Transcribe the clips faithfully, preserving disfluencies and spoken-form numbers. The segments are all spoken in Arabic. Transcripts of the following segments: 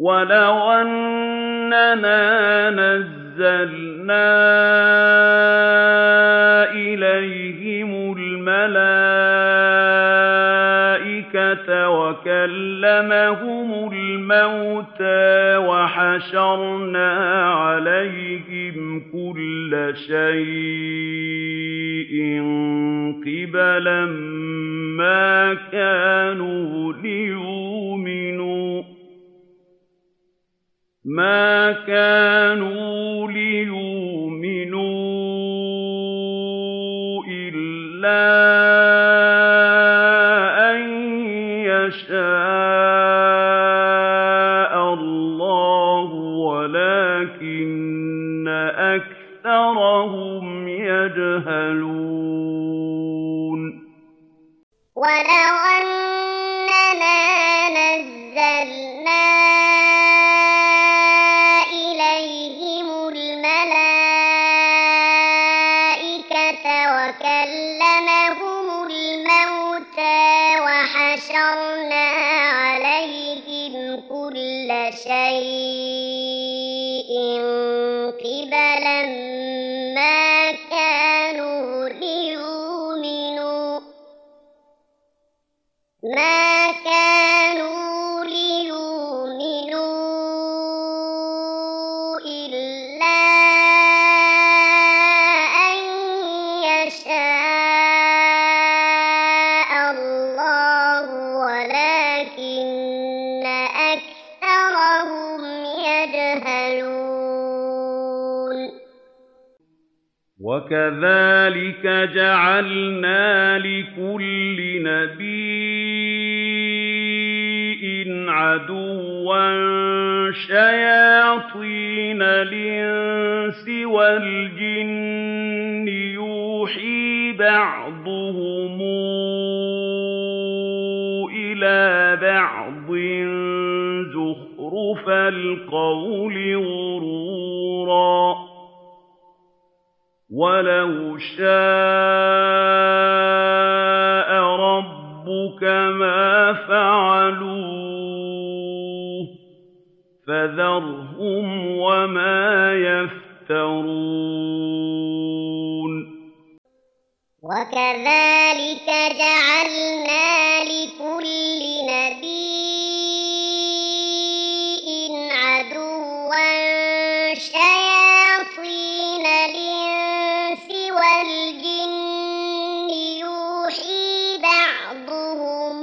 وَلَوْ أَنَّنَا نَزَّلْنَا إِلَيْهِمُ الْمَلَائِكَةَ وَكَلَّمَهُمُ الْمَوْتَىٰ وَحَشَرْنَا عَلَيْهِمْ كُلَّ شَيْءٍ قِبَلًا مَّا كَانُوا لِيُؤْمِنُوا مَا كَانُوا لِيُؤْمِنُوا إِلَّا أَن يَشَاءَ اللَّهُ وَلَٰكِنَّ أَكْثَرَهُمْ يَجْهَلُونَ وَلَوْ أَنَّنَا نَزَّلْنَا إِلَيْهِمُ الْمَلَائِكَةَ وَكَلَّمَهُمُ الْمَوْتَىٰ وَحَشَرْنَا عَلَيْهِمْ كُلَّ شَيْءٍ قِبَلًا مَّا كَانُوا لِيُؤْمِنُوا مَا كَانُوا لِيُؤْمِنُوا إِلَّا أَن يَشَاءَ اللَّهُ وَلَٰكِنَّ أَكْثَرَهُمْ يَجْهَلُونَ وَكَذَٰلِكَ جَعَلْنَا لِكُلِّ نَبِيٍّ عَدُوًّا شَيَاطِينَ الْإِنسِ وَالْجِنِّ يُوحِي بَعْضُهُمْ إِلَىٰ بَعْضٍ زُخْرُفَ الْقَوْلِ غُرُورًا ۚ وَلَوْ شَاءَ رَبُّكَ مَا فَعَلُوهُ فَذَرْهُمْ وَمَا يَفْتَرُونَ وَكَذَٰلِكَ جَعَلْنَا لِكُلِّ نَبِيٍّ عَدُوًّا شَيَاطِينَ الْإِنسِ وَالْجِنِّ يُوحِي بَعْضُهُمْ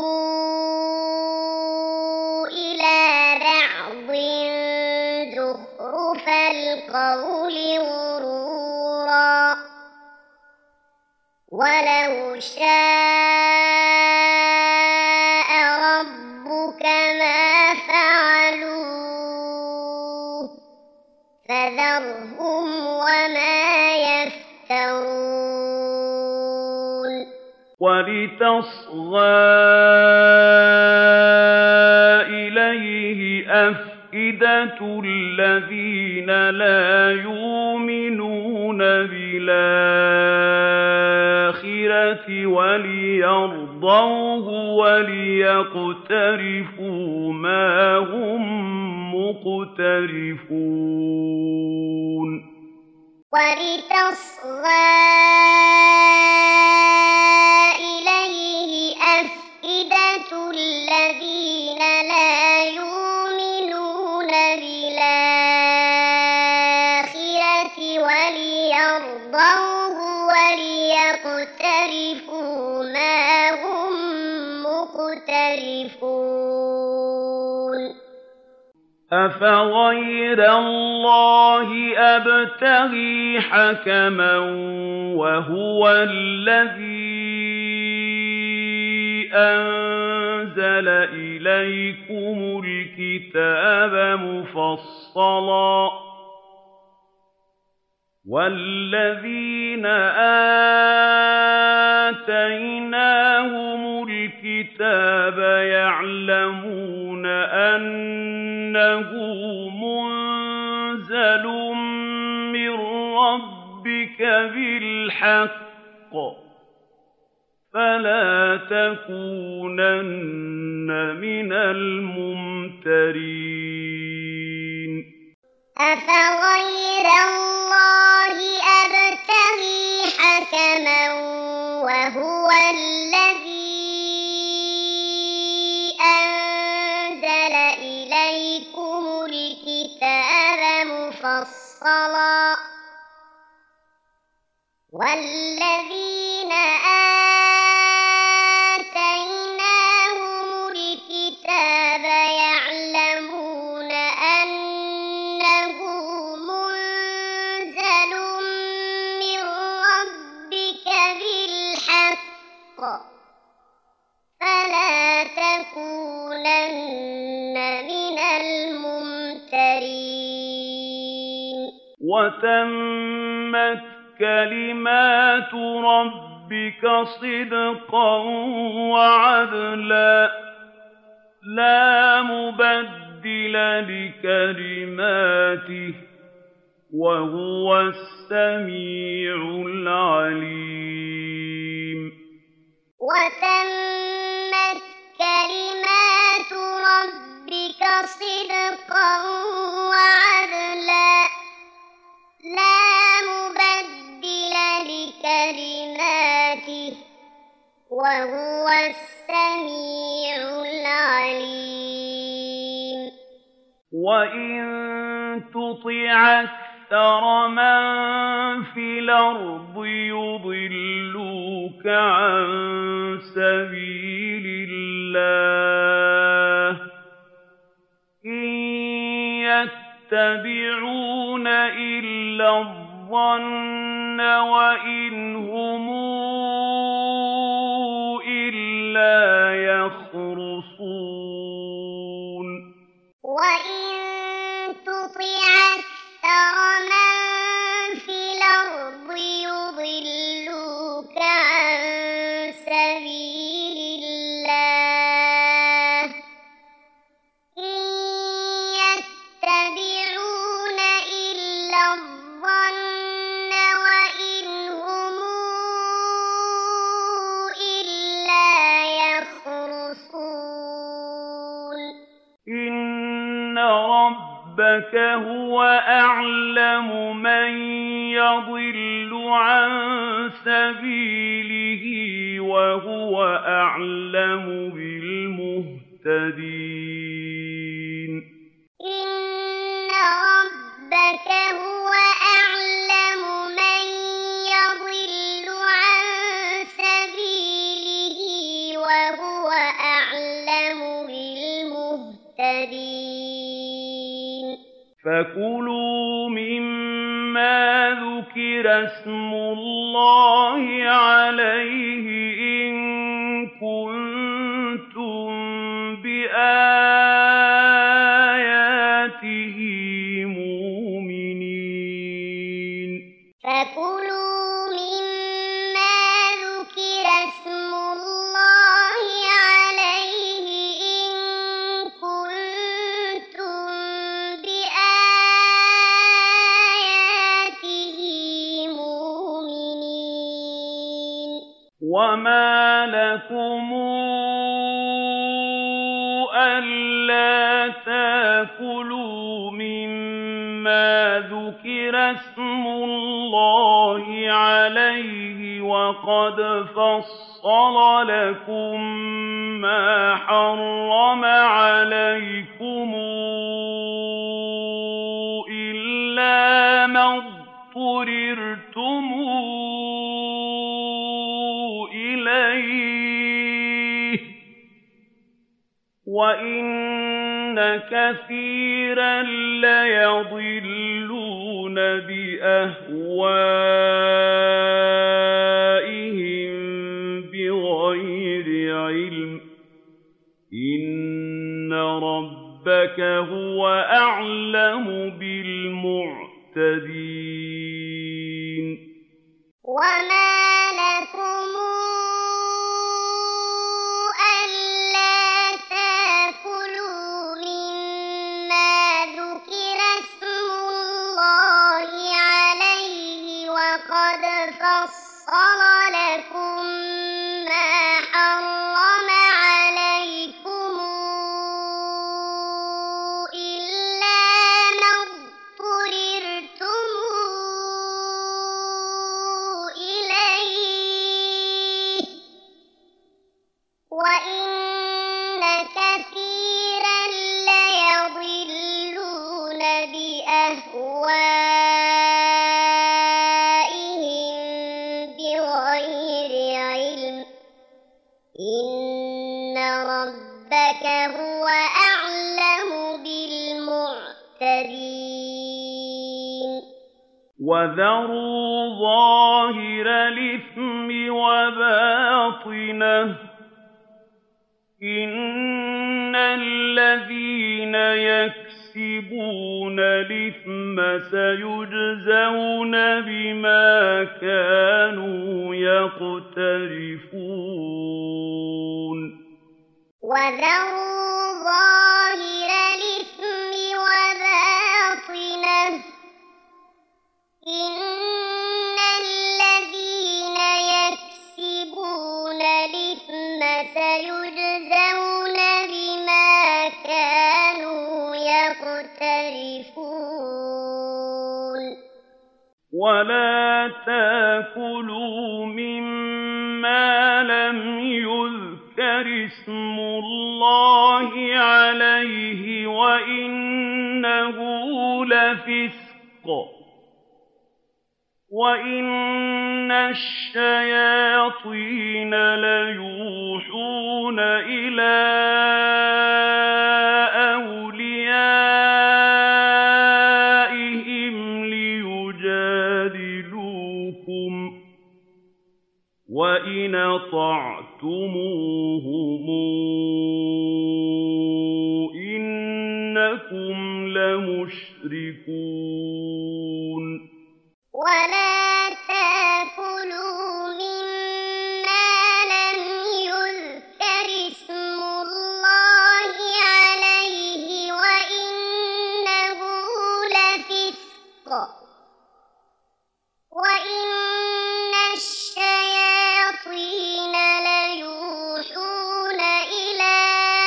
إِلَىٰ بَعْضٍ زُخْرُفَ الْقَوْلِ غُرُورًا ۚ وَلَوْ شَاءَ رَبُّكَ مَا فَعَلُوهُ فَذَرْهُمْ وَمَا يَفْتَرُونَ وَلِتَصْغَىٰ إِلَيْهِ أَفْئِدَةُ الَّذِينَ لَا يُؤْمِنُونَ بِالْآخِرَةِ وَلِيَرْضَوْهُ وَلِيَقْتَرِفُوا مَا هُم مُّقْتَرِفُونَ وَلِتَصْغَىٰ إِلَيْهِ أَفْئِدَةُ الَّذِينَ لَا يُؤْمِنُونَ بِالْآخِرَةِ وَلِيَرْضَوْهُ وَلِيَقْتَرِفُوا مَا هُم مُّقْتَرِفُونَ أَفَغَيْرَ اللَّهِ أَبْتَغِي حَكَمًا وَهُوَ الَّذِي أَنزَلَ إِلَيْكُمُ الْكِتَابَ مُفَصَّلًا ۚ وَالَّذِينَ آتَيْنَاهُمُ الْكِتَابَ يَعْلَمُونَ أَنَّهُ مُنزَلٌ مِّن رَّبِّكَ بِالْحَقِّ ۖ فَلَا تَكُونَنَّ مِنَ الْمُمْتَرِينَ أفغير الله أبتغي حكما وهو الذي أنزل إليكم الكتاب مفصلا والذين آتيناهم الكتاب يعلمون أنه منزل من ربك بالحق فلا تكونن من الممترين. وتمت كلمات ربك صدقا وعدلا لا مبدل لكلماته وهو السميع العليم. وتمت كلمات ربك صدقا وعدلا لا مبدل لكلماته وهو السميع العليم. وإن تطع أكثر من في الأرض يضلوك عن سبيل الله إن يتبعون إلا الظن وإن هم إلا يخرصون. وإن تطع أكثر من في الأرض يضلوك عن سبيل الله إن يتبعون إلا الظن وإن هم إلا يخرصون. إن ربك هو أعلم من يضل عن سبيله وهو أعلم بالمهتدين. إن ربك هو أعلم من يضل عن سبيله وهو أعلم بالمهتدين. فكلوا مما ذكر اسم الله عليه إن كنتم بآياته مؤمنين. فكلوا مما ذكر اسم الله عليه إن كنتم بآياته مؤمنين. وما لكم ألا تأكلوا مما ذكر اسم الله عليه وقد فصل لكم ما حرم عليكم إلا ما اضطررتم إليه وإن كثيرا ليضلون بأهوائهم بغير علم إن ربك هو أعلم بالمعتدين. وما لكم ألا تأكلوا مما ذكر اسم الله عليه وقد فصل لكم ما حرم عليكم إلا ما وَذَرُوا ظَاهِرَ الْإِثْمِ وَبَاطِنَهُ ۚ إِنَّ الَّذِينَ يَكْسِبُونَ الْإِثْمَ سَيُجْزَوْنَ بِمَا كَانُوا يَقْتَرِفُونَ وَذَرُوا ظَاهِرَ الْإِثْمِ وَبَاطِنَهُ ۚ إِنَّ الَّذِينَ يَكْسِبُونَ الْإِثْمَ سَيُجْزَوْنَ بِمَا كَانُوا يَقْتَرِفُونَ وَلَا تَأْكُلُوا مِمَّا لَمْ يُذْكَرِ اسْمُ اللَّهِ عَلَيْهِ وَإِنَّهُ لَفِسْقٌ ۗ وَإِنَّ الشَّيَاطِينَ لَيُوحُونَ إِلَىٰ أَوْلِيَائِهِمْ لِيُجَادِلُوكُمْ ۖ وَإِنْ أَطَعْتُمُوهُمْ إِنَّكُمْ لَمُشْرِكُونَ وَلَا تَأْكُلُوا مِمَّا لَمْ يُذْكَرِ اسْمُ اللَّهِ عَلَيْهِ وَإِنَّهُ لَفِسْقٌ ۗ وَإِنَّ الشَّيَاطِينَ لَيُوحُونَ إِلَىٰ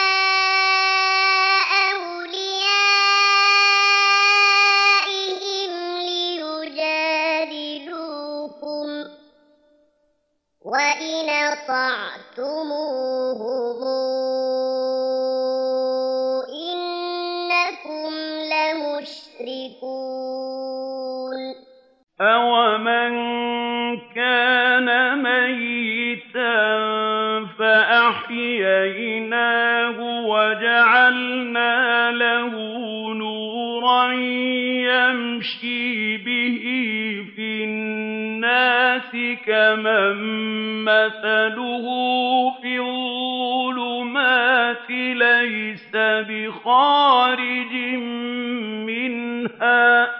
أَوْلِيَائِهِمْ لِيُجَادِلُوكُمْ ۖ وَإِنْ أَطَعْتُمُوهُمْ إِنَّكُمْ لَمُشْرِكُونَ أَوَمَنْ كَانَ مَيِّتًا فَأَحْيَيْنَاهُ وَجَعَلْنَا لَهُ نُورًا يَمْشِي بِهِ فِي النَّاسِ كَمَن مَّثَلُهُ فِي الظُّلُمَاتِ لَيْسَ بِخَارِجٍ مِّنْهَا ۚ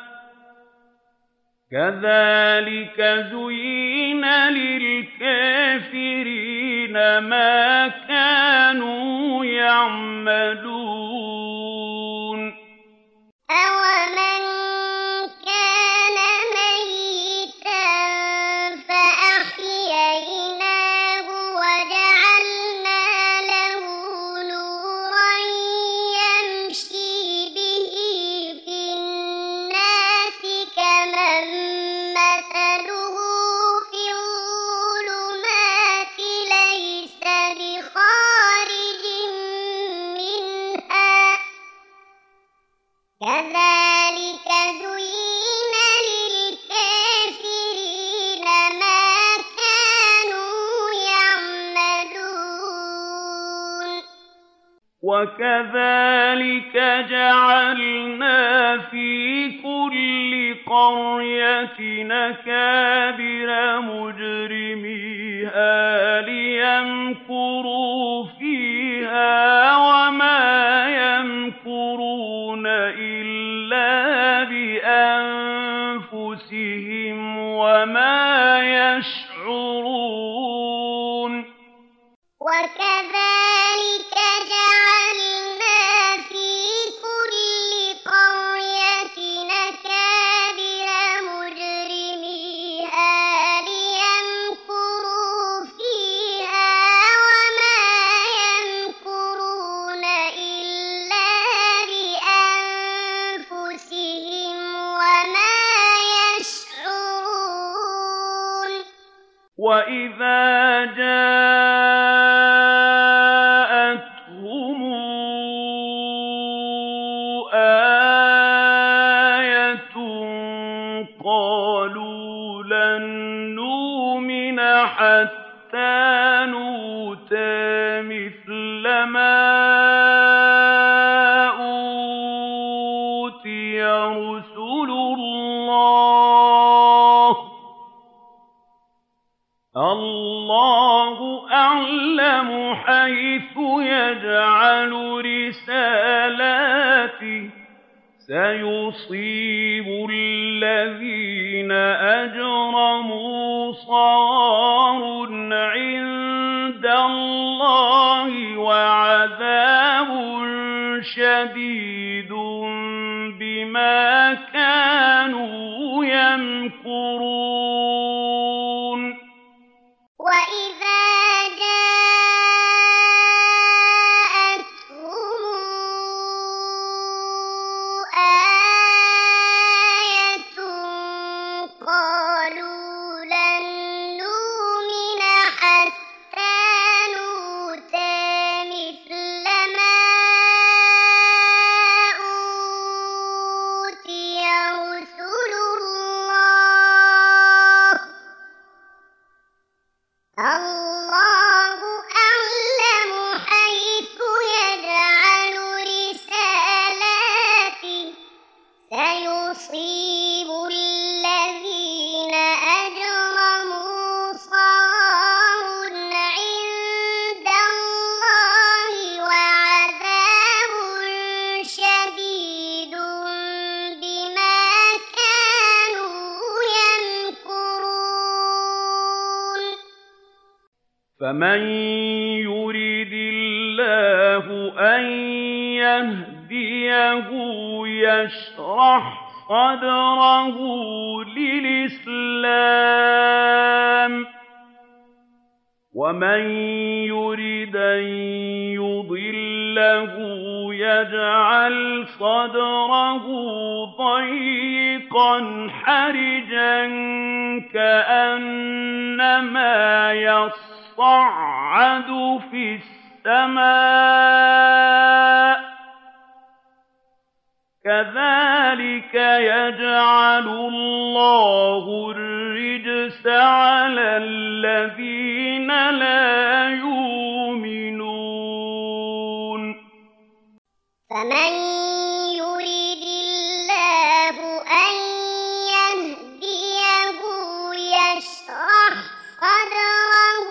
كَذَٰلِكَ زُيِّنَ لِلْكَافِرِينَ مَا كَانُوا يَعْمَلُونَ أَوَمَنْ كَانَ مَيِّتًا فَأَحْيَيْنَاهُ وَجَعَلْنَا لَهُ نُورًا يَمْشِي بِهِ فِي النَّاسِ كَمَن مَّثَلُهُ فِي الظُّلُمَاتِ لَيْسَ بِخَارِجٍ مِّنْهَا ۚ كَذَٰلِكَ زُيِّنَ لِلْكَافِرِينَ مَا كَانُوا يَعْمَلُونَ وَكَذَٰلِكَ جَعَلْنَا فِي كُلِّ قَرْيَةٍ أَكَابِرَ مُجْرِمِيهَا لِيَمْكُرُوا فِيهَا وَمَا يَمْكُرُونَ إِلَّا بِأَنفُسِهِمْ وَمَا يَشْعُرُونَ وَكَذَٰلِكَ جَعَلْنَا فِي كُلِّ قَرْيَةٍ أَكَابِرَ مُجْرِمِيهَا لِيَمْكُرُوا فِيهَا وَمَا يَمْكُرُونَ إِلَّا بِأَنفُسِهِمْ وَمَا يَشْعُرُونَ وَإِذَا جَاءَتْهُمْ آيَةٌ قَالُوا لَن نُّؤْمِنَ حَتَّىٰ نُؤْتَىٰ مِثْلَ مَا أُوتِيَ رُسُلُ اللَّهِ اللَّهُ أَعْلَمُ حَيْثُ يَجْعَلُ رِسَالَاتِهِ ۗ سَيُصِيبُ الَّذِينَ أَجْرَمُوا صَغَارٌ عِندَ اللَّهِ وَعَذَابٌ شَدِيدٌ بِمَا كَانُوا يَمْكُرُونَ وَإِذَا جَاءَتْهُمْ آيَةٌ قَالُوا لَن نُّؤْمِنَ حَتَّىٰ نُؤْتَىٰ مِثْلَ مَا أُوتِيَ رُسُلُ اللَّهِ ۘ اللَّهُ أَعْلَمُ حَيْثُ يَجْعَلُ رِسَالَاتِهِ ۗ سَيُصِيبُ الَّذِينَ أَجْرَمُوا صَغَارٌ عِندَ اللَّهِ وَعَذَابٌ شَدِيدٌ بِمَا كَانُوا يَمْكُرُونَ فَمَن يُرِدِ اللَّهُ أَن يَهْدِيَهُ يَشْرَحْ صَدْرَهُ لِلْإِسْلَامِ ۖ وَمَن يُرِدْ أَن يُضِلَّهُ يَجْعَلْ صَدْرَهُ ضَيِّقًا حَرَجًا كَأَنَّمَا يَصَّعَّدُ فِي السَّمَاءِ ۚ كَذَٰلِكَ يَجْعَلُ اللَّهُ الرِّجْسَ عَلَى الَّذِينَ لَا يُؤْمِنُونَ فَمَن يُرِدِ اللَّهُ أَن يَهْدِيَهُ يَشْرَحْ صَدْرَهُ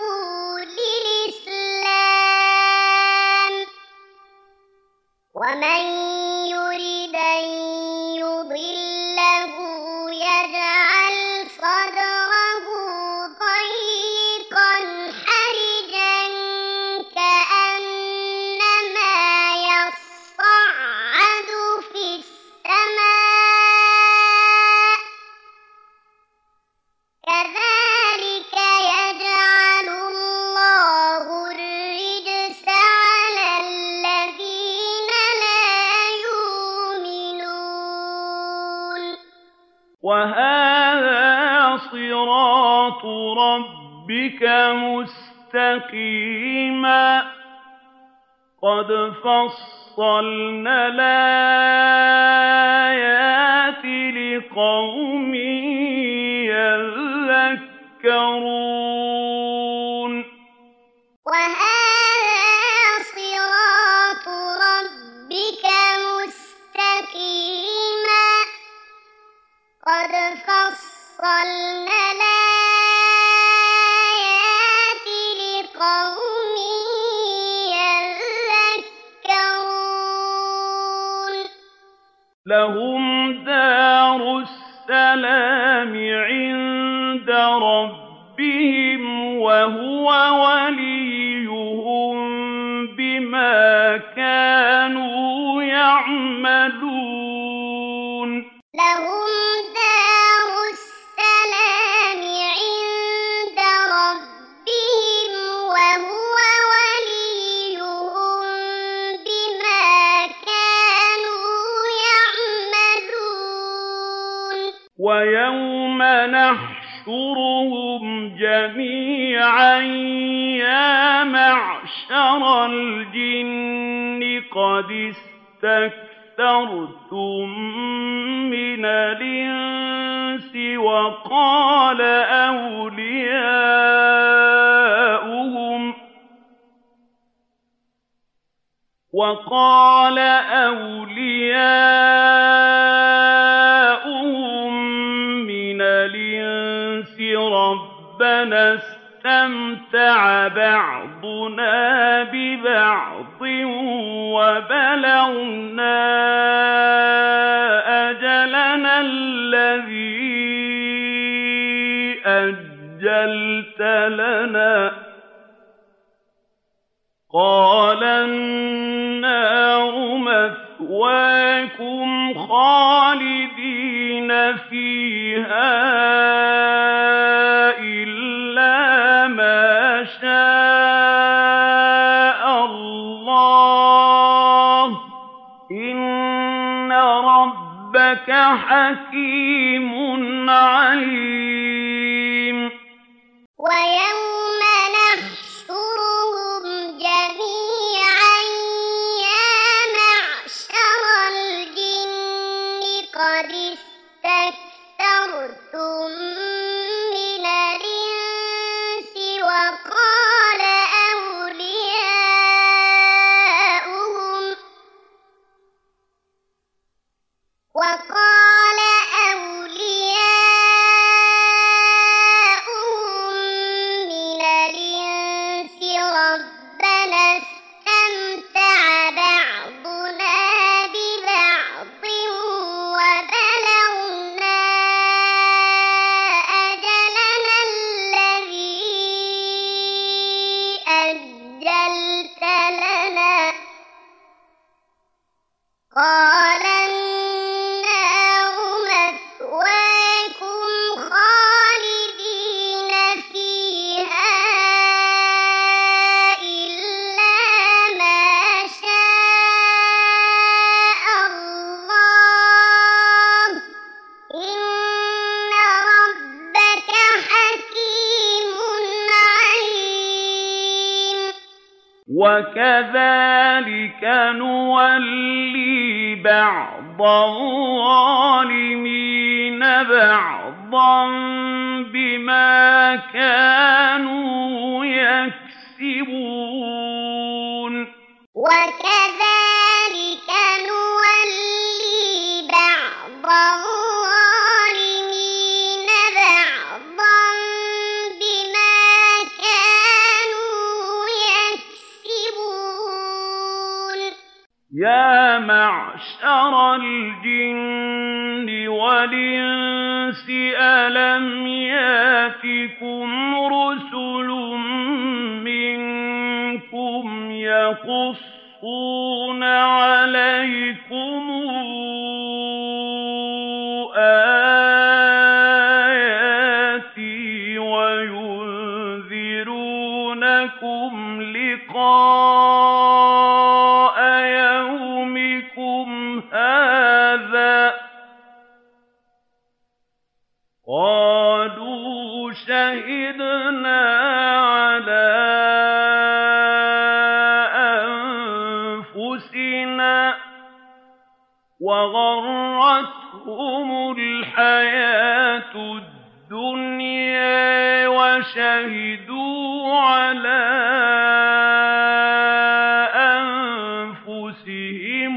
لِلْإِسْلَامِ ۖ وَمَن يُرِدْ أَن يُضِلَّهُ يَجْعَلْ صَدْرَهُ ضَيِّقًا حَرَجًا كَأَنَّمَا يَصَّعَّدُ فِي السَّمَاءِ ۚ كَذَٰلِكَ يَجْعَلُ اللَّهُ الرِّجْسَ عَلَى الَّذِينَ لَا يُؤْمِنُونَ وَهَٰذَا صِرَاطُ رَبِّكَ مُسْتَقِيمًا ۗ قَدْ فَصَّلْنَا الْآيَاتِ لِقَوْمٍ يَذَّكَّرُونَ وَهَٰذَا صِرَاطُ رَبِّكَ مُسْتَقِيمًا ۗ قَدْ فَصَّلْنَا الْآيَاتِ لِقَوْمٍ يَذَّكَّرُونَ لَهُمْ دَارُ السَّلَامِ عِندَ رَبِّهِمْ وَهُوَ وَلِيُّهُم بِمَا كَانُوا يَعْمَلُونَ لَهُمْ دَارُ السَّلَامِ عِندَ رَبِّهِمْ وَهُوَ وَلِيُّهُم بِمَا كَانُوا يَعْمَلُونَ وَيَوْمَ نَحْشُرُهُمْ جَمِيعًا يَا مَعْشَرَ الْجِنِّ قَدِ اسْتَكْثَرْتُم مِّنَ الْإِنسِ وَقَالَ أَوْلِيَاؤُهُمْ وَقَالَ أَوْلِيَاؤُهُم مِّنَ الْإِنسِ رَبَّنَا بَعْضُنَا بِبَعْضٍ وَبَلَغْنَا أَجَلَنَا الَّذِي أَجَّلْتَ لَنَا ۚ قَالَ النَّارُ مَثْوَاكُمْ خَالِدِينَ فِيهَا إِلَّا مَا شَاءَ اللَّهُ ۗ إِنَّ رَبَّكَ حَكِيمٌ عَلِيمٌ. وَيَوْمَ نَحْشُرُهُمْ جَمِيعًا يَا مَعْشَرَ الْجِنِّ قَدِ اسْتَكْثَرْتُم مِّنَ الْإِنسِ وَقَالَ أَوْلِيَاؤُهُمْ وَقَالَ أَوْلِيَاؤُهُم مِّنَ الْإِنسِ رَبَّنَا اسْتَمْتَعَ بَعْضُنَا بِبَعْضٍ وَبَلَغْنَا أَجَلَنَا الَّذِي أَجَّلْتَ لَنَا ۚ قَالَ النَّارُ مَثْوَاكُمْ خَالِدِينَ فِيهَا إِلَّا مَا شَاءَ اللَّهُ ۗ إِنَّ رَبَّكَ حَكِيمٌ عَلِيمٌ. وَكَذَٰلِكَ نُوَلِّي بَعْضَ الظَّالِمِينَ بَعْضًا بِمَا كَانُوا يَكْسِبُونَ. وَكَذَٰلِكَ نُوَلِّي بَعْضَ الظَّالِمِينَ بَعْضًا بِمَا كَانُوا يَكْسِبُونَ. يَا مَعْشَرَ الْجِنِّ وَالْإِنسِ أَلَمْ يَأْتِكُمْ رُسُلٌ مِّنكُمْ يَقُصُّونَ عَلَيْكُمْ آيَاتِي وَيُنذِرُونَكُمْ لِقَاءَ يَوْمِكُمْ هَٰذَا ۚ قَالُوا شَهِدْنَا عَلَىٰ أَنفُسِنَا وَغَرَّتْهُمُ الْحَيَاةُ الدُّنْيَا وَشَهِدُوا عَلَىٰ أَنفُسِهِمْ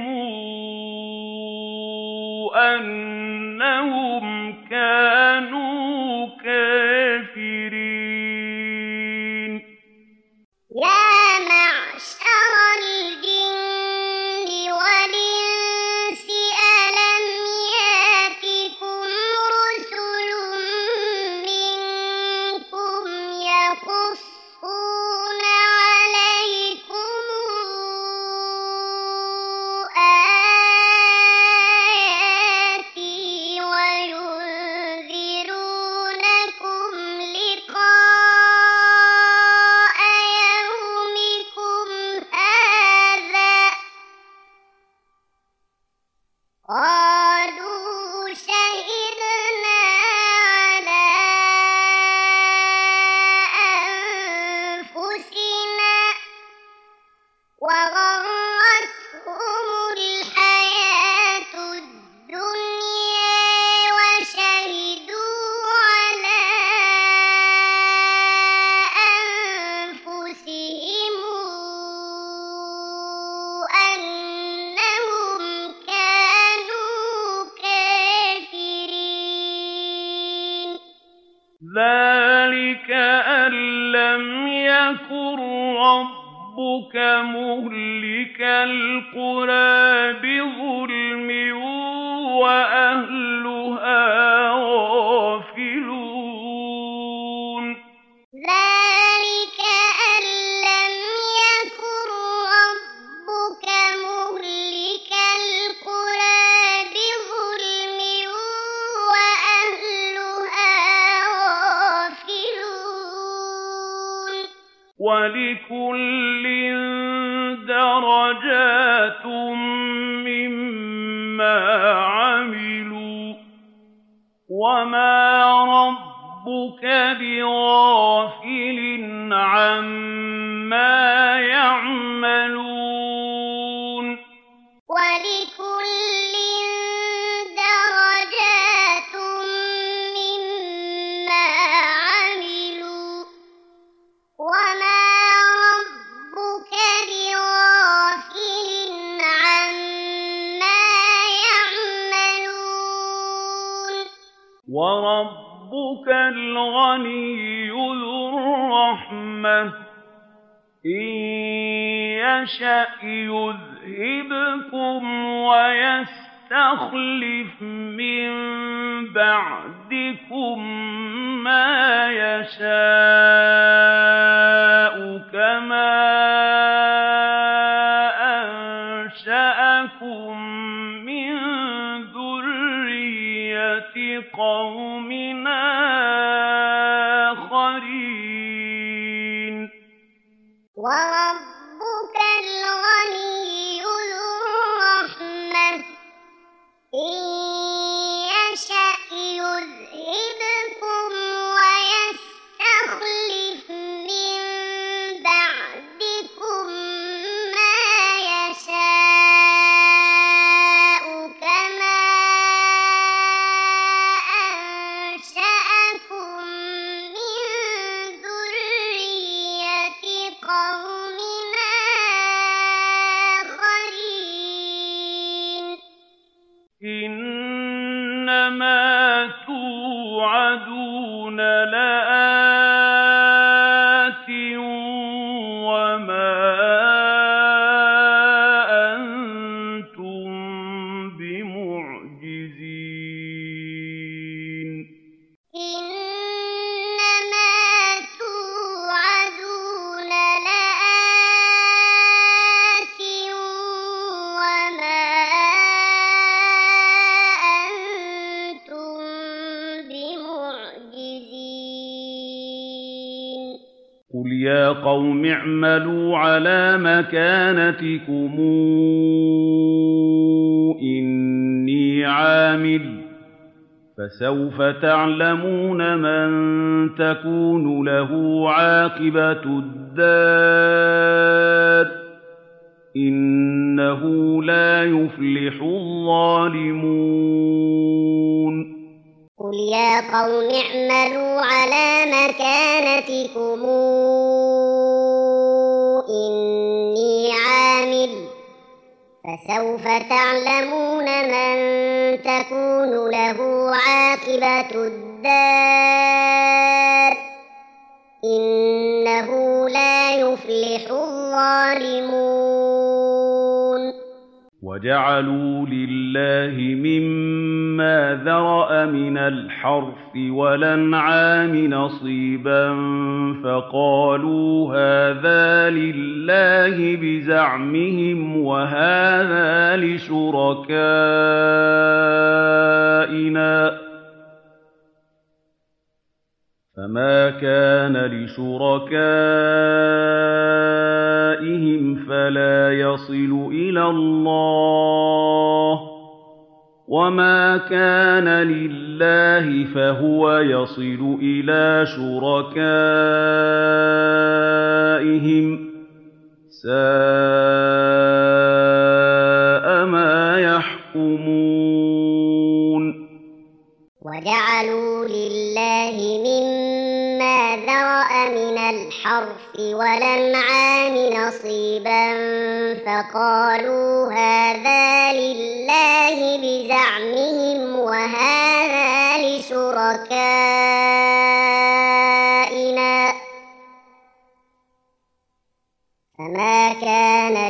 أَنَّهُمْ كَانُوا كَافِرِينَ. يَا مَعْشَرَ الْجِنِّ وَالْإِنسِ أَلَمْ يَأْتِكُمْ رُسُلٌ مِّنكُمْ يَقُصُّونَ عَلَيْكُمْ آيَاتِي وَيُنذِرُونَكُمْ لِقَاءَ يَوْمِكُمْ هَٰذَا ۚ قَالُوا شَهِدْنَا عَلَىٰ أَنفُسِنَا وَغَرَّتْهُمُ الْحَيَاةُ الدُّنْيَا وَشَهِدُوا عَلَىٰ أَنفُسِهِمْ أَنَّهُمْ كَانُوا كَافِرِينَ. ذَٰلِكَ أَن لَّمْ يكن ربك مهلك القرى بظلم وأهلها غافلون ذلك أن لم يكن ربك مهلك القرى بظلم وأهلها غافلون ولكل درجات مما عملوا وما ربك بغافل عما يعملون ولكل درجات مما عملوا وما ربك بغافل عما يعملون وربك الغني ذو الرحمة إن يشأ يذهبكم ويستخلف من بعدكم ما يشاء كما أنشأكم من ذرية قوم آخرين وربك الغني ذو الرحمة إن يشأ يذهبكم ويستخلف من بعدكم ما يشاء كما أنشأكم من ذرية قوم آخرين إنما توعدون لآت وما أنتم بمعجزين إنما توعدون لآت وما أنتم بمعجزين قل يا قوم اعملوا على مكانتكم إني عامل فسوف تعلمون من تكون له عاقبة الدار إنه لا يفلح الظالمون قل يا قوم اعملوا على مكانتكم إني عامل فسوف تعلمون من تكون له عاقبة الدار إنه لا يفلح الظالمون وجعلوا لله مما ذرأ من الحرث والأنعام نصيبا فقالوا هذا لله بزعمهم وهذا لشركائنا فما كان لشركائهم فلا يصل إلى الله وما كان لله فهو يصل إلى شركائهم ساء ما يحكمون وجعلوا لله مما ذرأ من الحرث والأنعام نصيبا فقالوا هذا لله بزعمهم وهذا لشركائنا فما كان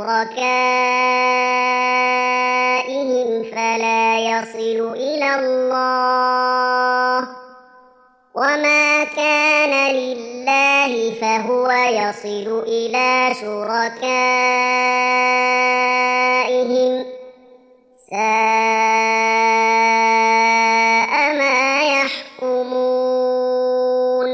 لشركائهم فلا يصل إلى الله وما كان لله فهو يصل إلى شركائهم ساء ما يحكمون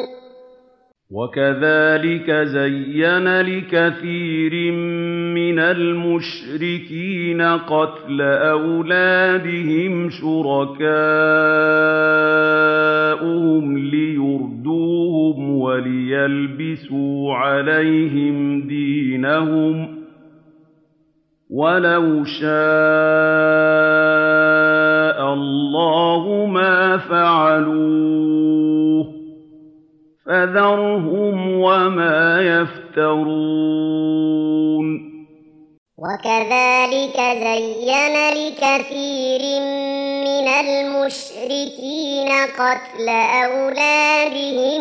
وكذلك زين لكثير من المشركين قتل أولادهم شركاؤهم ليردوهم وليلبسوا عليهم دينهم ولو شاء الله ما فعلوه فذرهم وما يفترون وكذلك زين لكثير من المشركين قتل أولادهم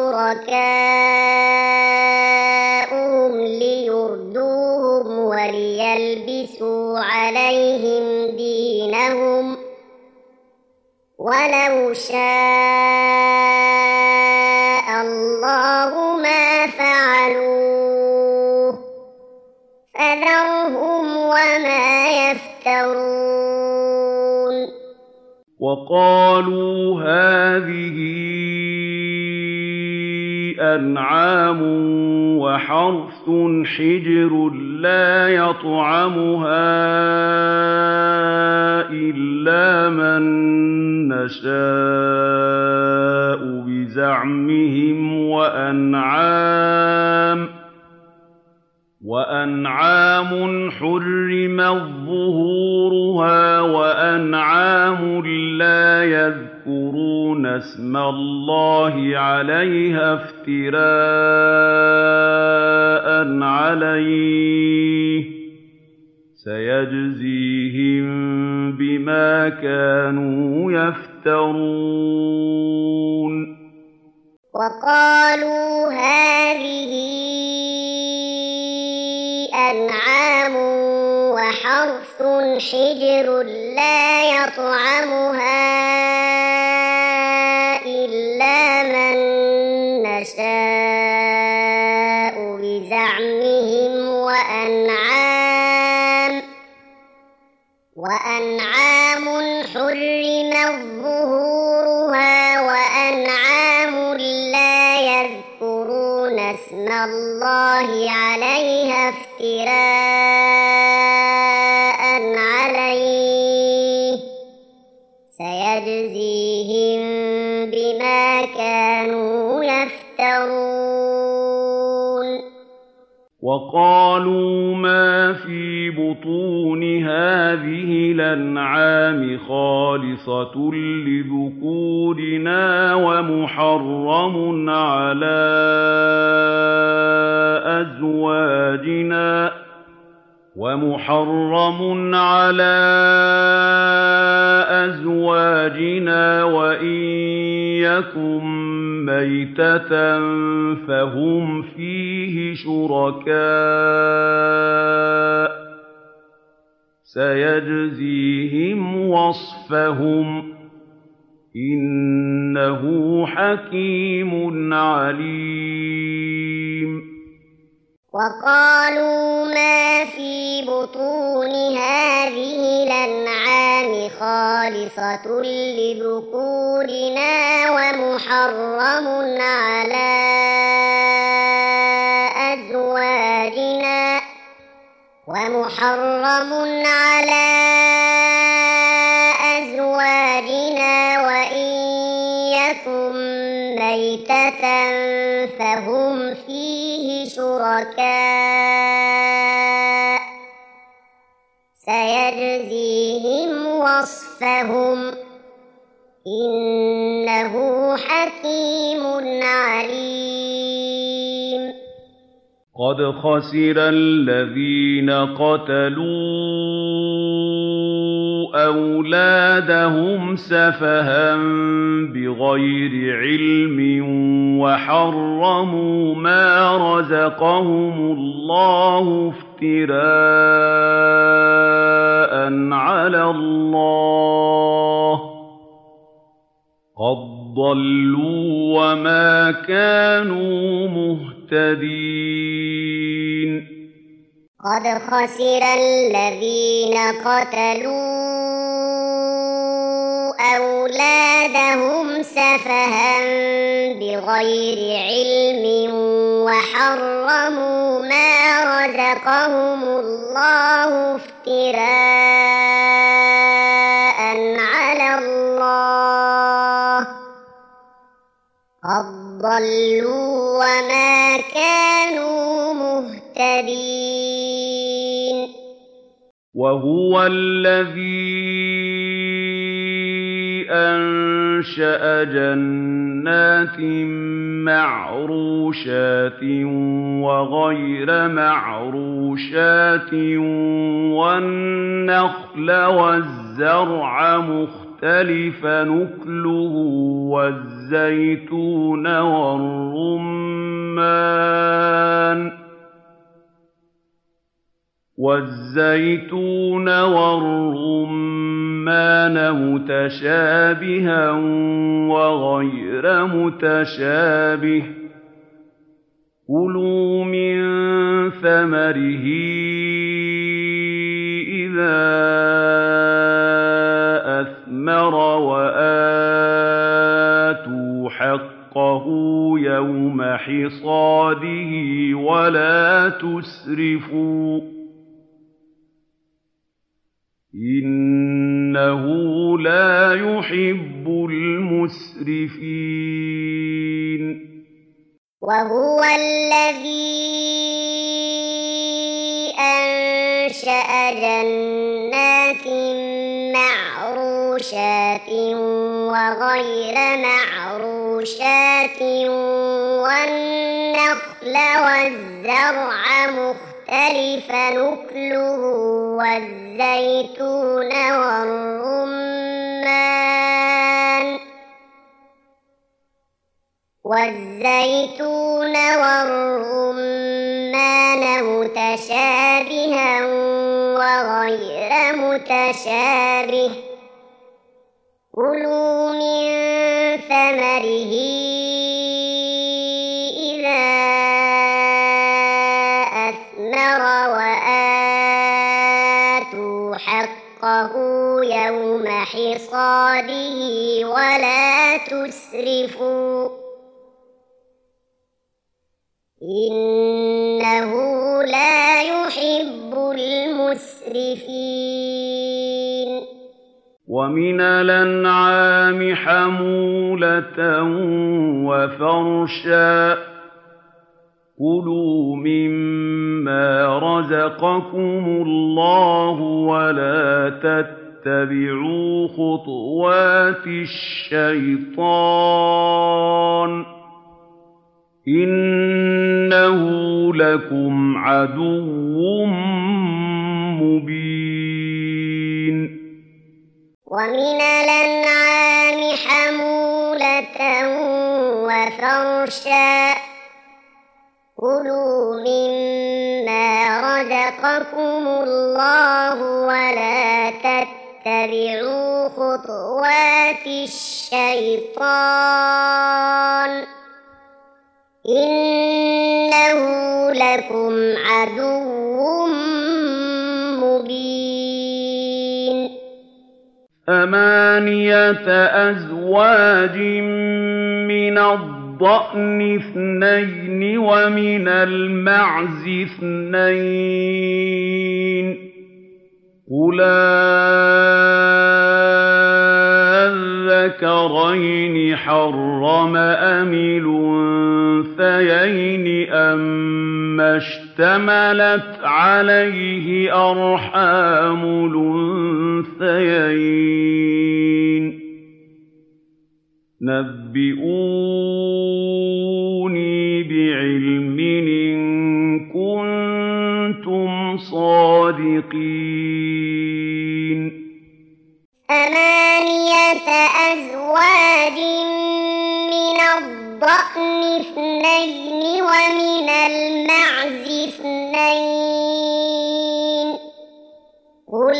شركاؤهم ليردوهم وليلبسوا عليهم دينهم ولو شاء الله ما فعلوه فذرهم وما يفترون وقالوا هذه أنعام وحرث حجر لا يطعمها إلا من نشاء بزعمهم وأنعام وأنعام حرمت ظهورها وأنعام لا يذكرون اسم الله عليها افتراء عليه سيجزيهم بما كانوا يفترون وقالوا هذه أنعام وحرث حجر لا يطعمها إلا من نشاء بزعمهم وأنعام وأنعام حرمت ظهورها وأنعام لا يذكرون اسم الله عليها افتراء عليه سيجزيهم بما كانوا يفترون وقالوا ما في بطون هذه الأنعام خالصة لذكورنا ومحرم على أزواجنا ومحرم على أزواجنا وإن يكن ميتة فهم فيه شركاء سيجزيهم وصفهم إنه حكيم عليم وقالوا ما في بطون هذه الأنعام خالصة لذكورنا ومحرم على أزواجنا ومحرم على أزواجنا وإن يكن ميتة فهم فيه شركاء سيجزيهم وصفهم إنه حكيم عليم قد خسر الذين قتلوا أَوْلَادَهُمْ سَفَهًا بِغَيْرِ عِلْمٍ وَحَرَّمُوا مَا رَزَقَهُمُ اللَّهُ افْتِرَاءً عَلَى اللَّهِ ۚ قَدْ ضَلُّوا وَمَا كَانُوا مُهْتَدِينَ قد خسر الذين قتلوا أولادهم سفها بغير علم وحرموا ما رزقهم الله افتراء على الله ۚ قد ضلوا وما كانوا مهتدين وهو الذي أنشأ جنات معروشات وغير معروشات والنخل والزرع مختلفا نكله والزيتون والرمان والزيتون والرمان متشابها وغير متشابه ۚ كُلُوا مِن ثَمَرِهِ إِذَا أَثْمَرَ وَآتُوا حَقَّهُ يَوْمَ حِصَادِهِ وَلَا تُسْرِفُوا ۚ إِنَّهُ لَا يُحِبُّ الْمُسْرِفِينَ وهو الذي أنشأ جنات معروشات وغير معروشات والنخل والزرع مختلفا نكله والزيتون والرمان والزيتون والرمان متشابها وغير متشابه ۚ كُلُوا من ثمره إذا أثمر وآتوا حقه يوم حصاده ولا تسرفوا ۚ إِنَّهُ لا يحب المسرفين وَمِنَ الْأَنْعَامِ حَمُولَةً وَفَرْشًا ۚ كُلُوا مِمَّا رَزَقَكُمُ اللَّهُ وَلَا تَتَّبِعُوا خُطُوَاتِ الشَّيْطَانِ ۚ إِنَّهُ لَكُمْ عَدُوٌّ مُّبِينٌ وَمِنَ الْأَنْعَامِ حَمُولَةً وَفَرْشًا ۚ كُلُوا مِمَّا رَزَقَكُمُ اللَّهُ وَلَا تَتَّبِعُوا خُطُوَاتِ الشَّيْطَانِ ۚ إِنَّهُ لَكُمْ عَدُوٌّ مُّبِينٌ ثَمَانِيَةَ أَزْوَاجٍ مِّنَ الضَّأْنِ اثْنَيْنِ وَمِنَ الْمَعْزِ اثْنَيْنِ ۗ قُلْ أَذَّكَرَيْنِ حَرَّمَ أَمِ الْأُنثَيَيْنِ أَمَّا اشْتَمَلَتْ عَلَيْهِ أَرْحَامُ الْأُنثَيَيْنِ ۖ نَبِّئُونِي بِعِلْمٍ إِن كُنتُمْ صَادِقِينَ ثمانية أزواج من الضأن اثنين ومن المعز اثنين قل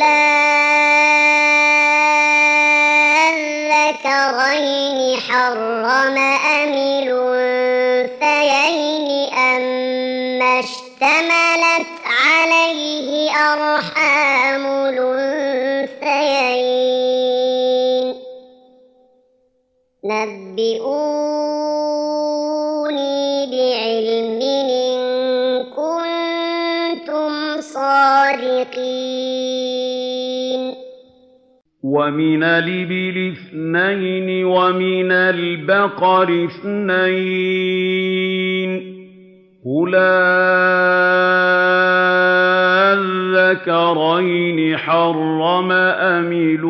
أذكرين حرم أم الأنثيين أما اشتملت عليه أرحام الأنثيين نبئوني بعلم إن كنتم صادقين ومن الإبل اثنين ومن البقر اثنين قل أذكرين حرم أم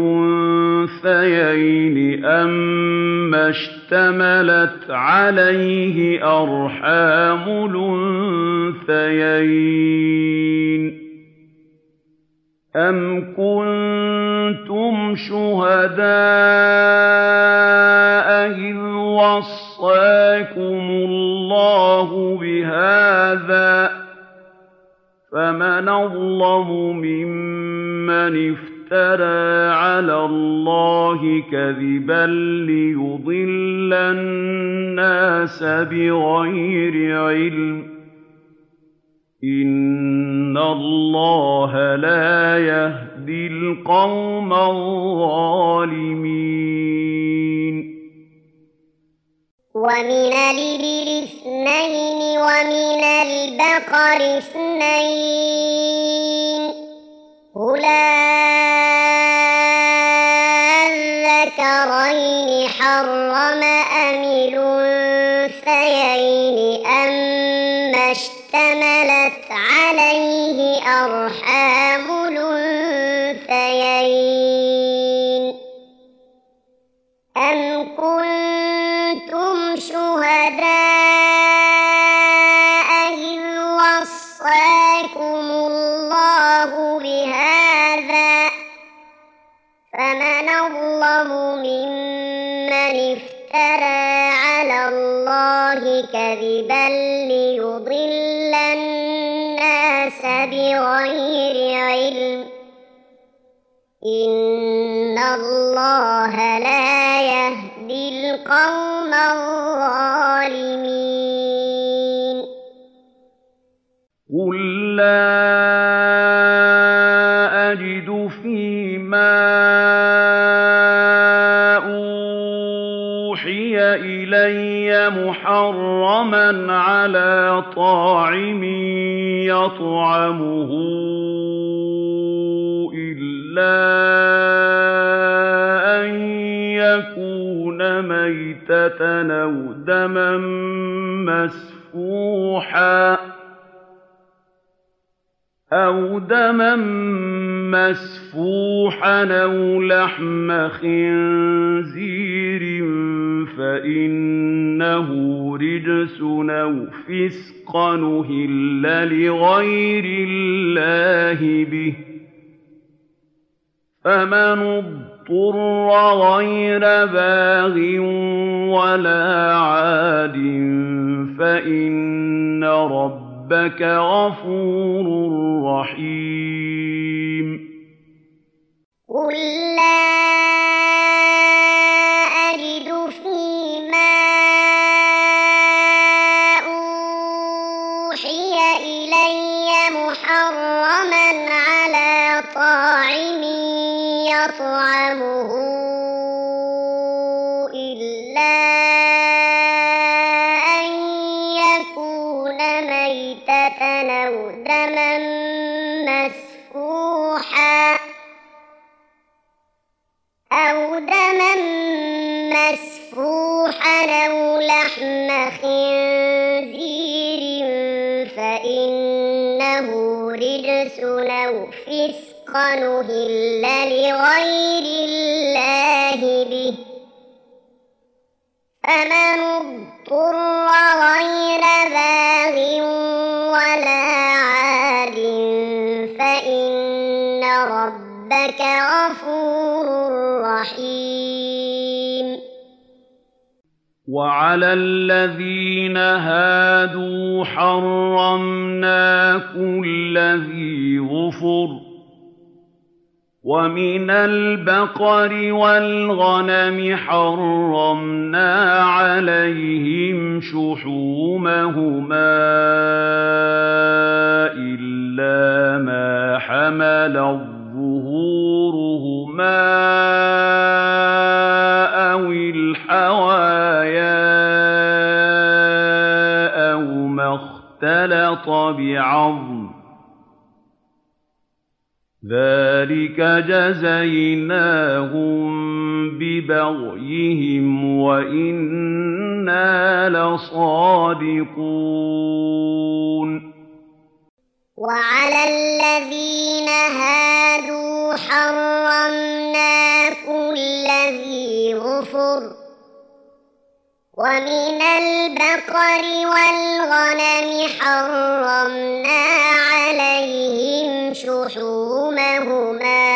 الأنثيين أما اشتملت عليه أرحام الأنثيين أم كنتم شهداء إذ وصاكم الله بهذا فمن أظلم ممن افترى على الله كذبا ليضل الناس بغير علم إن الله لا يهدي القوم الظالمين ومن الإبل اثنين ومن البقر اثنين قل أذكرين حرم أم الأنثيين أما اشتملت عليه أرحام الأنثيين أم كنتم شهداء إذ وصاكم الله بهذا فمن أظلم ممن افترى على الله كذبا ليضل الناس بغير علم إن الله لا يهدي القوم الظالمين قل لا أجد فيما أوحي إلي محرما على طاعم يطعمه إلا أن يكون ميتة أو دما مسفوحا أو دما مسفوحا أو لحم خنزير فإنه رجس أو فسقا أهل لغير الله به فمن اضطر غير باغ ولا عاد فإن ربك غفور رحيم قل لا أجد فيما أوحي إلي محرما على طاعم يطعمه إلا أن يكون ميتة أو دما مسفوحا أو دما مسفوحا أو لحم خنزير فإنه رجس أو فسقا أهل لغير الله به فمن اضطر غير باغ ولا عاد فإن ربك غفور الرحيم وعلى الذين هادوا حرمنا كل ذي ظفر ومن البقر والغنم حرمنا عليهم شحومهما إلا ما حملت ظهورهما أو الحوايا أو ما اختلط بعظم ذلك جزيناهم ببغيهم وإنا لصادقون وعلى الذين هادوا حرمنا كل ذي ظفر ومن البقر والغنم حرمنا عليهم شحومهما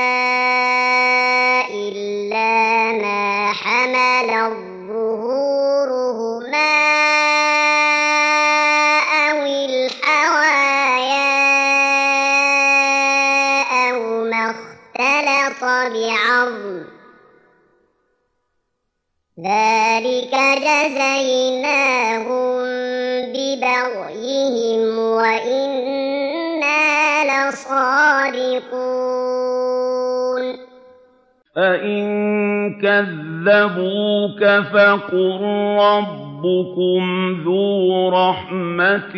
إلا ما حملت ظهورهما أو الحوايا أو ما اختلط بعظم ذلك جزيناهم ببغيهم وإنا لصادقون فإن كذبوك فقل ربكم ذو رحمة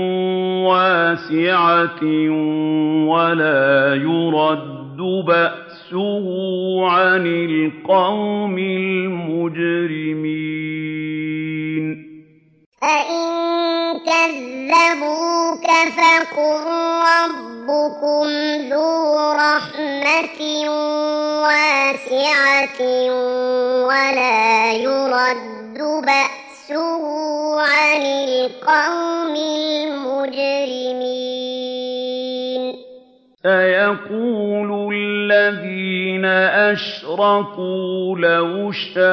واسعة ولا يرد بأسه عن القوم المجرمين فإن كذبوك فقل ربكم ذو رحمة واسعة ولا يرد بأسه عن القوم المجرمين سيقول الذين أشركوا لو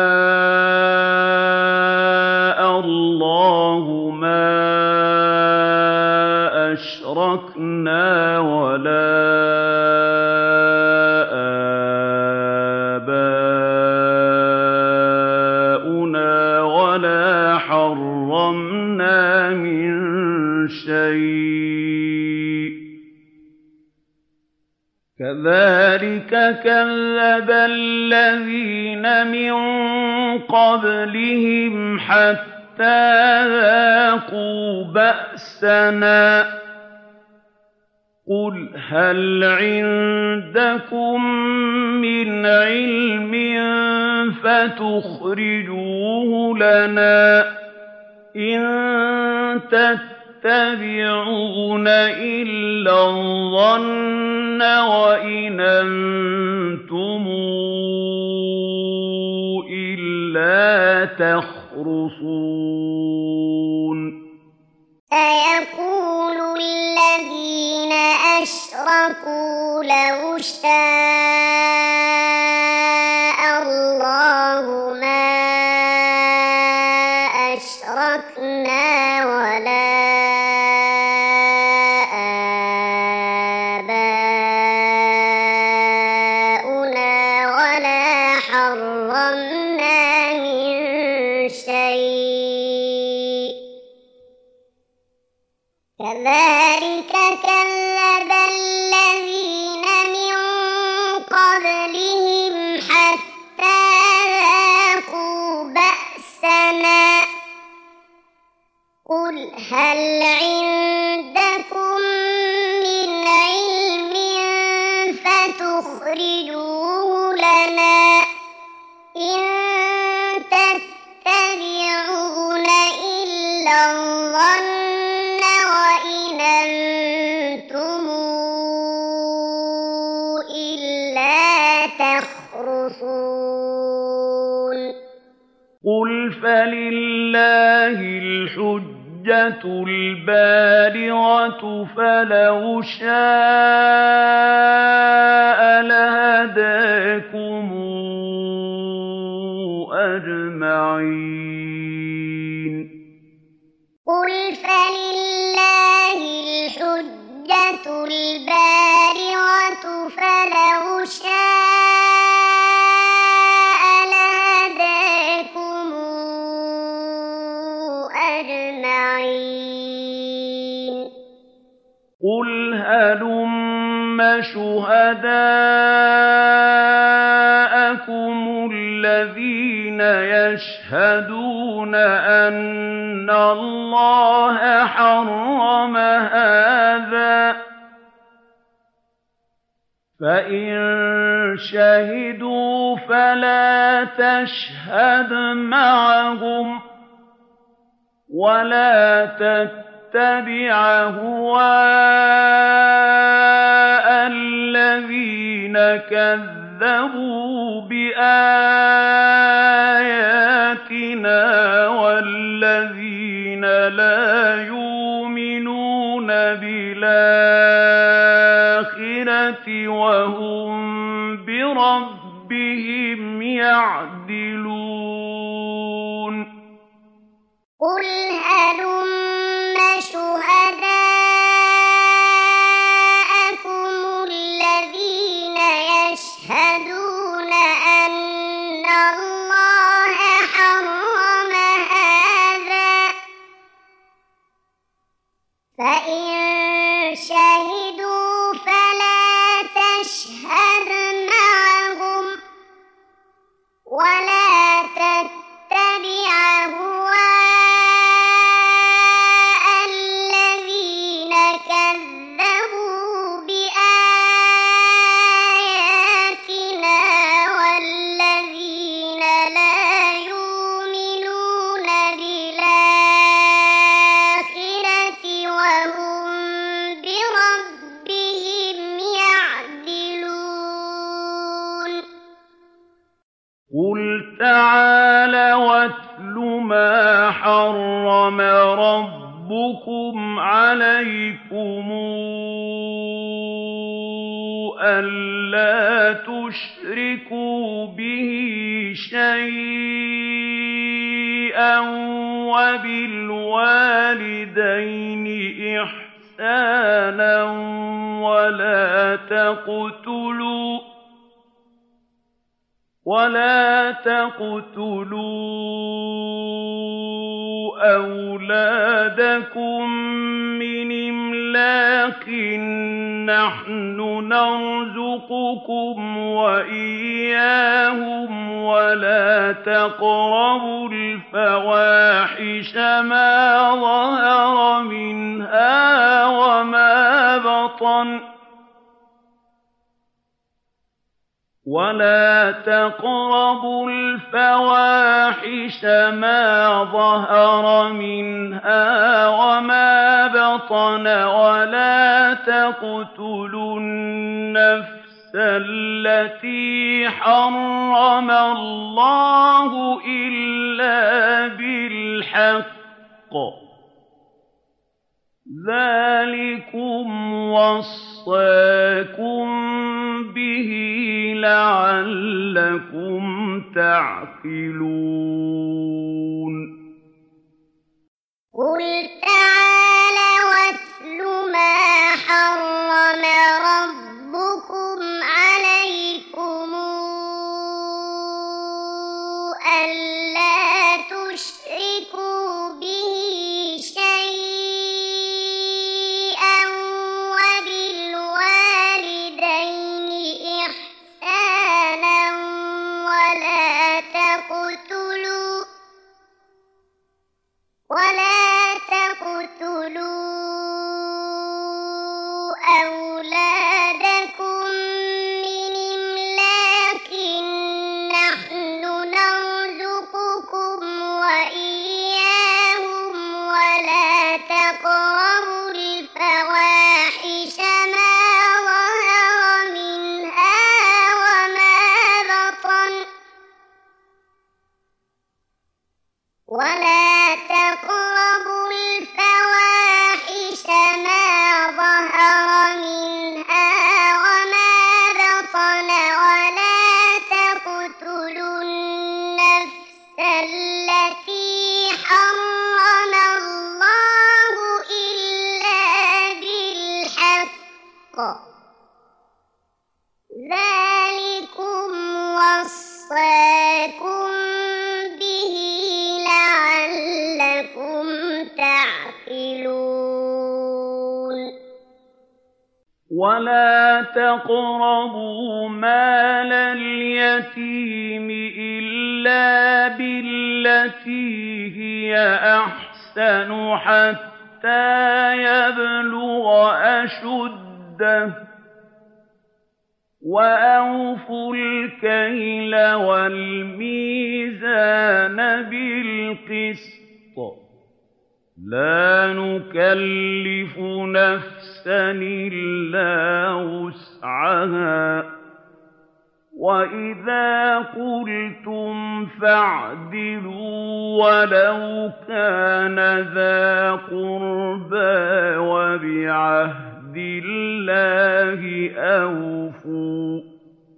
شاء الله ما أشركنا ولا آباؤنا ولا حرمنا من شيء كذلك كذب الذين من قبلهم حتى ذاقوا بأسنا قل هل عندكم من علم فتخرجوه لنا إن تتبعون إلا الظن وإن أنتم إلا تخرصون سيقول الذين أشركوا لو شاء الله ما أشركنا ولا آباؤنا ولا حرمنا من شيء كذلك كذب الذين من قبلهم حتى ذاقوا بأسنا قل هل عندكم من علم فتخرجوه لنا إن تتبعون إلا الظن وإن أنتم إلا تخرصون قل فلله الحجة البالغة فلو شاء لهداكم أجمعين قل فلله الحجة البالغة فلو شاء لهداكم أجمعين قل هلم شهداءكم الذين يشهدون أن الله حرم هذا فإن شهدوا فلا تشهد معهم ولا تتبع أهواء الذين كذبوا بآياتنا والذين لا يؤمنون بالآخرة وهم بربهم يعدلون قل هلم شهداءكم الذين يشهدون أن الله حرم هذا فإن شهدوا فلا تشهد معهم ولا تتبع أهواء الذين كذبوا بآياتنا والذين لا يؤمنون بالآخرة وهم بربهم يعدلون قل تعالَ واتل ما حرم ربكم عليكم ألا تشركوا به شيئا وبالوالدين إحسانا ولا تقتلوا ولا تقتلوا أولادكم من إملاق نحن نرزقكم وإياهم ولا تقربوا الفواحش ما ظهر منها وما بطن ولا تقربوا الفواحش ما ظهر منها وما بطن ولا تقتلوا النفس التي حرم الله إلا بالحق ذلكم وصاكم به لعلكم تعقلون قل تعالَ واتل ما حرم ربكم عليكم ألا تشركوا به شيئا وبالوالدين إحسانا ولا تقتلوا ولا تقتلوا أولادكم من إملاق نحن نرزقكم وإياهم ولا تقربوا الفواحش ما ظهر منها وما بطن ولا تقربوا الفواحش ما ظهر منها وما بطن ولا تقتلوا النفس وَلَا تَقْرَبُوا مَالَ الْيَتِيمِ إِلَّا بِالَّتِي هِيَ أَحْسَنُ حَتَّىٰ يَبْلُغَ أَشُدَّهُ ۖ وَأَوْفُوا الْكَيْلَ وَالْمِيزَانَ بِالْقِسْطِ ۖ لَا نُكَلِّفُ نَفْسًا إِلَّا وُسْعَهَا ۖ وَإِذَا قُلْتُمْ فَاعْدِلُوا وَلَوْ كَانَ ذَا قُرْبَىٰ ۖ وَبِعَهْدِ اللَّهِ أَوْفُوا ۚ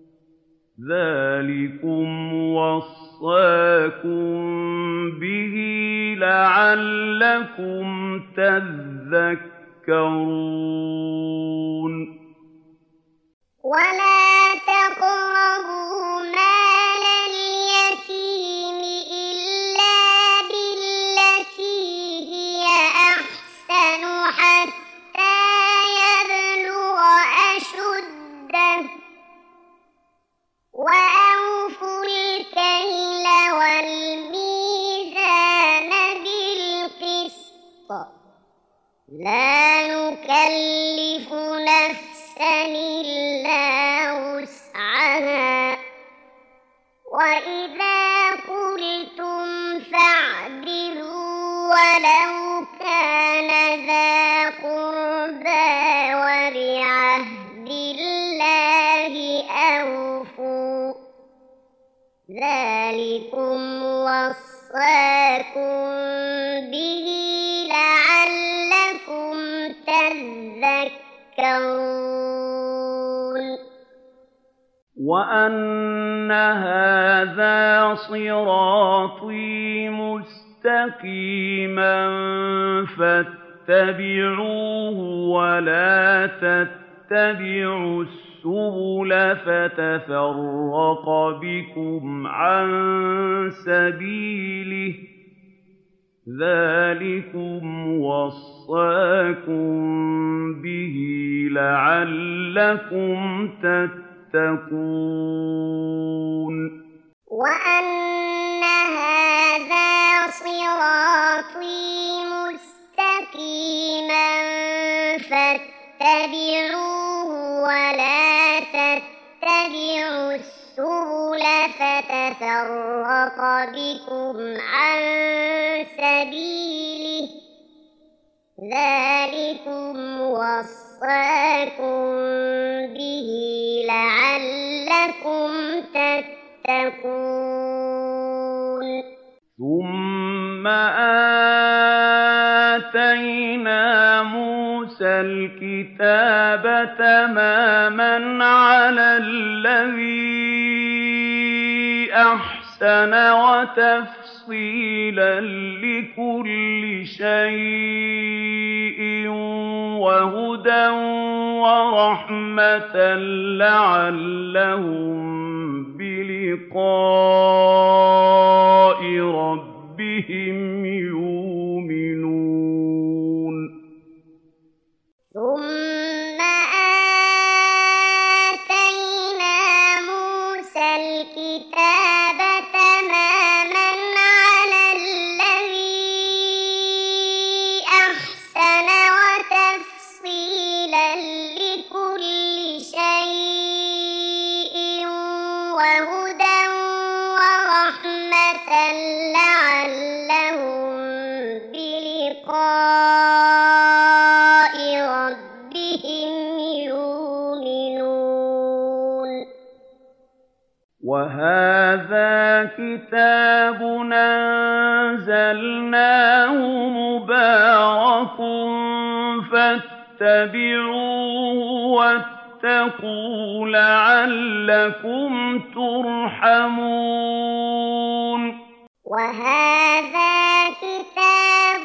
ذَٰلِكُمْ وَصَّاكُم بِهِ لَعَلَّكُمْ تَذَكَّرُونَ وَلَا تَقْرَبُوا مَالَ الْيَتِيمِ إِلَّا بِالَّتِي هِيَ أَحْسَنُ حَتَّىٰ يَبْلُغَ أَشُدَّهُ ۖ وَأَوْفُوا الْكَيْلَ وَالْمِيزَانَ بِالْقِسْطِ ۖ لَا نُكَلِّفُ نَفْسًا إِلَّا وُسْعَهَا ۖ وَإِذَا قُلْتُمْ فَاعْدِلُوا وَلَوْ كَانَ ذَا قُرْبَىٰ ۖ وَبِعَهْدِ اللَّهِ أَوْفُوا ۚ ذَٰلِكُمْ وَصَّاكُم بِهِ لَعَلَّكُمْ تَذَكَّرُونَ وَأَنَّ هَٰذَا صِرَاطِي مُسْتَقِيمًا فَاتَّبِعُوهُ وَلَا تَتَّبِعُوا السُّبُلَ فَتَفَرَّقَ بِكُمْ عَن سَبِيلِهِ ۚ ذَٰلِكُمْ وَصَّاكُم بِهِ لَعَلَّكُمْ تَتَّقُونَ وَأَنَّ هَٰذَا صِرَاطِي مُسْتَقِيمًا فَاتَّبِعُوهُ وَلَا تَتَّبِعُوا السُّبُلَ فَتَفَرَّقَ بِكُمْ عَن سَبِيلِهِ ۚ ذَٰلِكُمْ وَصَّاكُم بِهِ لَعَلَّكُمْ تَتَّقُونَ ثُمَّ آتَيْنَا مُوسَى الْكِتَابَ تَمَامًا عَلَى الَّذِي أَحْسَنَ وَتَفْصِيلًا لِّكُلِّ شَيْءٍ وَهُدًى وَرَحْمَةً لَّعَلَّهُم بِلِقَاءِ رَبِّهِمْ يُؤْمِنُونَ ثُمَّ آتَيْنَا مُوسَى الْكِتَابَ تَمَامًا عَلَى الَّذِي أَحْسَنَ وَتَفْصِيلًا لِّكُلِّ شَيْءٍ وَهُدًى وَرَحْمَةً لَّعَلَّهُم بِلِقَاءِ رَبِّهِمْ يُؤْمِنُونَ وَهَٰذَا كِتَابٌ أَنزَلْنَاهُ مُبَارَكٌ فَاتَّبِعُوهُ وَاتَّقُوا لَعَلَّكُمْ تُرْحَمُونَ وَهَٰذَا كِتَابٌ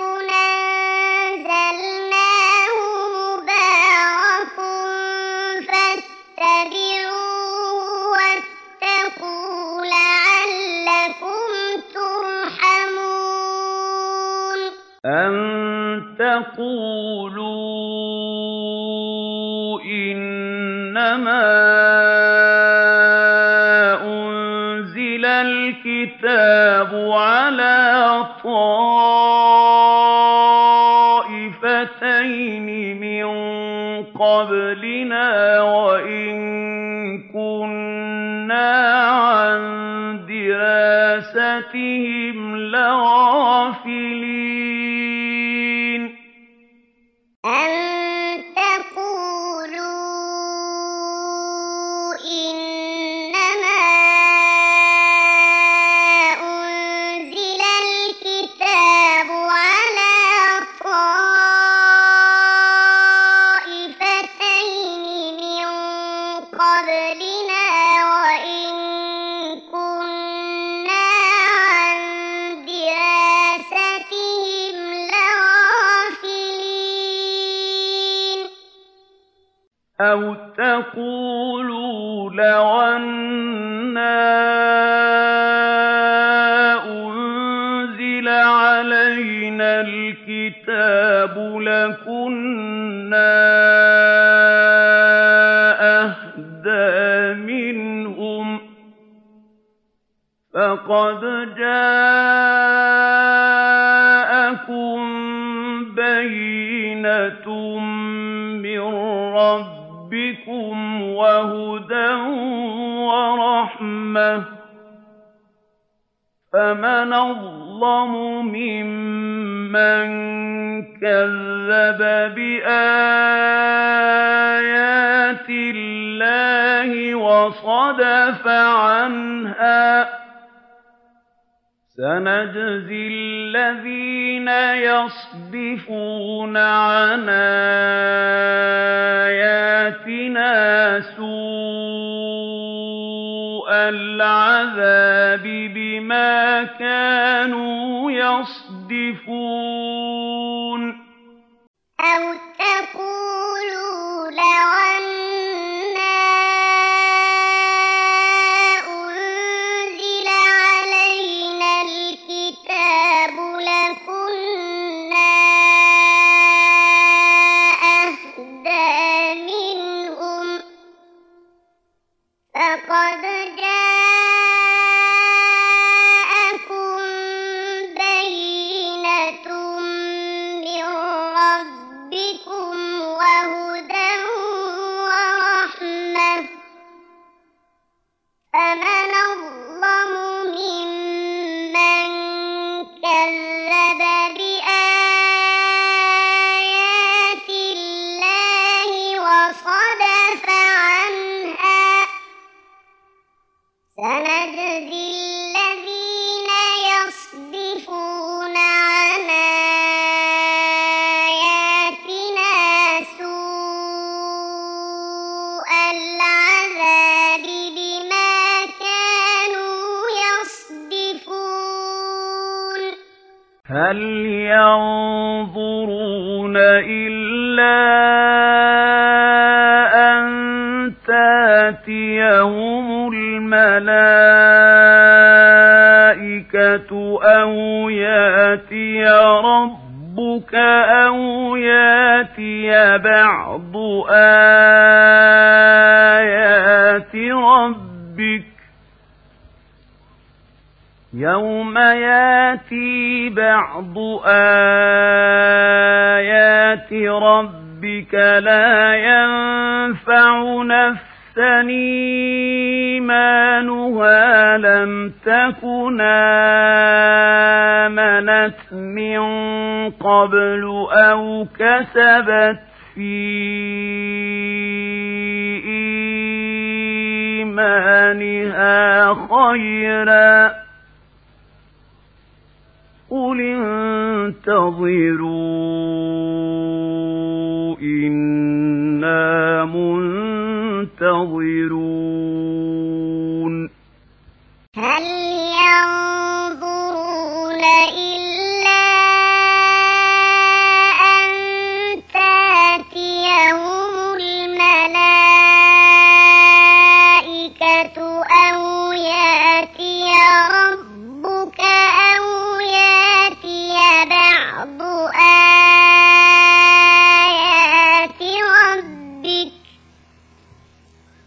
أَنزَلْنَاهُ مُبَارَكٌ فَاتَّبِعُوهُ وَاتَّقُوا لَعَلَّكُمْ تُرْحَمُونَ أَن تَقُولُوا إِنَّ إِنَّمَا أُنزِلَ الْكِتَابُ عَلَىٰ طَائِفَتَيْنِ مِن قَبْلِنَا وَإِن كُنَّا عَن دِرَاسَتِهِمْ لَغَافِلِينَ أَن تَقُولُوا إِنَّمَا أُنزِلَ الْكِتَابُ عَلَىٰ طَائِفَتَيْنِ مِن قَبْلِنَا وَإِن كُنَّا عَن دِرَاسَتِهِمْ لَغَافِلِينَ أَوْ تَقُولُوا لَوْ أَنَّا أُنزِلَ عَلَيْنَا الْكِتَابُ لَكُنَّا أَهْدَىٰ مِنْهُمْ ۚ فَقَدْ جَاءَكُم بَيِّنَةٌ مِّن رَّبِّكُمْ وَهُدًى وَرَحْمَةٌ ۚ فَمَنْ أَظْلَمُ مِمَّن كَذَّبَ بِآيَاتِ اللَّهِ وَصَدَفَ عَنْهَا ۗ سَنَجْزِي الَّذِينَ يَصْدِفُونَ عَنْ آيَاتِنَا سُوءَ الْعَذَابِ بِمَا كَانُوا يَصْدِفُونَ أَوْ تَقُولُوا لَوْ أَنَّا أُنزِلَ عَلَيْنَا الْكِتَابُ لَكُنَّا أَهْدَىٰ مِنْهُمْ ۚ فَقَدْ جَاءَكُم بَيِّنَةٌ مِّن رَّبِّكُمْ وَهُدًى وَرَحْمَةٌ ۚ فَمَنْ أَظْلَمُ مِمَّن كَذَّبَ بِآيَاتِ اللَّهِ وَصَدَفَ عَنْهَا ۗ سَنَجْزِي الَّذِينَ يَصْدِفُونَ عَنْ آيَاتِنَا سُوءَ الْعَذَابِ بِمَا كَانُوا يَصْدِفُونَ هَلْ يَنظُرُونَ إِلَّا أَن تَأْتِيَهُمُ الْمَلَائِكَةُ أَوْ يَأْتِيَ رَبُّكَ أَوْ يَأْتِيَ بَعْضُ آيَاتِ رَبِّكَ ۗ يَوْمَ يَأْتِي بَعْضُ آيَاتِ رَبِّكَ لَا يَنفَعُ نَفْسًا إِيمَانُهَا لَمْ تَكُنْ آمَنَتْ مِن قَبْلُ أَوْ كَسَبَتْ فِي إِيمَانِهَا خَيْرًا قُلِ انتَظِرُوا إِنَّا مُنتَظِرُونَ هَلْ يَنظُرُونَ إِلَّا أَن تَأْتِيَهُمُ الْمَلَائِكَةُ أَوْ يَأْتِيَ رَبُّكَ أَوْ يَأْتِيَ بَعْضُ آيَاتِ رَبِّكَ ۗ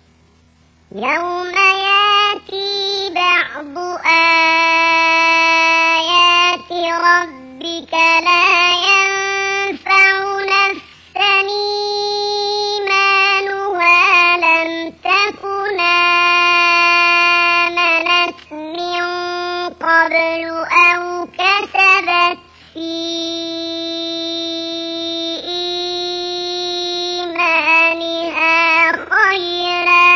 قبل أو كسبت في إيمانها خيرا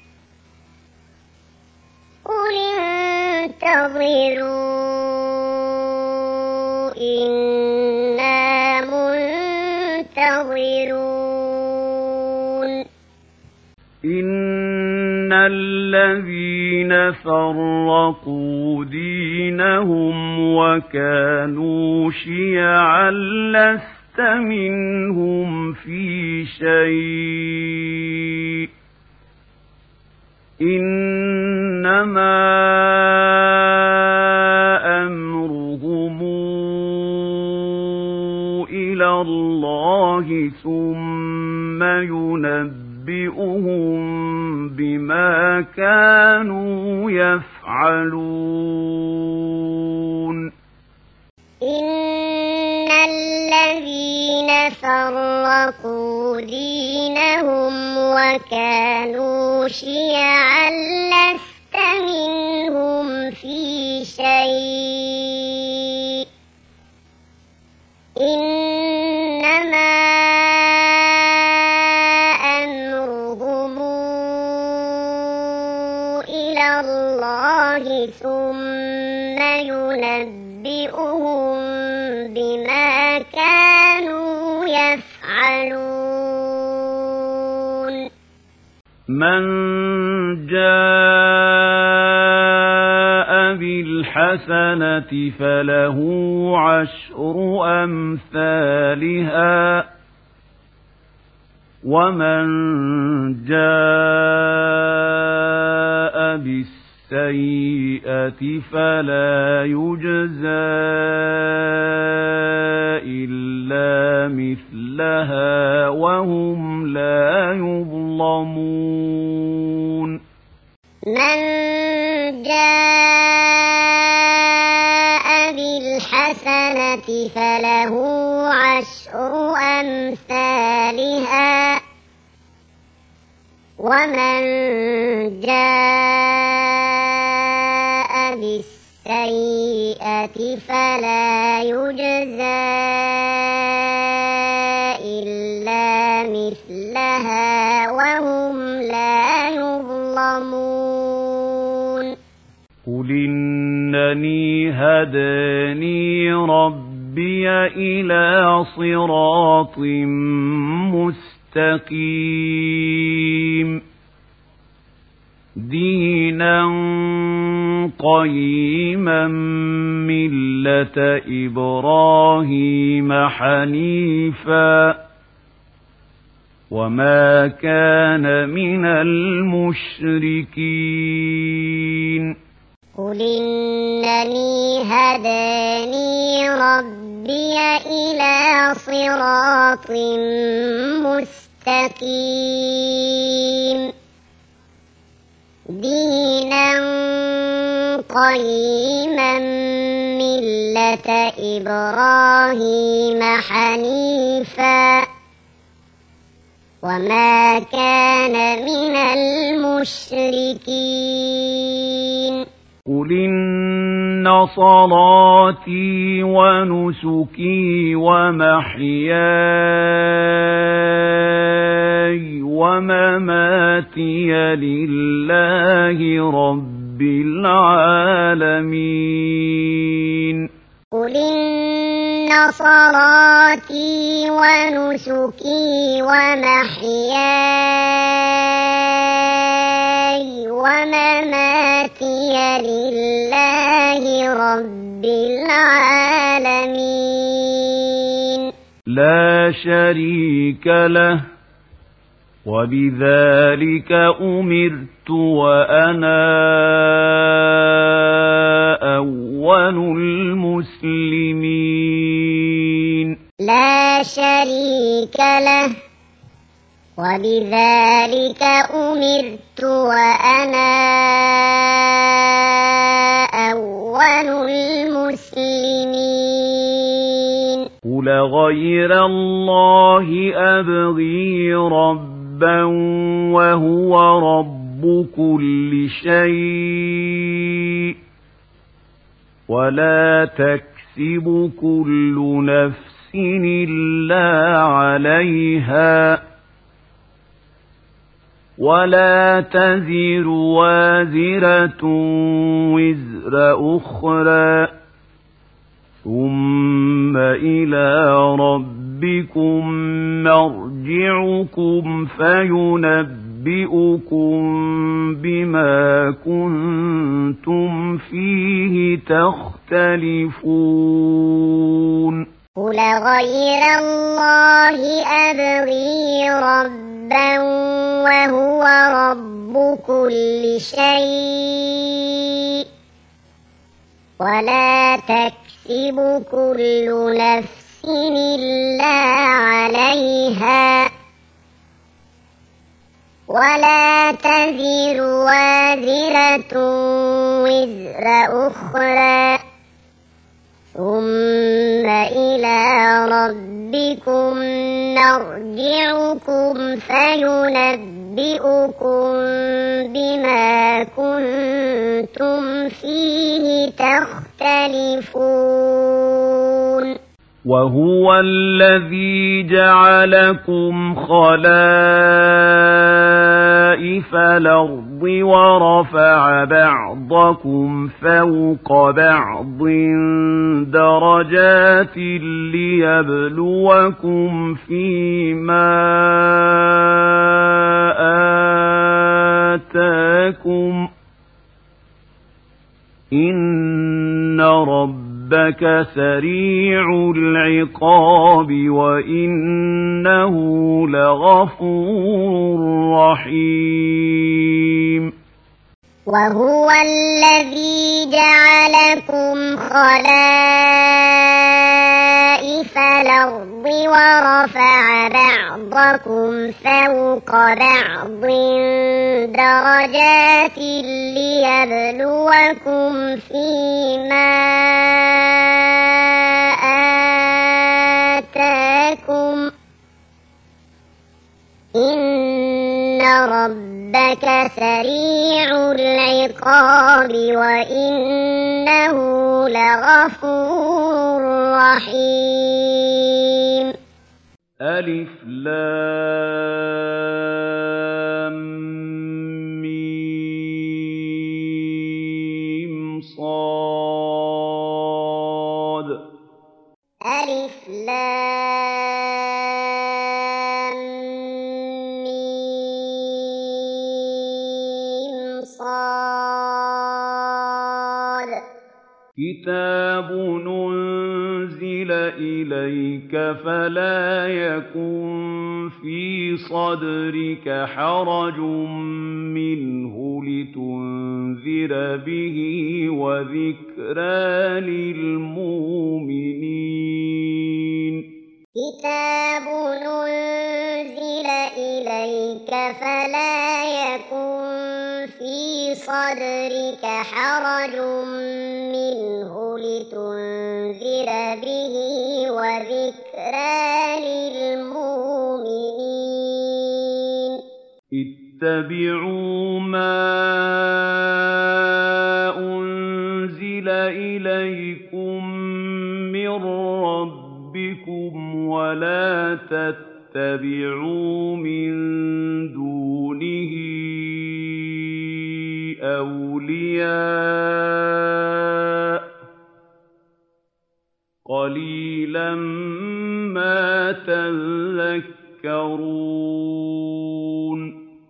قل انتظروا إنا منتظرون إن الذين فرقوا دينهم وكانوا شيعا لست منهم في شيء إنما أمرهم إلى الله ثم ينبئهم بما كانوا يفعلون إن الذين فرقوا دينهم وكانوا شيعا لست منهم في شيء إنما أمرهم إلى الله ثم ينبئهم بما كانوا يفعلون من جاء بالحسنة فله عشر أمثالها ومن جاء بالسيئة فلا يجزى إلا مثلها وهم لا يظلمون من جاء بالحسنة فله عشر أمثالها ومن جاء بالسيئة فلا يجزى إلا مثلها وهم لا يظلمون قل إنني هداني ربي إلى صراط مستقيم دينا قيما ملة إبراهيم حنيفا وما كان من المشركين قل إنني هداني ربي إلى صراط مستقيم دينا قيما ملة إبراهيم حنيفا وما كان من المشركين قل إن صلاتي ونسكي ومحياي ومماتي لله رب العالمين قل إن صلاتي ونسكي ومحياي ومماتي لله رب العالمين لا شريك له وبذلك أمرت وأنا أول المسلمين لا شريك له وبذلك أمرت وأنا أول المسلمين قل غير الله أبغي ربا وهو رب كل شيء ولا تكسب كل نفس إلا عليها ولا تزر وازرة وزر أخرى ثم إلى ربكم مرجعكم فينبئكم بما كنتم فيه تختلفون قل غير الله أبغي ربا وهو رب كل شيء ولا تكسب كل نفس إلا عليها ولا تزر وازرة وزر أخرى ثم إلى ربكم مرجعكم فينبئكم بما كنتم فيه تختلفون وهو الذي جعلكم خلائف الأرض ورفع بعضكم فوق بعض درجات ليبلوكم فيما آتاكم إن ربكم ربك سريع العقاب وإنه لغفور رحيم وهو الذي جعلكم خلائف الأرض ورفع بعضكم فوق بعض درجات ليبلوكم فيما آتاكم إن ربك سريع العقاب وإنه لغفور رحيم ألف لام ميم صاد ألف لام ميم صاد كتاب أنزل إليك فلا يكن في صدرك حرج منه لتنذر به وذكرى للمؤمنين كتاب أنزل إليك فلا يكن في صدرك حرج منه لتنذر به وذكرى للمؤمنين اتبعوا ما أنزل إليكم من ربكم ولا تتبعوا من دونه أولياء قليلا ما تذكرون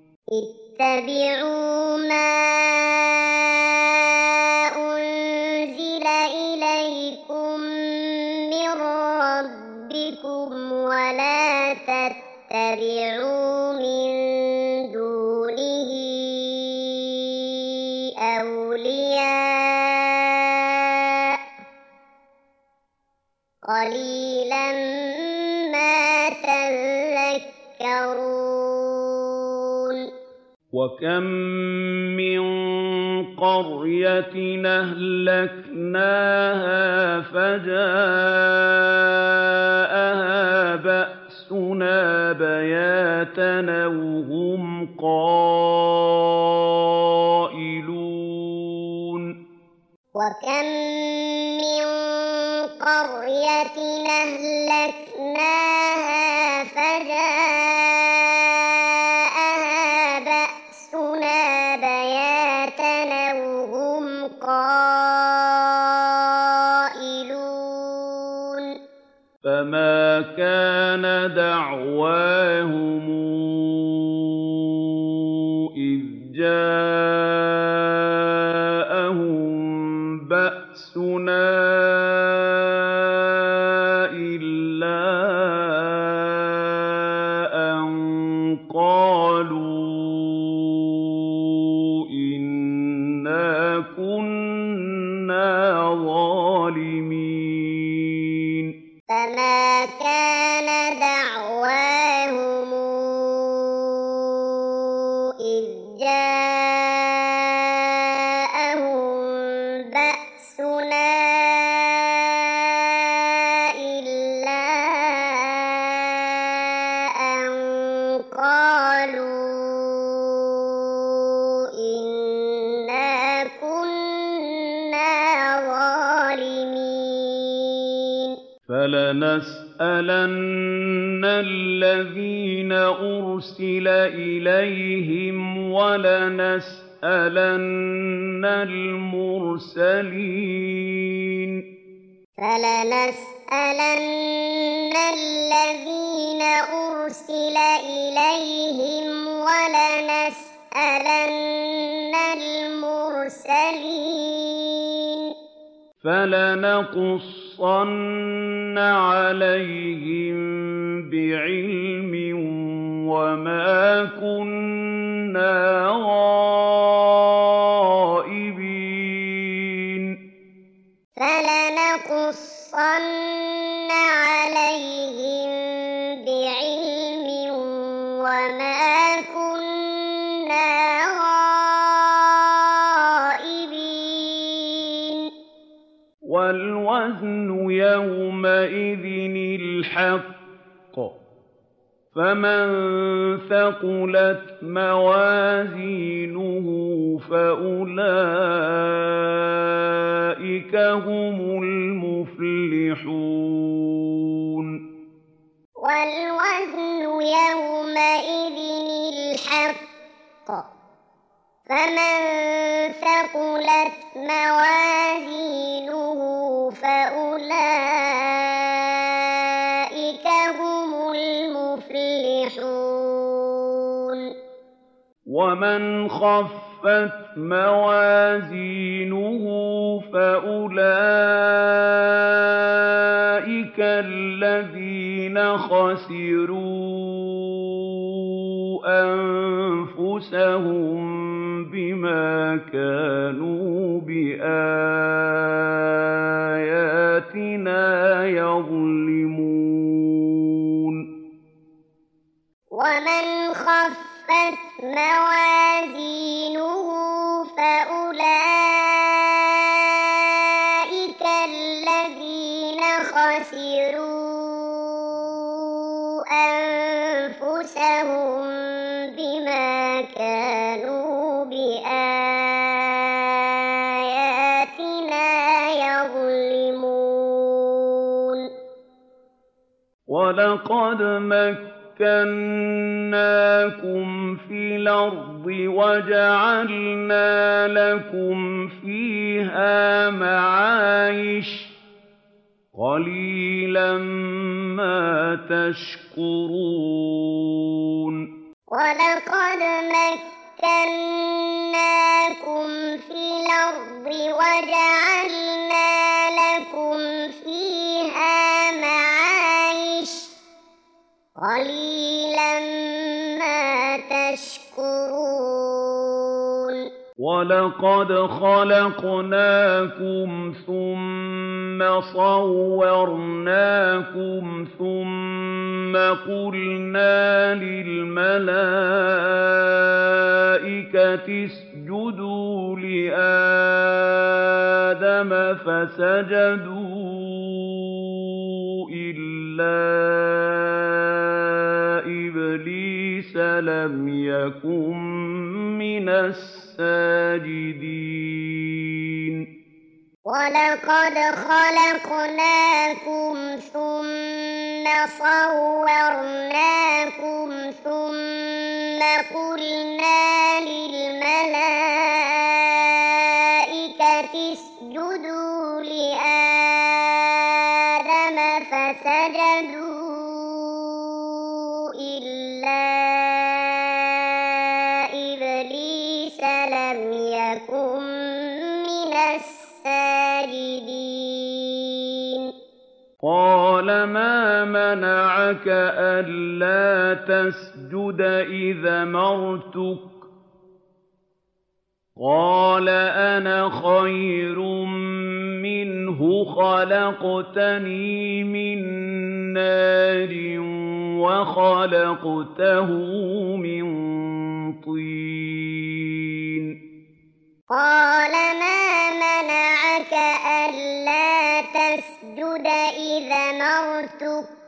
اتبعوا ما أنزل إليكم من ربكم ولا تتبعوا من دونه أولياء قليلا ما تذكرون وكم من قرية أهلكناها فجاءها بأسنا بياتا وهم قائلون وكم من قرية أهلكناها فجاءها بأسنا بياتا وهم قائلون فما كان دعواهم إذ جاءهم بأسنا إلا أن قالوا إنا كنا ظالمين فما كان دعواهم إذ جاءهم بأسنا إلا أن قالوا إنا كنا ظالمين فلنسألن الذين أرسل إليهم ولنسألن المرسلين فلنسألن الذين أرسل إليهم ولنسألن المرسلين فلنقصن عليهم بعلم وما كنا غائبين فلنقصن عليهم بعلم وما كنا غائبين والوزن يومئذ الحق فمن ثقلت موازينه فأولئك هم المفلحون والوزن يومئذ الحق فمن ثقلت موازينه فأولئك هم المفلحون ومن خفت موازينه فأولئك الذين خسروا أنفسهم بما كانوا بآياتنا يظلمون ومن خفت موازينه فأولئك الذين خسروا أنفسهم بما كانوا بآياتنا يظلمون ولقد مكناكم في الأرض وجعلنا لكم فيها معايش قليلا ما تشكرون ولقد مكناكم في الأرض وجعلنا لكم فيها معايش قليلا ما تشكرون ولقد خلقناكم ثم صورناكم ثم قلنا للملائكة اسجدوا لآدم فسجدوا إلا إبليس لم يكن من الساجدين وَلَقَدْ خَلَقْنَاكُمْ ثُمَّ صَوَّرْنَاكُمْ ثُمَّ قُلْنَا لِلْمَلَائِكَةِ اسْجُدُوا لِآدَمَ فَسَجَدُوا إِلَّا إِبْلِيسَ لَمْ يَكُن مِّنَ السَّاجِدِينَ قَالَ مَا مَنَعَكَ أَلَّا تَسْجُدَ إِذْ أَمَرْتُكَ ۖ قَالَ أَنَا خَيْرٌ مِّنْهُ خَلَقْتَنِي مِن نَّارٍ وَخَلَقْتَهُ مِن طِينٍ قَالَ مَا مَنَعَكَ أَلَّا تَسْجُدَ إِذْ أَمَرْتُكَ ۖ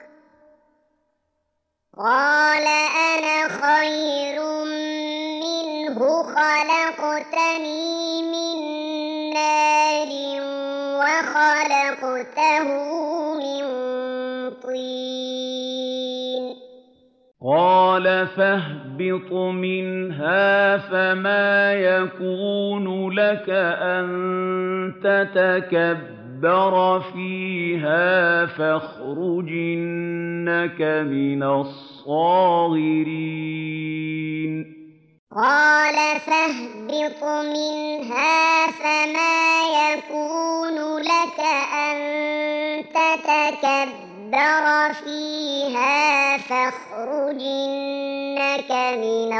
قَالَ أَنَا خَيْرٌ مِّنْهُ خَلَقْتَنِي مِن نَّارٍ وَخَلَقْتَهُ مِن طِينٍ قَالَ فَاهْبِطْ مِنْهَا فَمَا يَكُونُ لَكَ أَن تَتَكَبَّرَ فِيهَا فَاخْرُجْ إِنَّكَ مِنَ الصَّاغِرِينَ قَالَ فَاهْبِطْ مِنْهَا فَمَا يَكُونُ لَكَ أَن تَتَكَبَّرَ فِيهَا فَاخْرُجْ إِنَّكَ مِنَ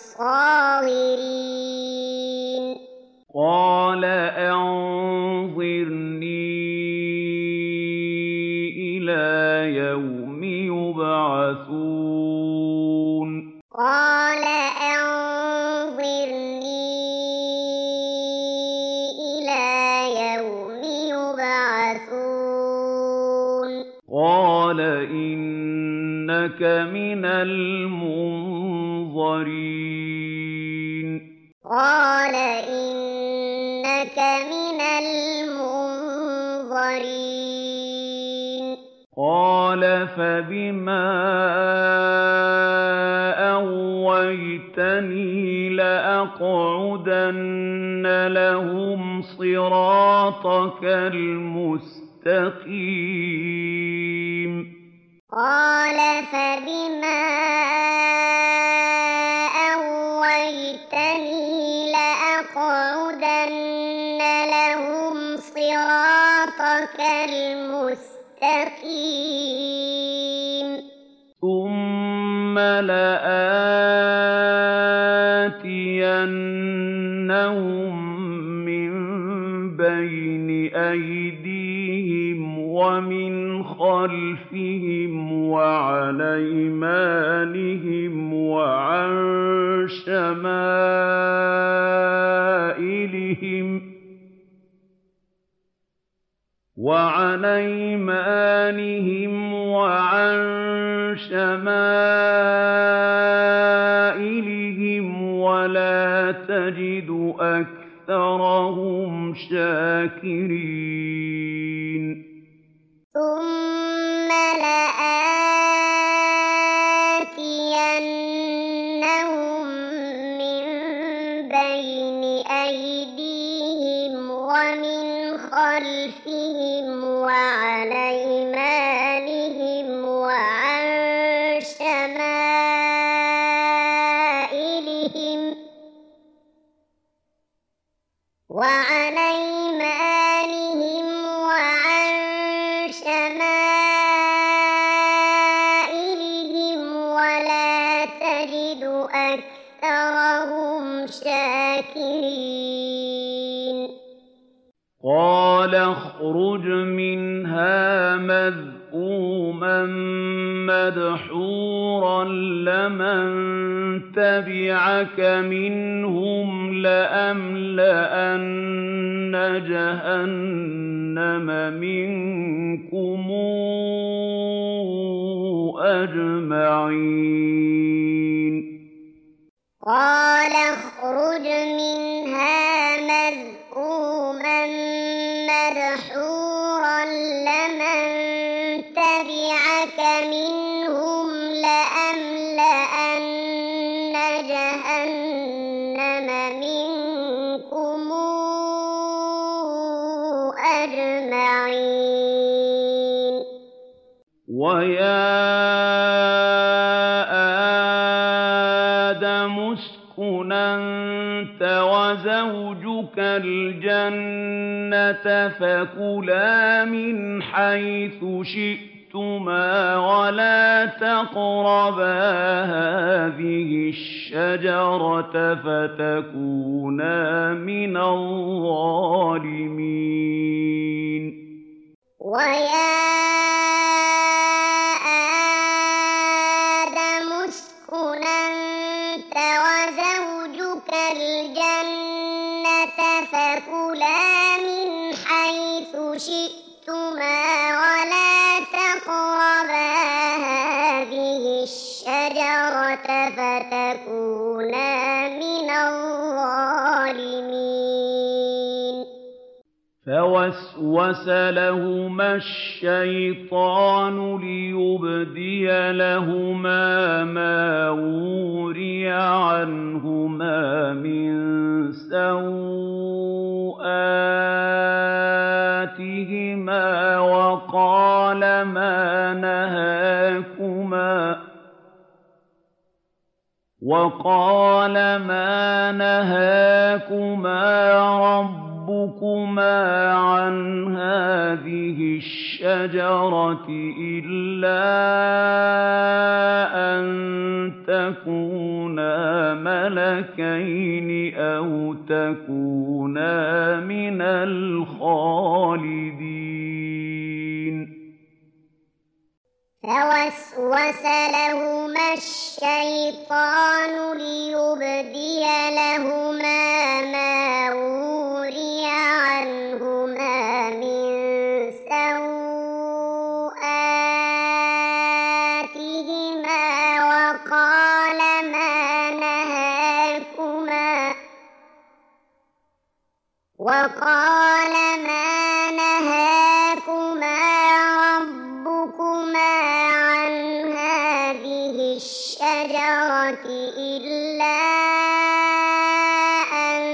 الصَّاغِرِينَ قَالَ أَنظِرْنِي إِلَىٰ يَوْمِ يُبْعَثُونَ قَالَ أَنظِرْنِي إِلَىٰ يَوْمِ يُبْعَثُونَ قَالَ إِنَّكَ مِنَ الْمُنظَرِينَ قَالَ إِنَّكَ مِنَ الْمُنظَرِينَ قَالَ فَبِمَا أَغْوَيْتَنِي لَأَقْعُدَنَّ لَهُمْ صِرَاطَكَ الْمُسْتَقِيمَ قَالَ فَبِمَا أَغْوَيْتَنِي لَأَقْعُدَنَّ لَهُمْ صِرَاطَكَ الْمُسْتَقِيمَ ثُمَّ لَآتِيَنَّهُم مِّن بَيْنِ أَيْدِيهِمْ وَمِنْ خَلْفِهِمْ وَعَنْ أَيْمَانِهِمْ وَعَن شَمَائِلِهِمْ وَعَنْ أَيْمَانِهِمْ وَعَن شَمَائِلِهِمْ وَلَا تَجِدُ أَكْثَرَهُمْ شَاكِرِينَ ثُمَّ لَآتِيَنَّهُم مِّن بَيْنِ أَيْدِيهِمْ وَمِنْ خَلْفِهِمْ وَعَنْ أَيْمَانِهِمْ وَعَن شَمَائِلِهِمْ وَعَنْ أَيْمَانِهِمْ وَعَن شَمَائِلِهِمْ وَلَا تَجِدُ أَكْثَرَهُمْ شَاكِرِينَ قَالَ اخْرُجْ مِنْهَا مَذْءُومًا مَّدْحُورًا لَّمَن تَبِعَكَ مِنْهُمْ لَأَمْلَأَنَّ جَهَنَّمَ مِنكُمْ أَجْمَعِينَ قَالَ اخْرُجْ مِنْهَا مَذْءُومًا لمن تبعك منهم لأملأن جهنم منكم أجمعين ويا آدم اسكن أنت وزوجك الجنة فكلا من حيث شئتما ولا تقربا هذه الشجرة فتكونا من الظالمين ويا آدم اسكن أنت وزوجك الجنة فكلا من حيث شئتما ولا تقربا هذه الشجرة فتكونا من الظالمين فوسوس لهما الشيطان ليبدي لهما ما وري عنهما من سوآتهما وقال ما نهاكما وقال ما نهاكما ربكما عن هذه الشجرة إلا أن تكونا ملكين أو تكونا من الخالدين فوسوس لهما الشيطان ليبدي لهما ما وري عنهما من سوآتهما وقال ما نهاكما وقال ما نهاكما ربكما عن هذه الشجرة إلا أن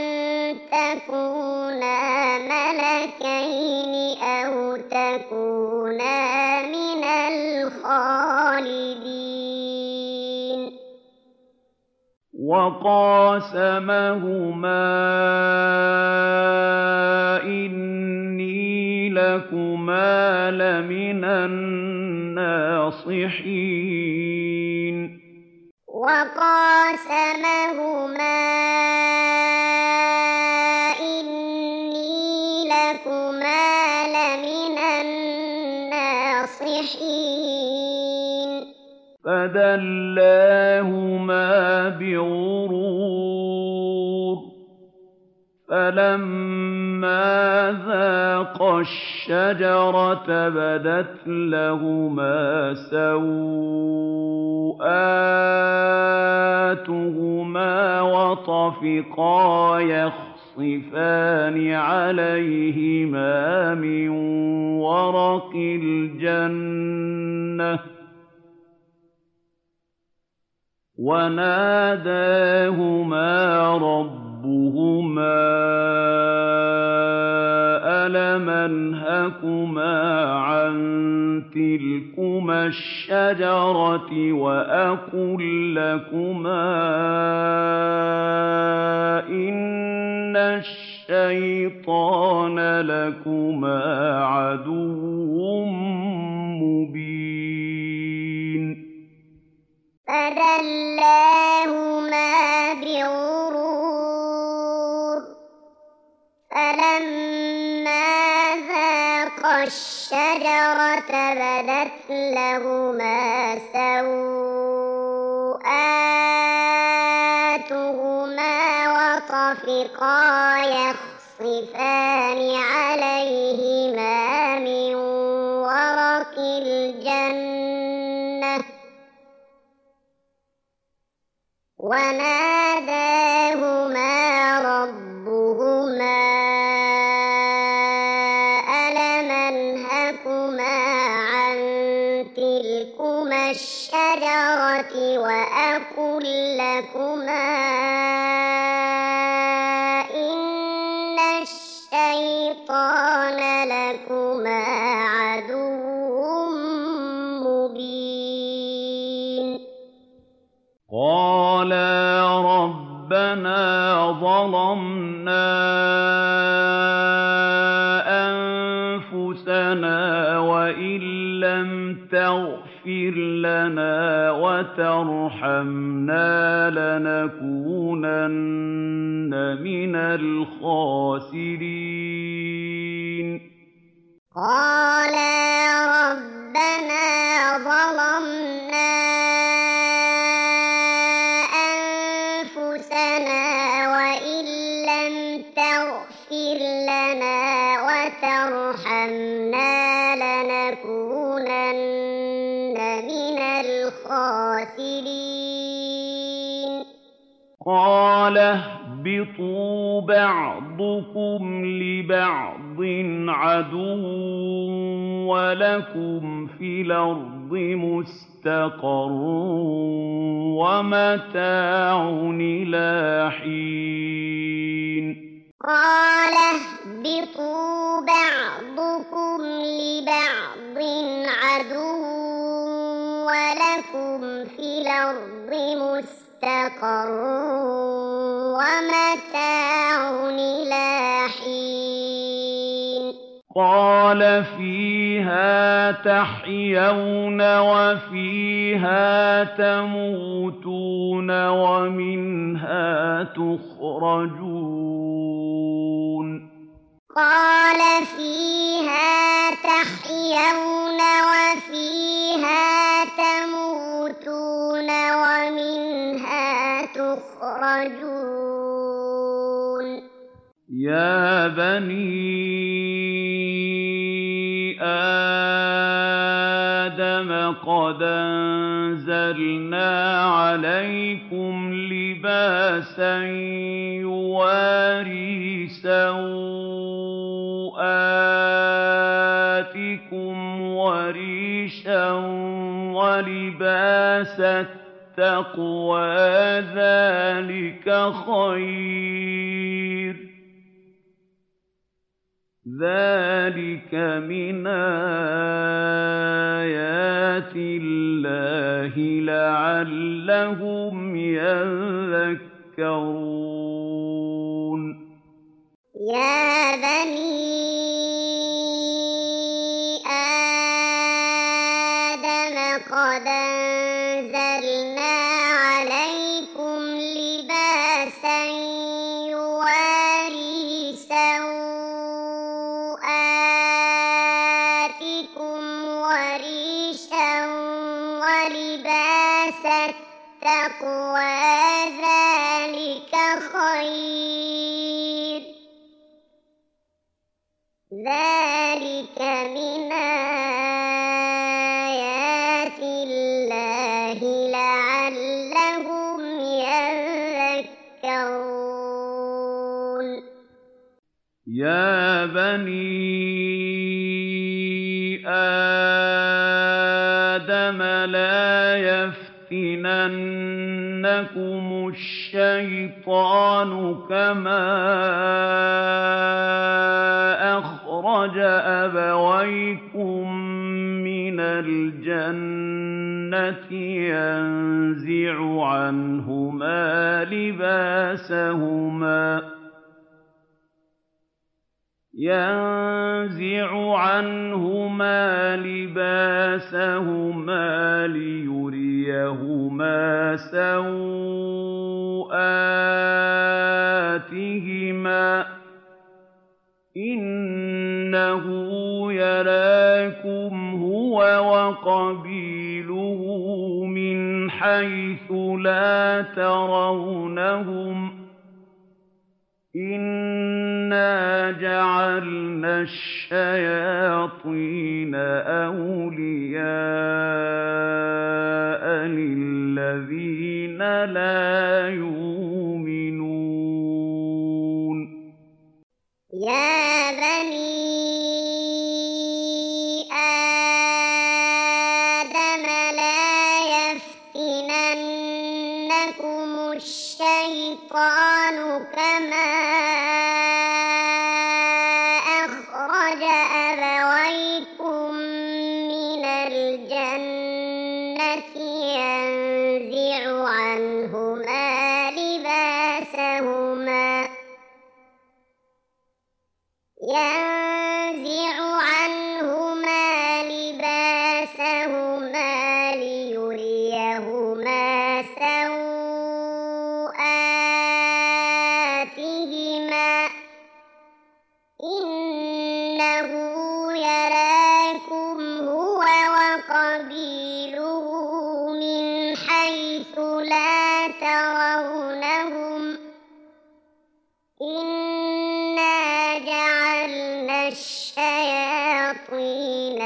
تكونا ملكين أو تكونا من الخالدين وقاسمهما إني لكما لمن الناصحين وقاسمهما إني لكما لمن الناصحين فدلاهما بغرور فلما ذاقا الشجرة بدت لهما سوآتهما وطفقا يخصفان عليهما من ورق الجنة وناداهما ربهما ألم أنهكما عن تلكما الشجرة وأقل لكما إن الشيطان لكما عدو مبين فدلاهما بغرور فلما ذاقا الشجرة بدت لهما سوآتهما وطفقا يخصفان عليهما من ورق الجنة وناداهما ربهما ألم أنهكما الشجرة وأقل لكما إن الشيطان لكما عدو مبين قالا ربنا ظلمنا أنفسنا وإن لم تغفر لنا وترحمنا لنكونن من الخاسرين قالا ربنا ظلمنا أنفسنا وإن لم تغفر لنا وترحمنا لنكونن من الخاسرين قال اهبطوا بعضكم لبعض عدو ولكم في الأرض مستقر ومتاع إلى حين قال اهبطوا بعضكم لبعض عدو ولكم في الأرض مستقر ومتاع إلى حين قال فيها تحيون وفيها تموتون ومنها تخرجون قال فيها تحيون وفيها تموتون ومنها تخرجون يا بني آدم قد أنزلنا عليكم لباسا يواري سوآتكم وريشا ولباس التقوى ذلك خير ذلك من آيات الله لعلهم يذكرون يا بني آدم قد أنزلنا عليكم لباسا يواري سوآتكم وريشا ولباس التقوى ذلك خير ذلك من آيات الله لعلهم يذكرون يا بني آدم لا يفتننكم الشيطان كما أخرج أبويكم من الجنة ينزع عنهما لباسهما ينزع عنهما لباسهما ليريهما سوآتهما إنه يراكم هو وقبيله من حيث لا ترونهم إِنَّا جَعَلْنَا الشَّيَاطِينَ أَوْلِيَاءَ لِلَّذِينَ لَا يُؤْمِنُونَ يا بني آدم لا كما أخرج أبويكم من الجنة ينزع عنهما لباسهما ينزع عنهما لباسهما ليريهما سوآتهما إنه يراكم هو وقبيله من حيث لا ترونهم إنا جعلنا الشياطين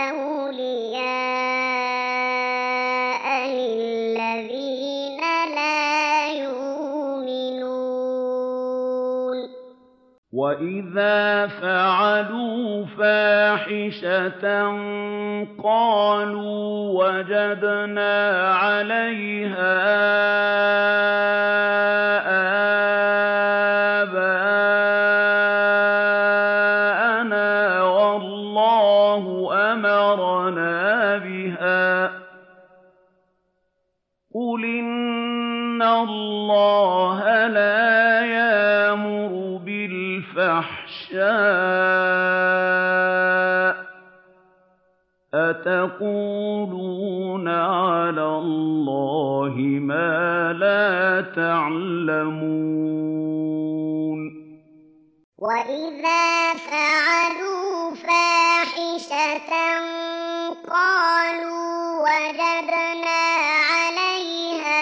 أولياء للذين لا يؤمنون وَإِذَا فَعَلُوا فَاحِشَةً قَالُوا وَجَدْنَا عَلَيْهَا آبَاءَنَا وَاللَّهُ أَمَرَنَا بِهَا قُلْ إِنَّ اللَّهَ لَا يَأْمُرُ بِالْفَحْشَاءِ أَتَقُولُونَ عَلَى اللَّهِ مَا لَا تَعْلَمُونَ وَإِذَا فَعَلُوا فَاحِشَةً قَالُوا وَجَدْنَا عَلَيْهَا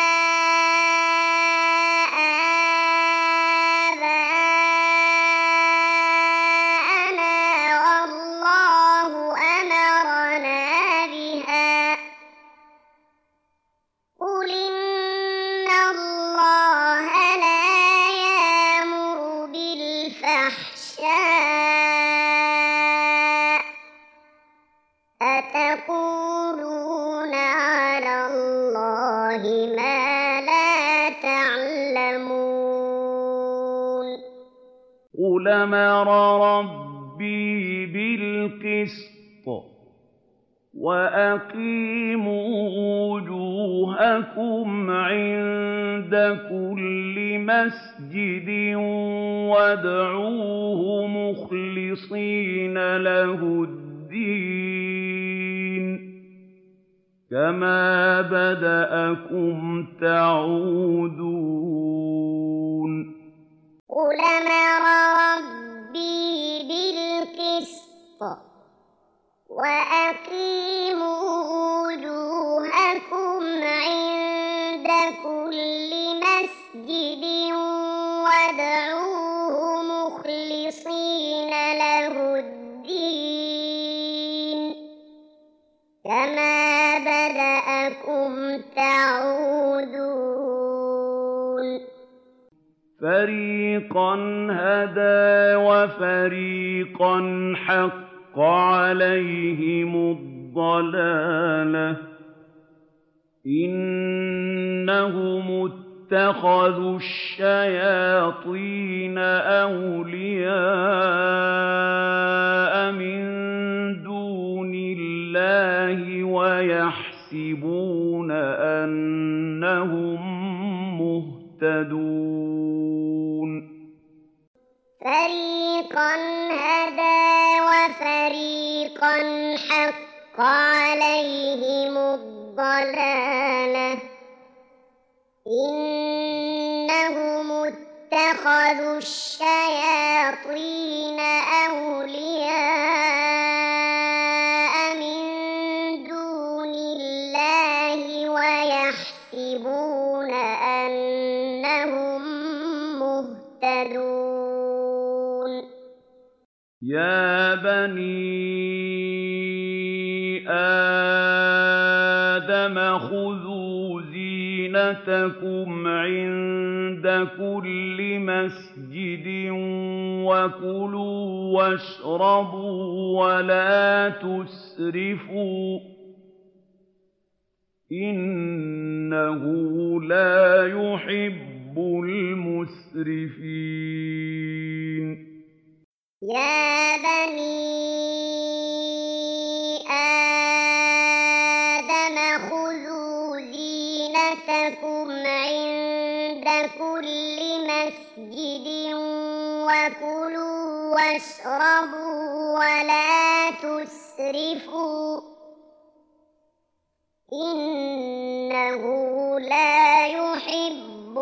آبَاءَنَا وَاللَّهُ أَمَرَنَا بِهَا قُلْ إِنَّ اللَّهَ لَا يَأْمُرُ بِالْفَحْشَاءِ أَتَقُولُونَ عَلَى اللَّهِ مَا لَا تَعْلَمُونَ قُلْ أَمَرَ رَبِّي بِالْقِسْطِ وَأَقِيمُوا وُجُوهَكُمْ عِندَ كُلِّ مَسْجِدٍ وَادْعُوهُ مُخْلِصِينَ لَهُ الدِّينَ كَمَا بَدَأَكُمْ تَعُودُونَ قُلْ أَمَرَ رَبِّي بِالْقِسْطِ وَأَقِيمُوا وُجُوهَكُمْ عِندَ كُلِّ مَسْجِدٍ وَادْعُوهُ مُخْلِصِينَ لَهُ الدِّينَ كَمَا بَدَأَكُمْ تَعُودُونَ فَرِيقًا هَدَىٰ وَفَرِيقًا حَقَّ عَلَيْهِمُ الضَّلَالَةُ ۗ إِنَّهُمُ اتَّخَذُوا الشَّيَاطِينَ أَوْلِيَاءَ مِن دُونِ اللَّهِ وَيَحْسَبُونَ أَنَّهُم مُّهْتَدُونَ فَرِيقًا هَدَىٰ وَفَرِيقًا حَقَّ عَلَيْهِمُ الضَّلَالَةُ ۗ إِنَّهُمُ اتَّخَذُوا الشَّيَاطِينَ أَوْلِيَاءَ مِن دُونِ اللَّهِ وَيَحْسَبُونَ أَنَّهُم مُّهْتَدُونَ يَا بَنِي آدَمَ خُذُوا زِينَتَكُمْ عِندَ كُلِّ مَسْجِدٍ وَكُلُوا وَاشْرَبُوا وَلَا تُسْرِفُوا ۚ إِنَّهُ لَا يُحِبُّ المسرفين يا بني آدم خذوا زينتكم عند كل مسجد وكلوا واشربوا ولا تسرفوا إنه لا يحب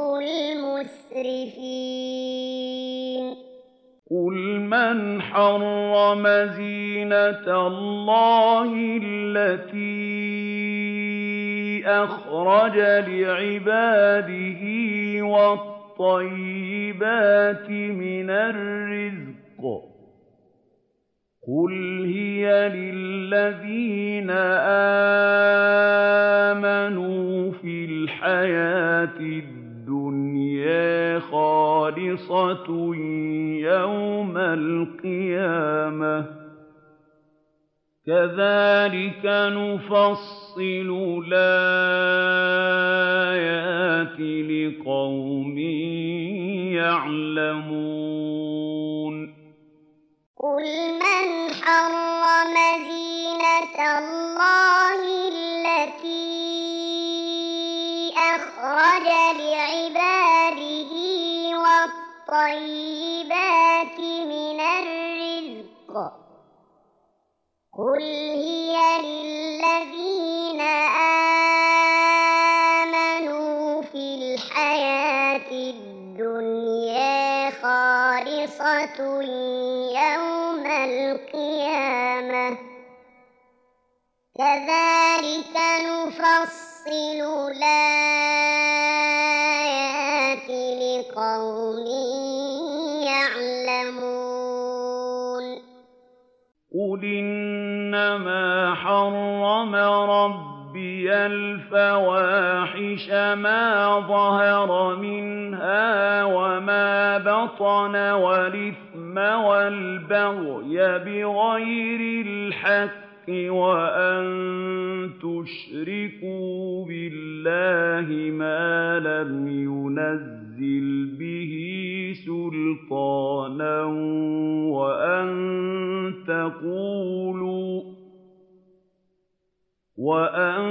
المسرفين قل من حرم زينة الله التي أخرج لعباده والطيبات من الرزق قل هي للذين آمنوا في الحياة الدنيا خالصة يوم القيامة كذلك نفصل الآيات لقوم يعلمون قل من حرم زينة الله التي أخرج لعباده والطيبات من الرزق قل هي للذين آمنوا في الحياة الدنيا خالصة يوم القيامة كذلك نفصل الآيات لقوم يعلمون قل إنما حرم ربي الفواحش ما ظهر منها وما بطن والإثم والبغي بغير الحق وأن تشركوا بالله ما لم ينزل به سلطانا وأن تقولوا وأن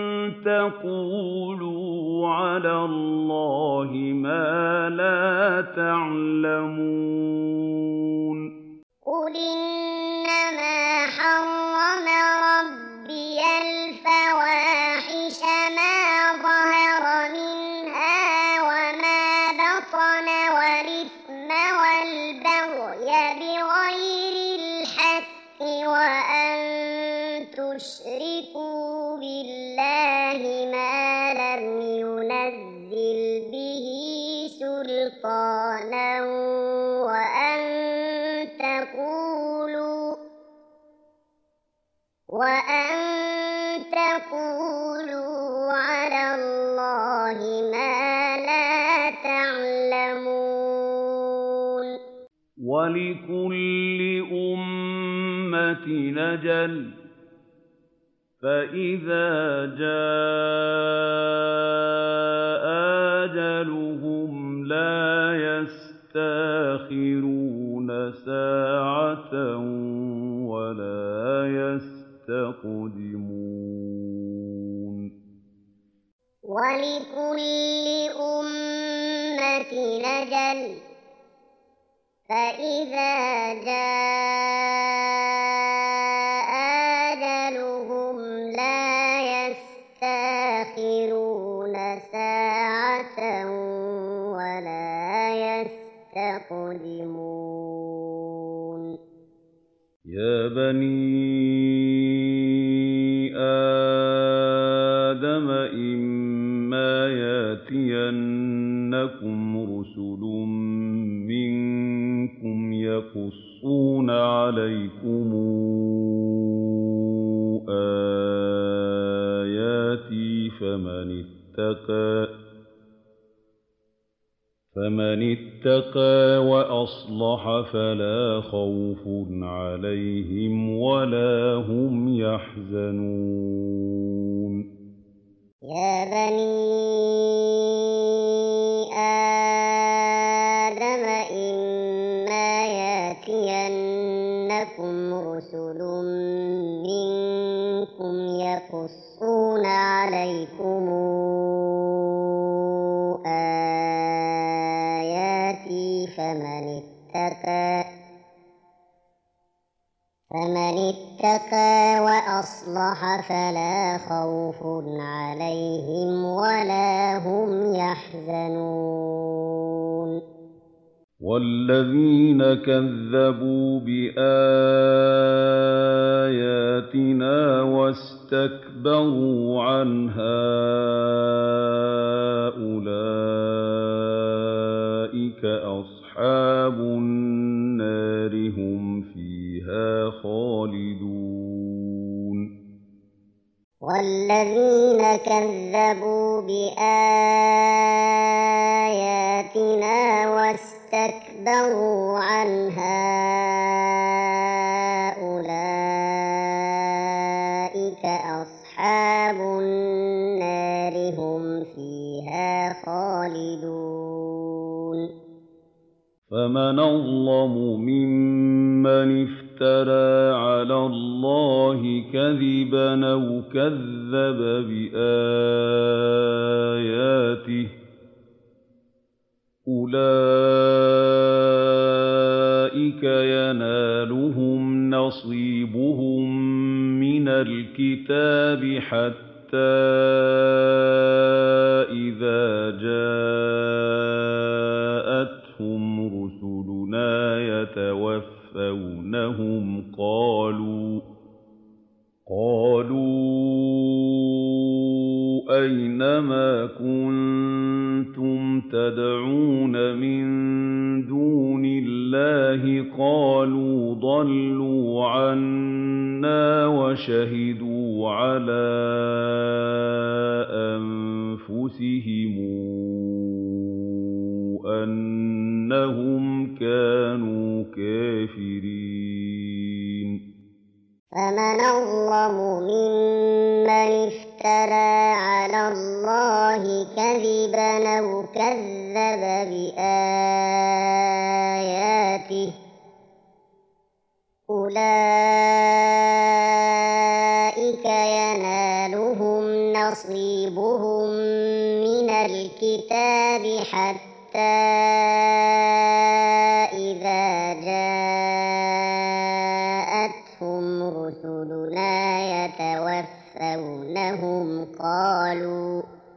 تقولوا على الله ما لا تعلمون قل إنما حرم ربي الفواحش ما ظهر منها وما بطن والإثم والبغي بغير الحق وأن تشركوا بالله ما لم ينزل به سلطانا وأن تقولوا وأن تقولوا على الله ما لا تعلمون ولكل أمة أجل فإذا جاء أجلهم لا يستأخرون ساعة ولا يستقدمون ولكل أمة أجل فإذا جاء أجلهم لا يستأخرون ساعة ولا يستقدمون يا بني آدم إما يأتينكم رسل منكم يقصون عليكم آياتي فمن اتقى فمن اتقى وأصلح فلا خوف عليهم ولا هم يحزنون يا بني يقصون عليكم آياتي فمن اتقى فمن اتقى وأصلح فلا خوف عليهم ولا هم يحزنون وَالَّذِينَ كَذَّبُوا بِآيَاتِنَا وَاسْتَكْبَرُوا عَنْهَا أُولَٰئِكَ أَصْحَابُ النَّارِ ۖ هُمْ فِيهَا خَالِدُونَ وَالَّذِينَ كَذَّبُوا بِآيَاتِنَا وَاسْتَكْبَرُوا عَنْهَا أُولَٰئِكَ أَصْحَابُ النَّارِ ۖ هُمْ فِيهَا خَالِدُونَ فَمَنْ أَظْلَمُ مِمَّنِ افْتَرَىٰ عَلَى اللَّهِ كَذِبًا أَوْ كَذَّبَ بِآيَاتِهِ ۚ أُولَٰئِكَ يَنَالُهُمْ نَصِيبُهُم مِّنَ الْكِتَابِ حَتَّىٰ إِذَا جَاءَتْهُمْ رُسُلُنَا يَتَوَفَّوْنَهُمْ قَالُوا قَالُوا أَيْنَ مَا كُنتُمْ تَدْعُونَ مِن دُونِ اللَّهِ ۖ قَالُوا ضَلُّوا عَنَّا وَشَهِدُوا عَلَىٰ أَنفُسِهِمْ أَنَّهُمْ كَانُوا كَافِرِينَ فَمَنْ أَظْلَمُ مِمَّنِ افْتَرَىٰ عَلَى اللَّهِ كَذِبًا أَوْ كَذَّبَ بِآيَاتِهِ ۚ أُولَٰئِكَ يَنَالُهُمْ نَصِيبُهُم مِّنَ الْكِتَابِ حَتَّىٰ إِذَا جَاءَتْهُمْ رُسُلُنَا يَتَوَفَّوْنَهُمْ قَالُوا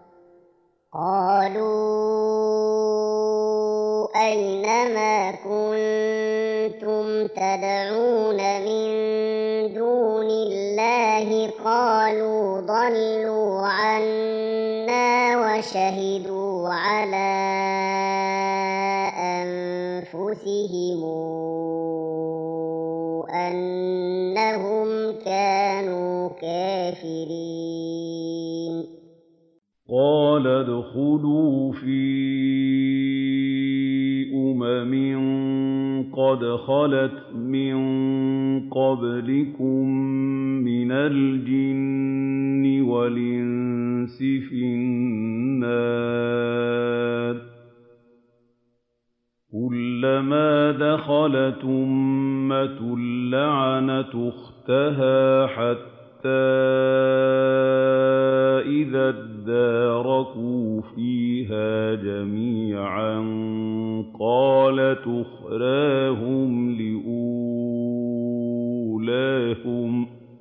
قَالُوا أَيْنَ مَا كُنتُمْ تَدْعُونَ مِن دُونِ اللَّهِ ۖ قَالُوا ضَلُّوا عَنَّا وَشَهِدُوا عَلَىٰ أَنفُسِهِمْ أَنَّهُمْ كَانُوا كَافِرِينَ قَالَ ادْخُلُوا فِي أُمَمٍ قَدْ خَلَتْ مِن قَبْلِكُم مِّنَ الْجِنِّ وَالْإِنسِ فِي النَّارِ ۖ كُلَّمَا دَخَلَتْ أُمَّةٌ لَّعَنَتْ أُخْتَهَا حَتَّىٰ إِذَا ادَّارَكُوا فِيهَا جَمِيعًا قَالَتْ أُخْرَاهُمْ لِأُولَاهُمْ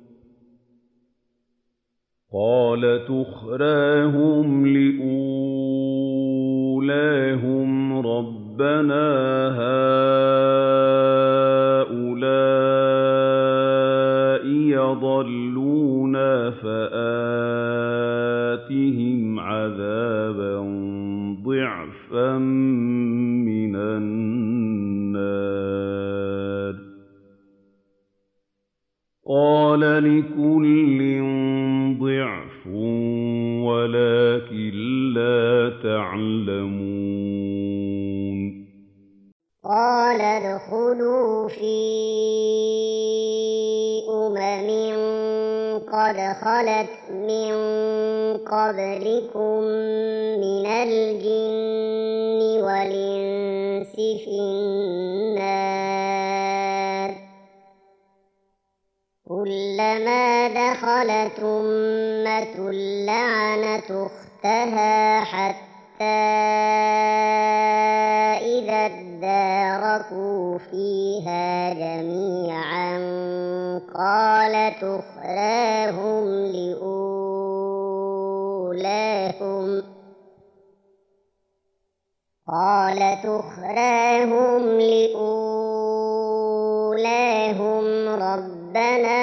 قَالَتْ أُخْرَاهُمْ لِأُولَاهُمْ رَبَّنَا هَٰؤُلَاءِ يَضَلُّونَا فَآتِهِمْ عَذَابًا ضِعْفًا مِّنَ النَّارِ ۖ قَالَ لِكُلٍّ ضِعْفٌ وَلَٰكِن لَّا تَعْلَمُونَ قَالَ ادْخُلُوا فِي أُمَمٍ قَدْ خَلَتْ مِن قَبْلِكُم مِّنَ الْجِنِّ وَالْإِنسِ فِي النَّارِ ۖ كلما دخلت أمة لعنت أختها حتى إذا اداركوا فيها جميعا قالت أخراهم لأولاهم قالت أخراهم لأولاهم ربنا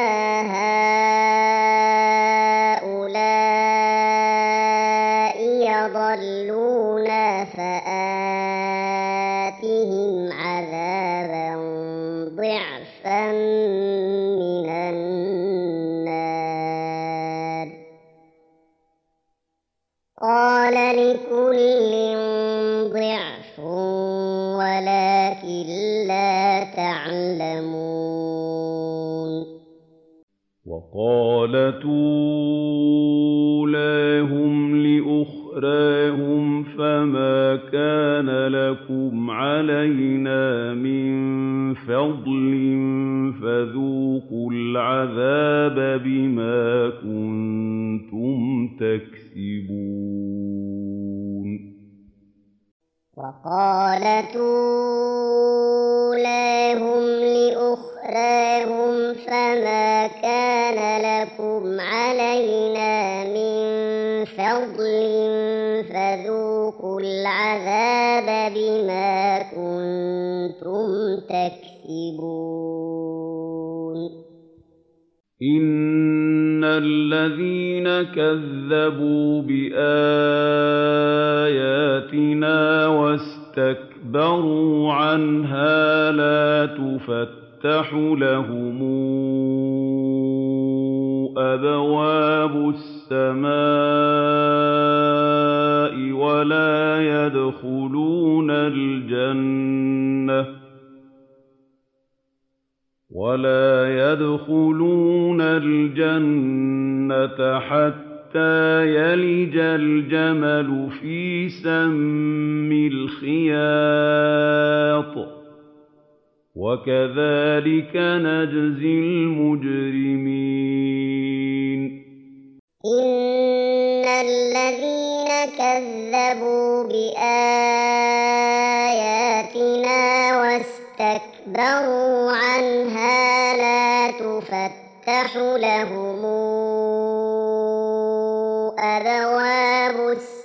هؤلاء يضلونا فآتهم عذابا ضعفا من النار قال لكل ضعف ولكن لا تعلمون وقالت أولاهم لأخراهم فما كان لكم علينا من فضل فذوقوا العذاب بما كنتم تكسبون وقالت أولاهم لأخراهم فما كان لكم علينا من فضل فذوقوا العذاب بما كنتم تكسبون إن الذين كذبوا بآياتنا واستكبروا عنها لا تفتح لهم أبواب السماء ولا يدخلون الجنة ولا يدخلون الجنة حتى يلج الجمل في سم الخياط وكذلك نجزي المجرمين إن الذين كذبوا بآياتنا واستكبروا عنها لا تفتح لهم أبواب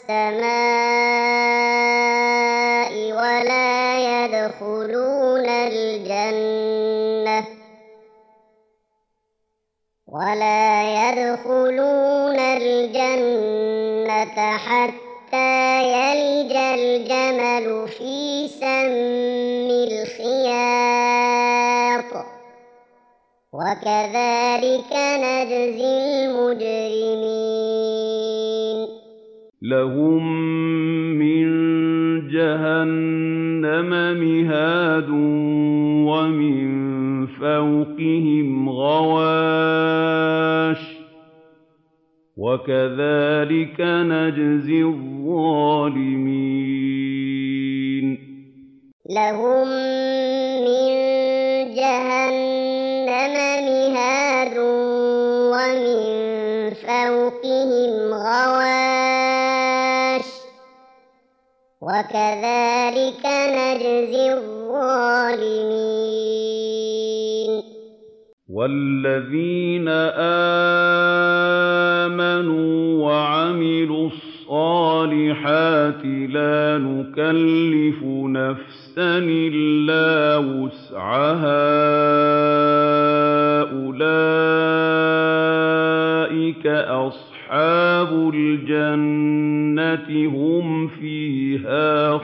السماء ولا يدخلون الجنة ولا يدخلون الجنة حتى يلج الجمل في سم الخياط وكذلك نجزي المجرمين لهم من جهنم مهاد ومن فوقهم غواش وكذلك نجزي الظالمين لهم من جهنم مهاد ومن فوقهم غواش وكذلك نجزي الظالمين والذين آمنوا وعملوا الصالحات لا نكلف نفسا إلا وسعها أولئك أصحاب الجنة هم فيها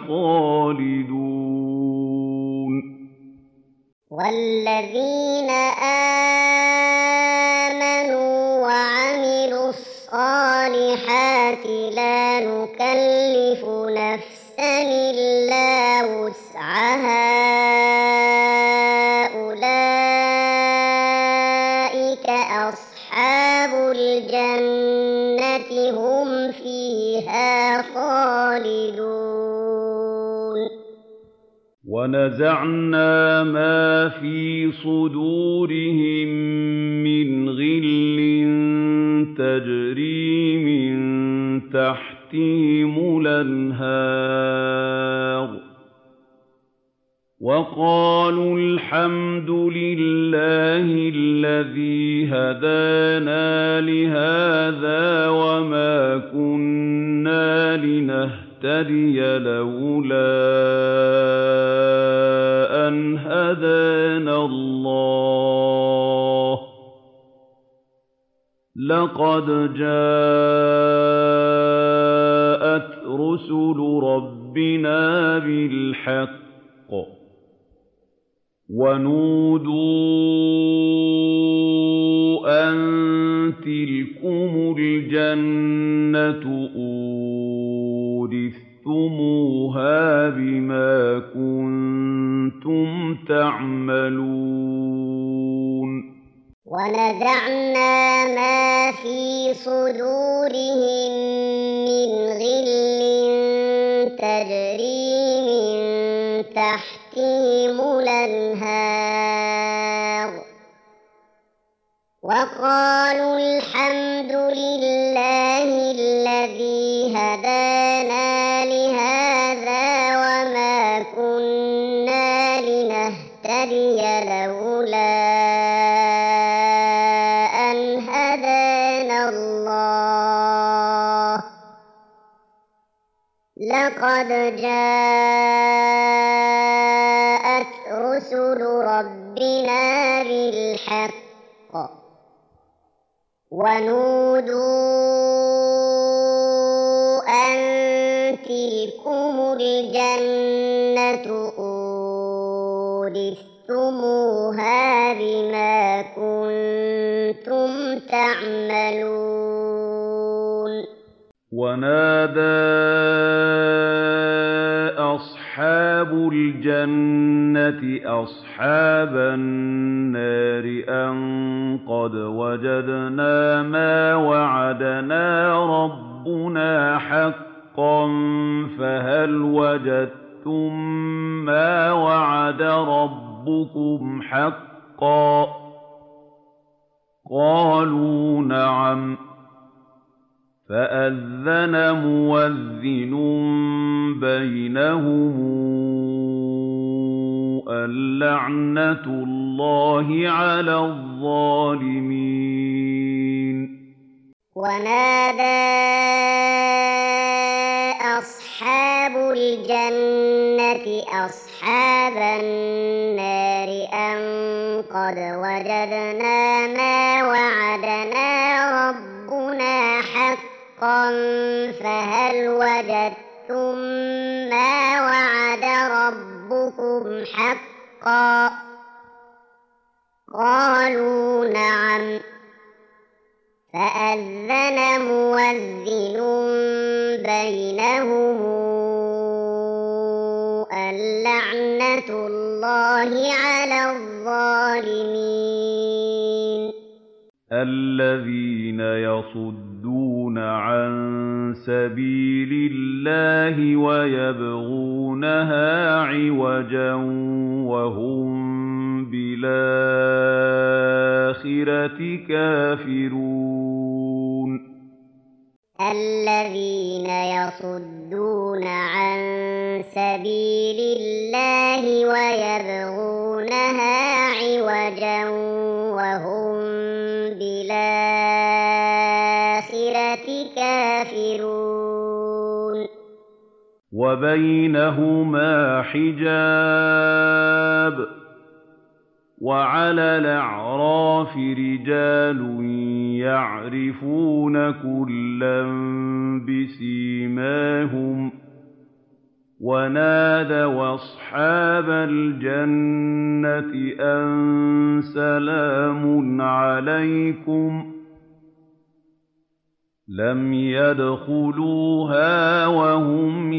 خالدون والذين آمنوا وعملوا الصالحات لا نكلف نفسا إلا وسعها أولئك أصحاب الجنة هم فيها خالدون وَنَزَعْنَا مَا فِي صُدُورِهِم مِّنْ غِلٍّ تَجْرِي مِن تَحْتِهِمُ الْأَنْهَارُ ۖ وَقَالُوا الْحَمْدُ لِلَّهِ الَّذِي هَدَانَا لِهَٰذَا وَمَا كُنَّا لِنَهْتَدِيَ لَوْلَا أَنْ هَدَانَا اللَّهُ ۖ لَقَدْ جَاءَتْ رُسُلُ رَبِّنَا بِالْحَقِّ ۖ وَنُودُوا أَن تِلْكُمُ الْجَنَّةُ أُورِثْتُمُوهَا بِمَا كُنتُمْ تَعْمَلُونَ وَنَزَعْنَا مَا فِي صُدُورِهِم مِّنْ غِلٍّ تَجْرِي مِن تَحْتِهِمُ الْأَنْهَارُ ۖ وَقَالُوا الْحَمْدُ لِلَّهِ الَّذِي هَدَانَا لِهَٰذَا وَمَا كُنَّا لِنَهْتَدِيَ لَوْلَا أَنْ هَدَانَا اللَّهُ ۖ لَقَدْ جَاءَتْ رُسُلُ رَبِّنَا بِالْحَقِّ ۖ وَنُودُوا أَن تِلْكُمُ الْجَنَّةُ أُورِثْتُمُوهَا بِمَا كُنتُمْ تَعْمَلُونَ وَنَادَىٰ أَصْحَابُ الْجَنَّةِ أَصْحَابَ النَّارِ أَن قَدْ وَجَدْنَا مَا وَعَدَنَا رَبُّنَا حَقًّا فَهَلْ وَجَدتُّم مَّا وَعَدَ رَبُّكُمْ حَقًّا ۖ قَالُوا نَعَمْ ۚ فَأَذَّنَ مُؤَذِّنٌ بَيْنَهُمْ اللَّعْنَةُ اللَّهِ عَلَى الظَّالِمِينَ وَنَادَىٰ أَصْحَابُ الْجَنَّةِ أَصْحَابَ النَّارِ أَن قَدْ وَجَدْنَا مَا وَعَدَنَا رَبُّنَا حَقًّا فَهَلْ وَجَدتُّم مَّا وَعَدَ رَبُّكُمْ حَقًّا ۖ قَالُوا نَعَمْ ۚ فَأَذَّنَ مُؤَذِّنٌ بَيْنَهُمْ اللَّعْنَةُ اللَّهِ عَلَى الظَّالِمِينَ الَّذِينَ يَصُدُّونَ عَن سَبِيلِ اللَّهِ وَيَبْغُونَهَا عِوَجًا وَهُم بِالْآخِرَةِ كَافِرُونَ الَّذِينَ يَصُدُّونَ عَن سَبِيلِ اللَّهِ وَيَبْغُونَهَا عِوَجًا وَهُم بِالْآخِرَةِ كَافِرُونَ وَبَيْنَهُمَا حِجَابٌ ۚ وَعَلَى الْأَعْرَافِ رِجَالٌ يَعْرِفُونَ كُلًّا بِسِيمَاهُمْ ۚ وَنَادَوْا أَصْحَابَ الْجَنَّةِ أَن سَلَامٌ عَلَيْكُمْ ۚ لَمْ يَدْخُلُوهَا وَهُمْ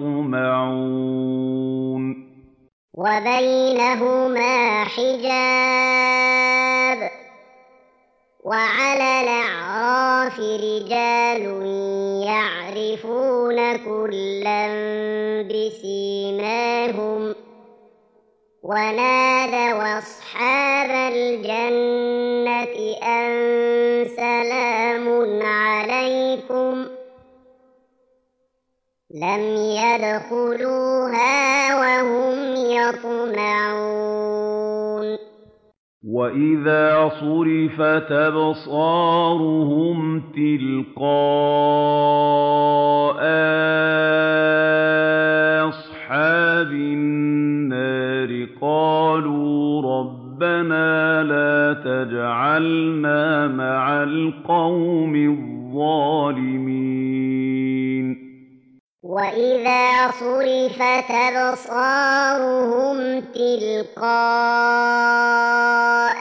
يَطْمَعُونَ وَبَيْنَهُمَا حِجَابٌ ۚ وَعَلَى الْأَعْرَافِ رِجَالٌ يَعْرِفُونَ كُلًّا بِسِيمَاهُمْ ۚ ونادوا أصحاب الجنة أن سلام عليكم لم يدخلوها وهم يطمعون وَإِذَا صُرِفَتْ أَبْصَارُهُمْ تِلْقَاءَ أَصْحَابِ النَّارِ قَالُوا رَبَّنَا لَا تَجْعَلْنَا مَعَ الْقَوْمِ الظَّالِمِينَ وَإِذَا صُرِفَتْ أَبْصَارُهُمْ تِلْقَاءَ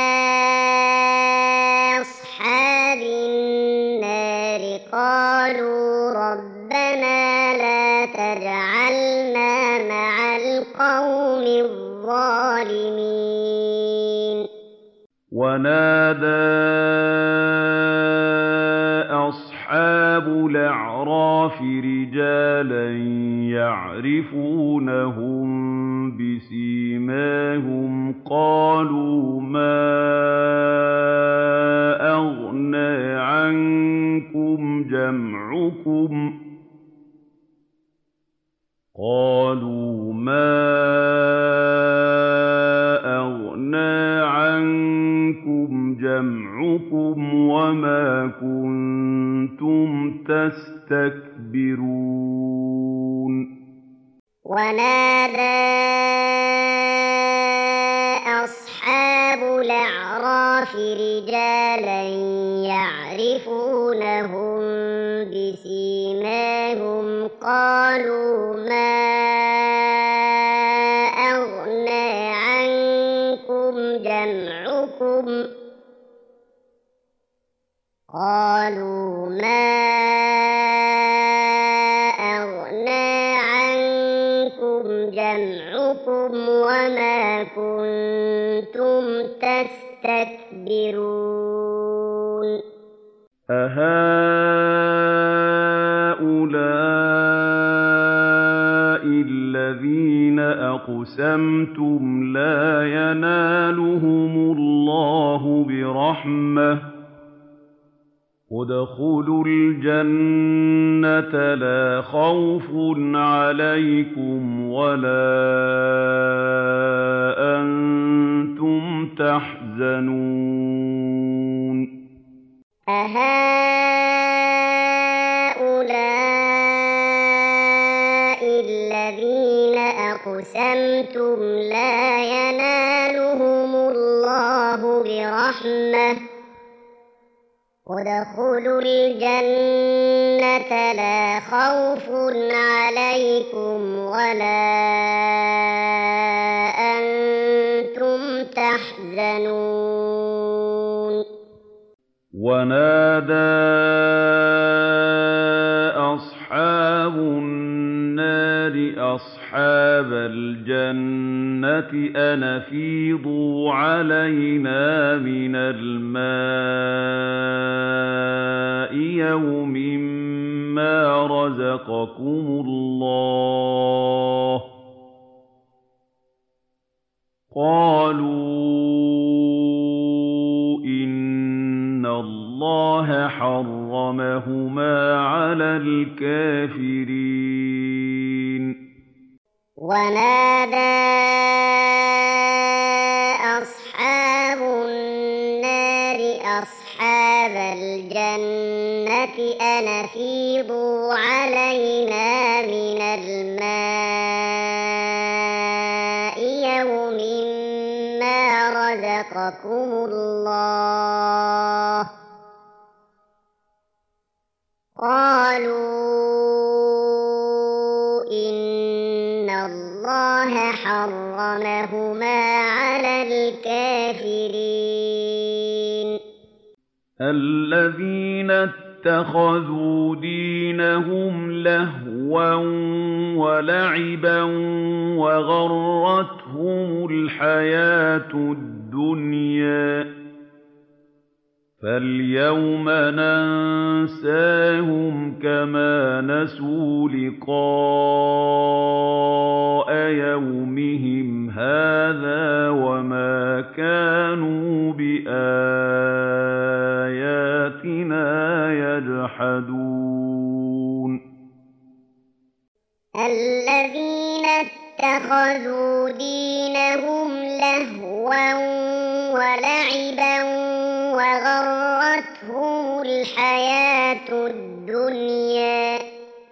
أَصْحَابِ النَّارِ قَالُوا رَبَّنَا لَا تَجْعَلْنَا مَعَ الْقَوْمِ الظَّالِمِينَ وَنَادَىٰ أَصْحَابُ الْأَعْرَافِ رِجَالًا يَعْرِفُونَهُم بِسِيمَاهُمْ قَالُوا مَا أَغْنَىٰ عَنكُمْ جَمْعُكُمْ قَالُوا مَا أَغْنَىٰ عَنكُمْ جَمْعُكُمْ وَمَا كُنتُمْ تَسْتَكْبِرُونَ ونادى أصحاب الأعراف رجالا يعرفونهم بسيماهم قالوا ما أغنى عنكم جمعكم قالوا ما أغنى عنكم جمعكم وما كنتم تستكبرون أَهَٰؤُلَاءِ الَّذِينَ أَقْسَمْتُمْ لَا يَنَالُهُمُ اللَّهُ بِرَحْمَةٍ ادْخُلُوا الْجَنَّةَ لَا خَوْفٌ عَلَيْكُمْ وَلَا أَنتُمْ تَحْزَنُونَ أَهَٰؤُلَاءِ الَّذِينَ أَقْسَمْتُمْ لَا يَنَالُهُمُ اللَّهُ بِرَحْمَةٍ ادْخُلُوا الْجَنَّةَ لَا خَوْفٌ عَلَيْكُمْ وَلَا أَنتُمْ تَحْزَنُونَ وَنَادَىٰ أَصْحَابُ النَّارِ أَصْحَابَ الْجَنَّةِ أَنْ أَفِيضُوا عَلَيْنَا مِنَ الْمَاءِ يَوْمٍ مَّا رَزَقَكُمُ اللَّهُ قَالُوا إِنَّ اللَّهَ حَرَّمَهُمَا عَلَى الْكَافِرِينَ ونادى أصحاب النار أصحاب الجنة أن أفيضوا علينا من الماء يوم ما رزقكم الله قالوا إن الله حرمهما على الكافرين الذين اتخذوا دينهم لهوا ولعبا وغرتهم الحياة الدنيا فَالْيَوْمَ نَنسَاهُمْ كَمَا نَسُوا لِقَاءَ يَوْمِهِمْ هَٰذَا وَمَا كَانُوا بِآيَاتِنَا يَجْحَدُونَ الَّذِينَ اتَّخَذُوا دِينَهُمْ لَهْوًا وَلَعِبًا وَغَرَّتْهُمُ الْحَيَاةُ الدُّنْيَا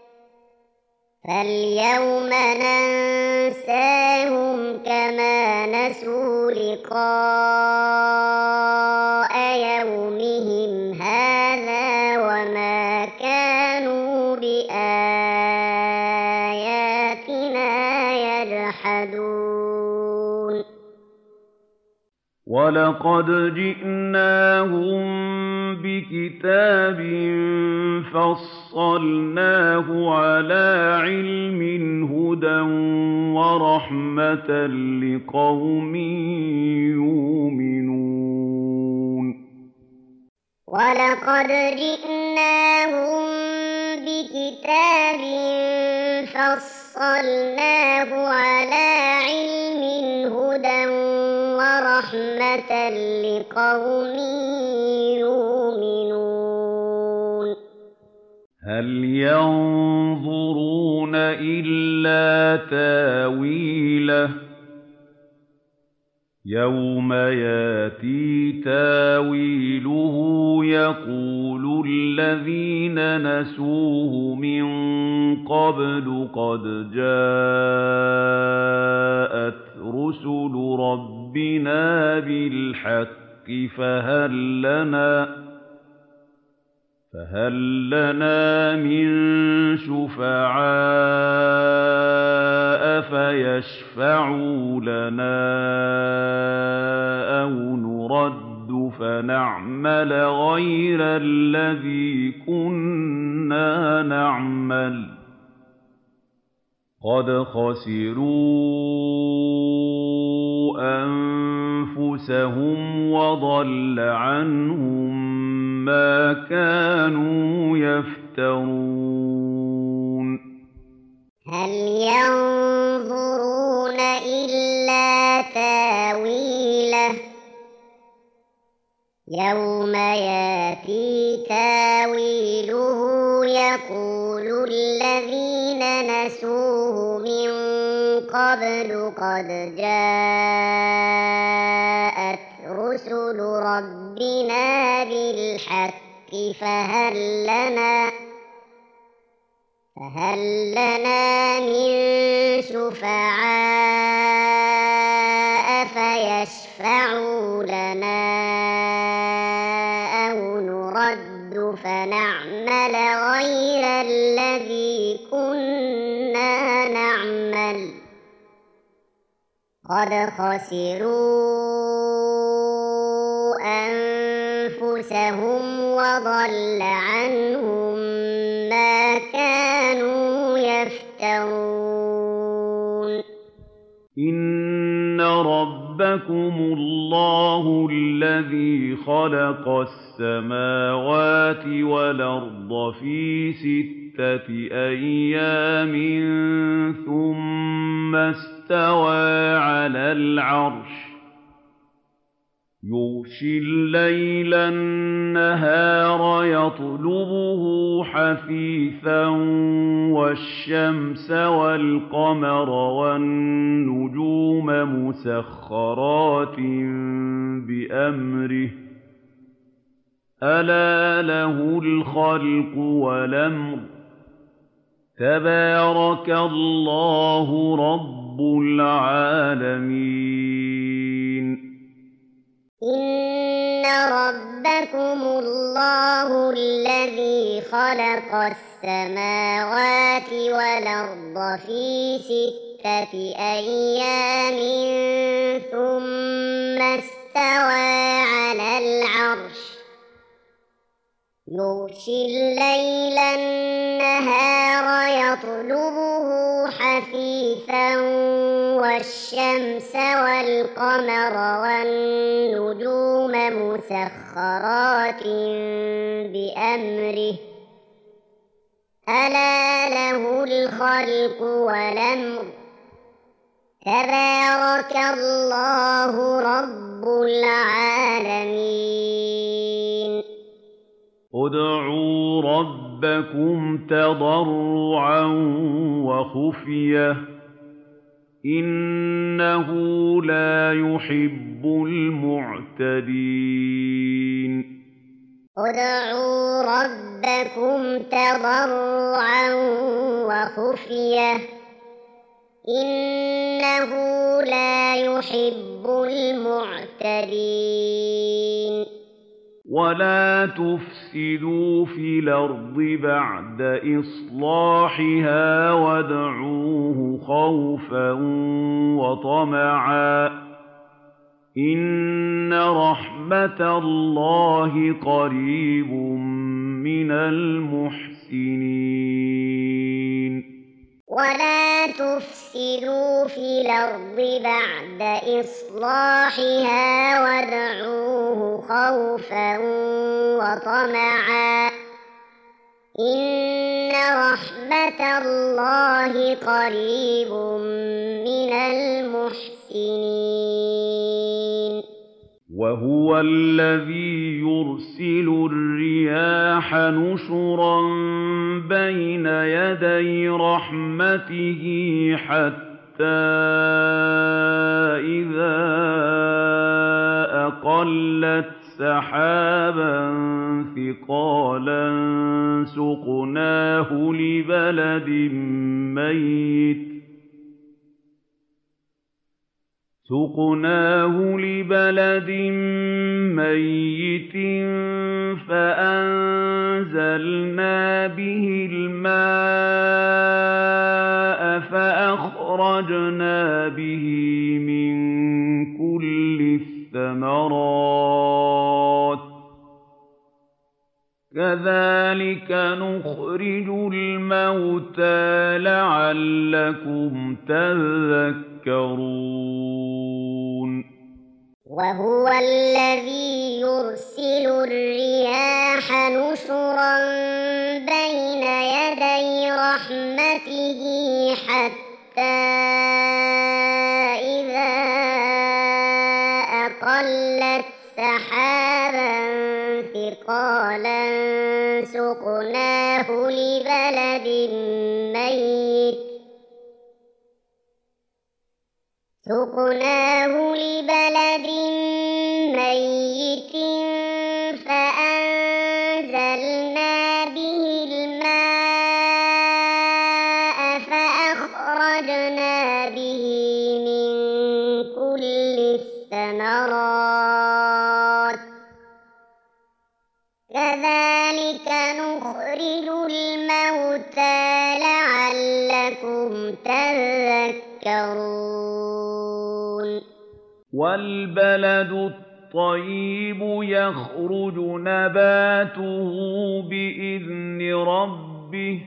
فَالْيَوْمَ نَنسَاهُمْ كَمَا نَسُوا لِقَاءَ يَوْمِهِمْ هَٰذَا وَمَا كَانُوا بِآيَاتِنَا يَجْحَدُونَ وَلَقَدْ جِئْنَاهُم بِكِتَابٍ فَصَّلْنَاهُ عَلَىٰ عِلْمٍ هُدًى وَرَحْمَةً لِّقَوْمٍ يُؤْمِنُونَ وَلَقَدْ جِئْنَاهُم بِكِتَابٍ فَصَّلْنَاهُ عَلَىٰ عِلْمٍ هُدًى وَرَحْمَةً لِّقَوْمٍ يُؤْمِنُونَ هَلْ يَنظُرُونَ إِلَّا تَأْوِيلَهُ ۚ يَوْمَ يَأْتِي تَأْوِيلُهُ يَقُولُ الَّذِينَ نَسُوهُ مِن قَبْلُ قَدْ جَاءَتْ رُسُلُ رَبِّنَا بِالْحَقِّ فَهَل لَّنَا فَهَل لَّنَا مِن شُفَعَاءَ فَيَشْفَعُوا لَنَا أَوْ نُرَدُّ فَنَعْمَلَ غَيْرَ الَّذِي كُنَّا نَعْمَلُ ۚ قَدْ خَسِرُوا أَنفُسَهُمْ وَضَلَّ عَنْهُم مَّا كَانُوا يَفْتَرُونَ هَلْ يَنظُرُونَ إِلَّا تَأْوِيلَهُ ۚ يَوْمَ يَأْتِي تَأْوِيلُهُ يَقُولُ الَّذِينَ نَسُوهُ مِن قَبْلُ قَدْ جَاءَتْ رُسُلُ رَبِّنَا بِالْحَقِّ فَهَل لَّنَا فَهَل لَّنَا مِن شُفَعَاءَ فَيَشْفَعُوا لَنَا أَوْ نُرَدُّ فَنَعْمَلَ غَيْرَ الَّذِي كُنَّا نَعْمَلُ ۚ قَدْ خَسِرُوا أَنفُسَهُمْ وَضَلَّ عَنْهُم مَّا كَانُوا يَفْتَرُونَ إِنَّ رَبَّكُمُ اللَّهُ الَّذِي خَلَقَ السَّمَاوَاتِ وَالْأَرْضَ فِي سِتَّةِ أَيَّامٍ ثُمَّ اسْتَوَىٰ عَلَى الْعَرْشِ ۖ يُغْشِي اللَّيْلَ النَّهَارَ يَطْلُبُهُ حَثِيثًا وَالشَّمْسَ وَالْقَمَرَ وَالنُّجُومَ مُسَخَّرَاتٍ بِأَمْرِهِ ۗ أَلَا لَهُ الْخَلْقُ وَالْأَمْرُ ۗ تَبَارَكَ اللَّهُ رَبُّ الْعَالَمِينَ إِنَّ رَبَّكُمُ اللَّهُ الَّذِي خَلَقَ السَّمَاوَاتِ وَالْأَرْضَ فِي سِتَّةِ أَيَّامٍ ثُمَّ اسْتَوَىٰ عَلَى الْعَرْشِ ۖ يُغْشِي اللَّيْلَ النَّهَارَ يَطْلُبُهُ حَثِيثًا وَالشَّمْسَ وَالْقَمَرَ وَالنُّجُومَ مسخرات بأمره ألا له الخلق والأمر تبارك الله رب العالمين ادعوا ربكم تضرعا وخفية إنه لا يحب المعتدين ادعوا ربكم تضرعا وخفية إنه لا يحب المعتدين ولا تفسدوا في الأرض بعد إصلاحها وادعوه خوفا وطمعا إن رحمة الله قريب من المحسنين ولا تفسدوا في الأرض بعد إصلاحها وادعوه خوفا وطمعا إن رحمة الله قريب من المحسنين وهو الذي يرسل الرياح نشرا بين يدي رحمته حتى إذا أقلت سحابا ثقالا سقناه لبلد ميت سقناه لبلد ميت فأنزلنا به الماء فأخرجنا به من كل الثمرات كذلك نخرج الموتى لعلكم تذكرون وهو الذي يرسل الرياح نشرا بين يدي رحمته حتى إذا أقلت سحابا ثقالا سقناه لبلد ميت سقناه لبلد ميت فأنزلنا به الماء فأخرجنا به من كل الثمرات كذلك نخرج الموتى لعلكم تذكرون والبلد الطيب يخرج نباته بإذن ربه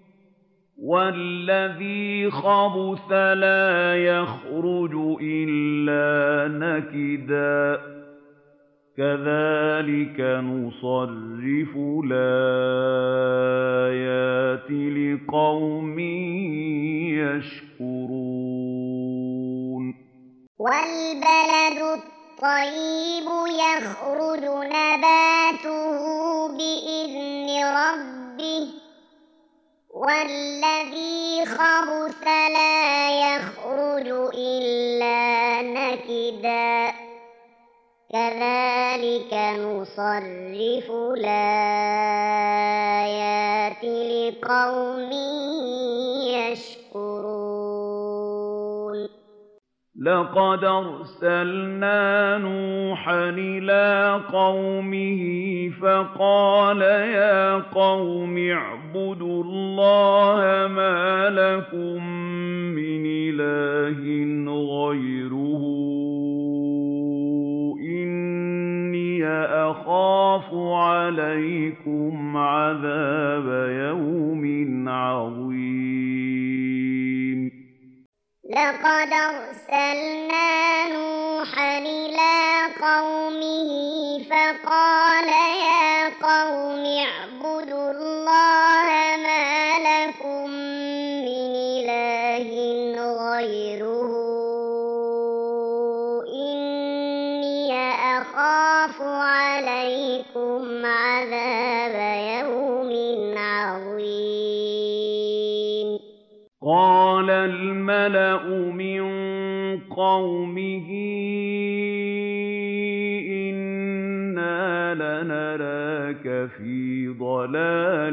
والذي خبث لا يخرج إلا نكدا كذلك نصرف الآيات لقوم يشكرون والبلد الطيب يخرج نباته بإذن ربه والذي خبث لا يخرج إلا نكدا كذلك نصرف الآيات لقوم يشكرون لقد أرسلنا نوحا إلى قومه فقال يا قوم اعبدوا الله ما لكم من إله غيره إني أخاف عليكم عذاب يوم عظيم لقد أرسلنا نوحا إلى قومه فقال يا قوم اعبدوا الله ما لكم من إله غيره إني أخاف عليكم عذاب يوم عظيم قال الملأ من قومه إنا لنراك في ضلال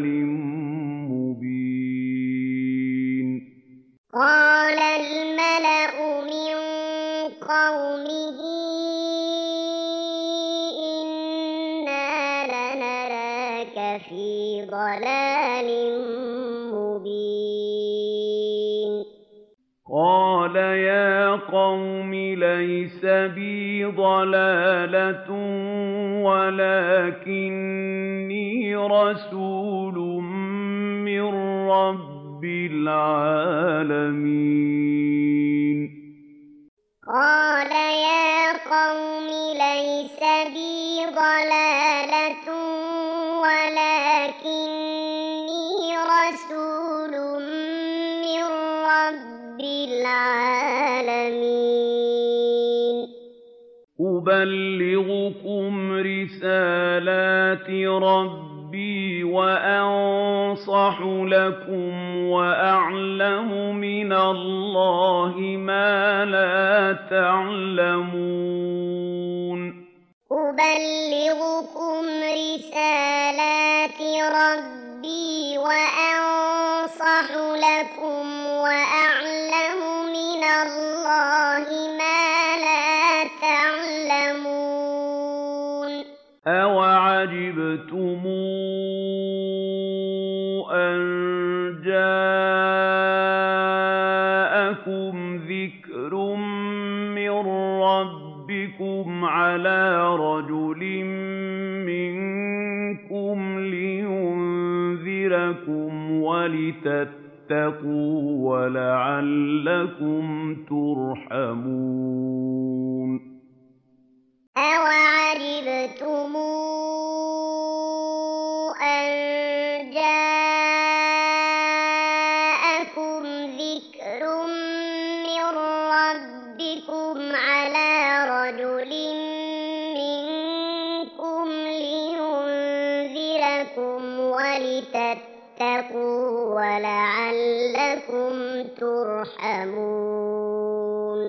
مبين قال الملأ من قومه إنا لنراك في ضلال مبين قال يا قوم ليس بي ضلالة ولكني رسول من رب العالمين قال يا قوم ليس بي ضلالة ولكني رسول من رب العالمين أبلغكم رسالات ربي وأنصح لكم وأعلم من الله ما لا تعلمون أبلغكم رسالات ربي وأنصح لكم وأعلم من الله ما لا تعلمون أَوَعَجِبْتُمْ أَن جَاءَكُمْ ذِكْرٌ مِّن رَّبِّكُمْ عَلَىٰ رَجُلٍ مِّنكُمْ لِيُنذِرَكُمْ وَلِتَتَّقُوا وَلَعَلَّكُمْ تُرْحَمُونَ أَوَعَجِبْتُمْ أَن جَاءَكُمْ ذِكْرٌ مِّن رَّبِّكُمْ عَلَىٰ رَجُلٍ مِّنكُمْ لِيُنذِرَكُمْ وَلِتَتَّقُوا وَلَعَلَّكُمْ تُرْحَمُونَ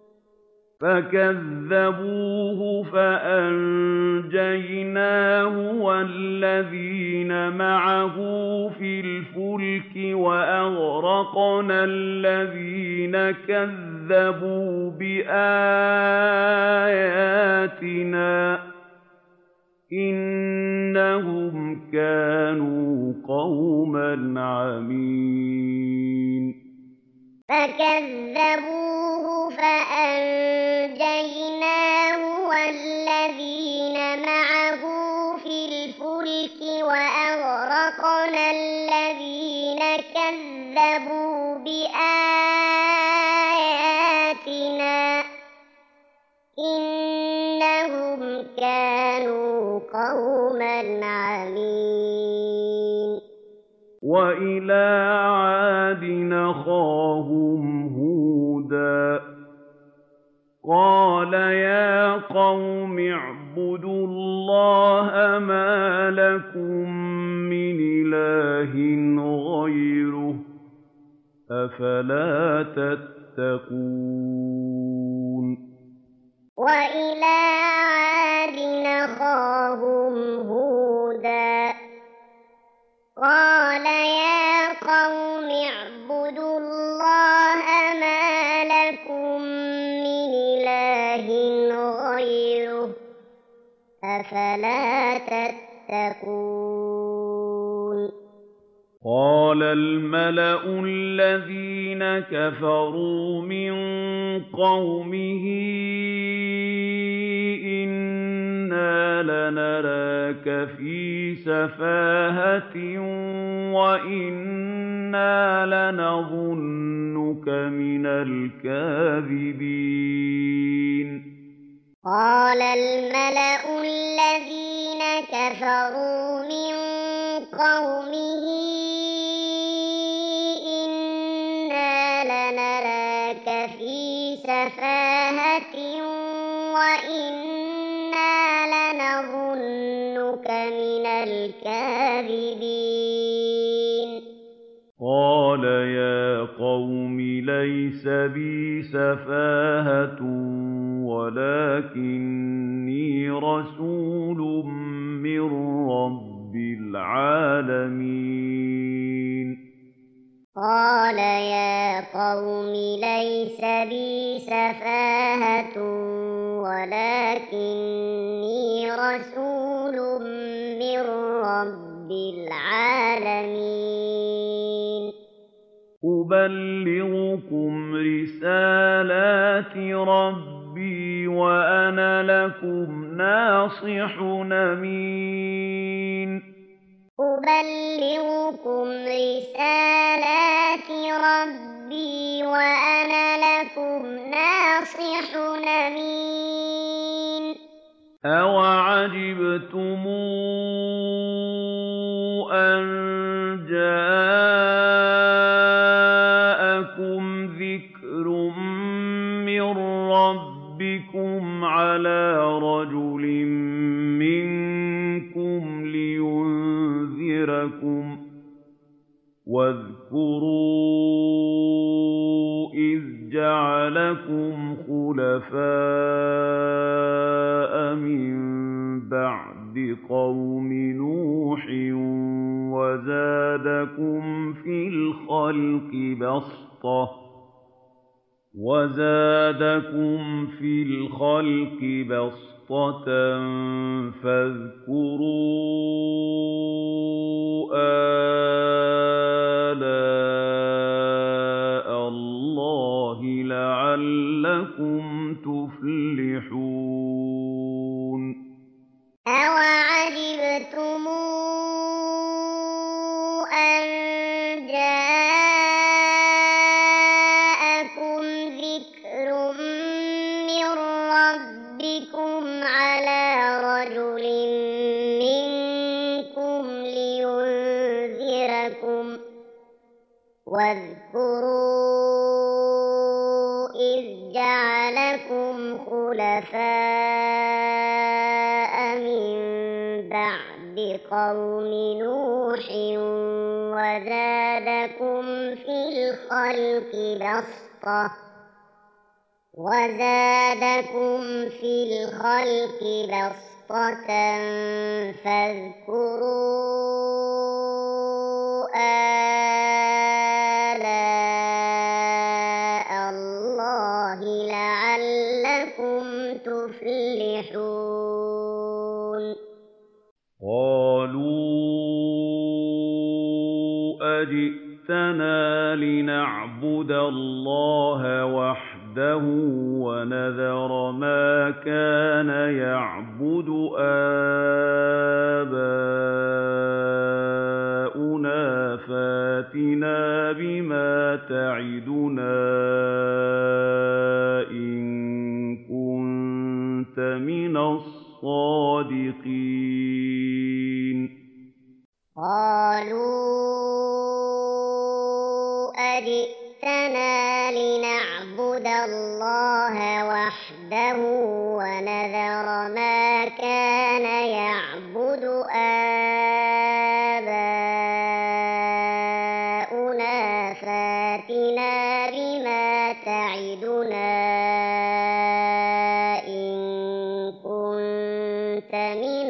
فَكَذَّبُوهُ فَأَنجَيْنَاهُ وَالَّذِينَ مَعَهُ فِي الْفُلْكِ وَأَغْرَقْنَا الَّذِينَ كَذَّبُوا بِآيَاتِنَا ۚ إِنَّهُمْ كَانُوا قَوْمًا عَمِينَ فَكَذَّبُوهُ فَأَنجَيْنَاهُ وَالَّذِينَ مَعَهُ فِي الْفُلْكِ وَأَغْرَقْنَا الَّذِينَ كَذَّبُوا بِآيَاتِنَا ۚ إِنَّهُمْ كَانُوا قَوْمًا عَمِينَ وَإِلَىٰ عَادٍ أَخَاهُمْ هُودًا ۚ قَالَ يَا قَوْمِ اعْبُدُوا اللَّهَ مَا لَكُم مِّنْ إِلَٰهٍ غَيْرُهُ ۚ أَفَلَا تَتَّقُونَ وَإِلَىٰ عَادٍ أَخَاهُمْ هُودًا ۚ قَالَ يَا قَوْمِ اعْبُدُوا اللَّهَ مَا لَكُم مِّنْ إِلَٰهٍ غَيْرُهُ ۚ أَفَلَا تَتَّقُونَ قَالَ الْمَلَأُ الَّذِينَ كَفَرُوا مِن قَوْمِهِ إِنَّا لَنَرَاكَ فِي سَفَاهَةٍ وَإِنَّا لَنَظُنُّكَ من الكاذبين قال الملأ الذين كفروا من قومه إنا لنراك في سفاهة وإنا لنظنك من الكاذبين قال يا قوم ليس بي سفاهة ولكني رسول من رب العالمين قال يا قوم ليس بي سفاهة ولكني رسول من رب العالمين أبلغكم رسالات ربي وأنا لكم ناصح أمين أبلغكم رسالات ربي وأنا لكم ناصح أمين أَوَعَجِبْتُمْ أَن جَاءَكُمْ ذِكْرٌ مِّن رَّبِّكُمْ عَلَىٰ رَجُلٍ مِّنكُمْ لِيُنذِرَكُمْ ۖ وَاذْكُرُوا إِذْ جَعَلَكُمْ خُلَفَاءَ مِن بَعْدِ قَوْمِ نُوحٍ وَزَادَكُمْ فِي الْخَلْقِ بَسْطَةً وَزَادَكُمْ فِي الْخَلْقِ بَسْطَةً فَاذْكُرُوا آلَاءَ اللَّهِ لَعَلَّكُمْ تُفْلِحُونَ أَوَعَجِبْتُمْ أَن جَاءَكُمْ ذِكْرٌ مِّن رَّبِّكُمْ عَلَىٰ رَجُلٍ مِّنكُمْ لِيُنذِرَكُمْ ۖ وَاذْكُرُوا إِذْ جَعَلَكُمْ خُلَفَاءَ مِن بَعْدِ قَوْمِ نُوحٍ وَزَادَكُمْ فِي الْخَلْقِ بَسْطَةً وَزَادَكُمْ فِي الْخَلْقِ بَسْطَةً فَاذْكُرُوا آلَاءَ اللَّهِ لَعَلَّكُمْ تُفْلِحُونَ قَالُوا أَجِئْتَنَا لِنَعْبُدَ اللَّهَ وَحْدَهُ وَنَذَرَ مَا كَانَ يَعْبُدُ آبَاؤُنَا فَأْتِنَا بِمَا تَعِدُنَا إِن كُنتَ مِنَ الصَّادِقِينَ قَالُوا أَجِئْتَنَا لِنَعْبُدَ اللَّهَ وَحْدَهُ وَنَذَرَ مَا كَانَ يَعْبُدُ آبَاؤُنَا فَأْتِنَا بِمَا تَعِدُنَا إِن كُنتَ مِنَ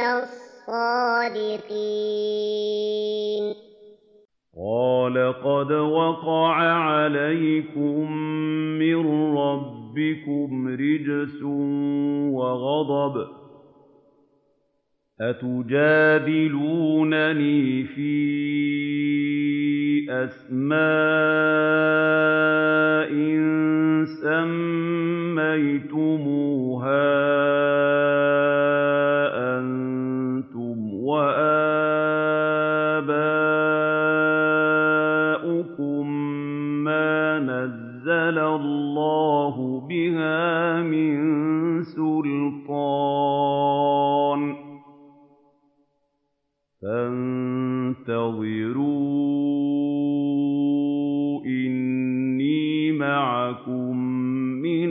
الصَّادِقِينَ قَالَ قَدْ وَقَعَ عَلَيْكُم مِّن رَّبِّكُمْ رِجْسٌ وَغَضَبٌ ۖ أَتُجَادِلُونَنِي فِي أَسْمَاءٍ سَمَّيْتُمُوهَا أَنتُمْ وَآبَاؤُكُم مَّا نَزَّلَ فانتظروا إِنِّي مَعَكُم مِّنَ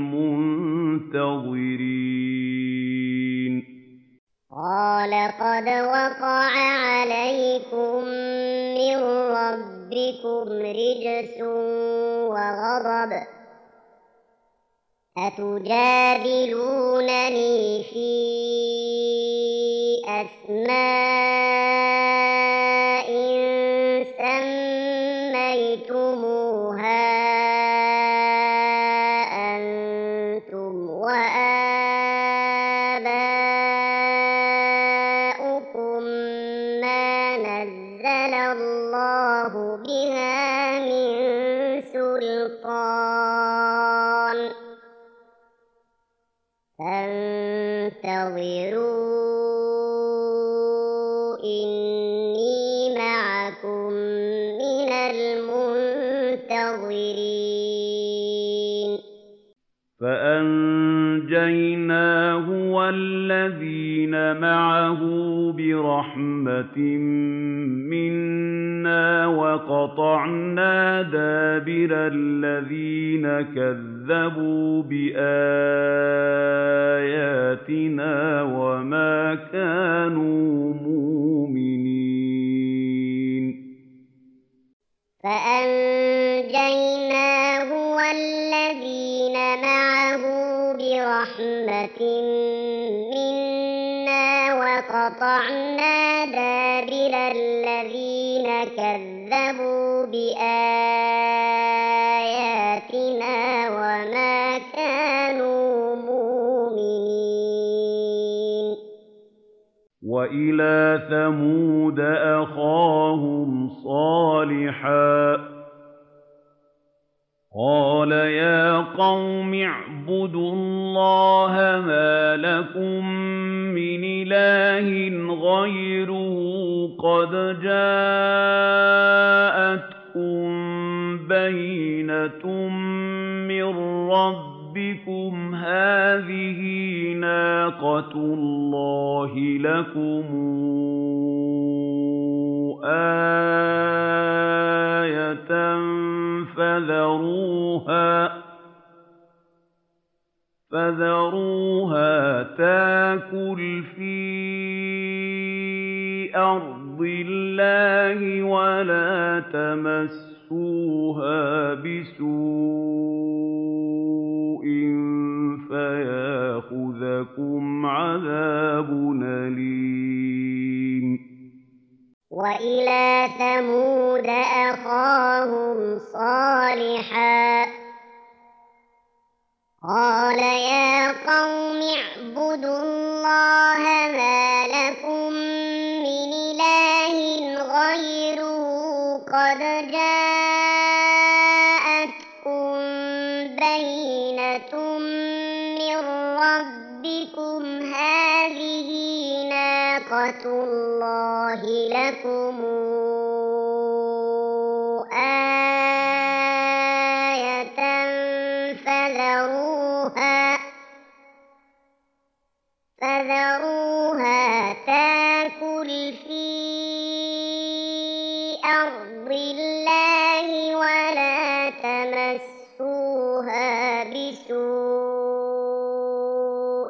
الْمُنتَظِرِينَ قَالَ قَدْ وَقَعَ عَلَيْكُم مِّن رَّبِّكُمْ رِجْسٌ وَغَضَبٌ أَتُجَادِلُونَنِي فِي أَسْمَاءٍ سَمَّيْتُمُوهَا أَنتُمْ وَآبَاؤُكُم مَّا نَزَّلَ اللَّهُ بِهَا مِن سُلْطَانٍ فانتظروا إِنِّي مَعَكُم مِّنَ الْمُنتَظِرِينَ فَأَنجَيْنَاهُ وَالَّذِينَ مَعَهُ بِرَحْمَةٍ مِّنَّا وَقَطَعْنَا دَابِرَ الَّذِينَ كَذَّبُوا بِآيَاتِنَا وَمَا كَانُوا مُؤْمِنِينَ فَأَنجَيْنَاهُ وَالَّذِينَ مَعَهُ بِرَحْمَةٍ مِّنَّا وَقَطَعْنَا دَابِرَ الَّذِينَ كَذَّبُوا بِآيَاتِنَا وَمَا كَانُوا مُؤْمِنِينَ وَإِلَىٰ ثَمُودَ أَخَاهُمْ صَالِحًا قَالَ يَا قَوْمِ اعْبُدُوا اللَّهَ مَا لَكُم مِّنْ إِلَٰهٍ غَيْرُهُ قَدْ جَاءَتْكُم بَيِّنَةٌ مِّن رَّبِّكُمْ هَٰذِهِ نَاقَةُ اللَّهِ لَكُمْ آيَةً فَذَرُوهَا فَذَرُوهَا تَأْكُلْ فِي أَرْضِ اللَّهِ وَلَا تَمَسُّوهَا بِسُوءٍ فَيَأْخُذَكُمْ عَذَابٌ أَلِيمٌ وَإِلَىٰ ثَمُودَ أَخَاهُمْ صَالِحًا قَالَ يَا قَوْمِ اعْبُدُوا اللَّهَ مَا لَكُم مِّنْ إِلَٰهٍ غَيْرُهُ قَدْ جَاءَتْكُم بَيِّنَةٌ مِّن رَّبِّكُمْ هَٰذِهِ نَاقَةُ اللَّهِ لَكُمْ آيَةً فَذَرُوهَا فَذَرُوهَا تَأْكُلْ فِي أَرْضِ اللَّهِ وَلَا تَمَسُّوهَا بِسُوءٍ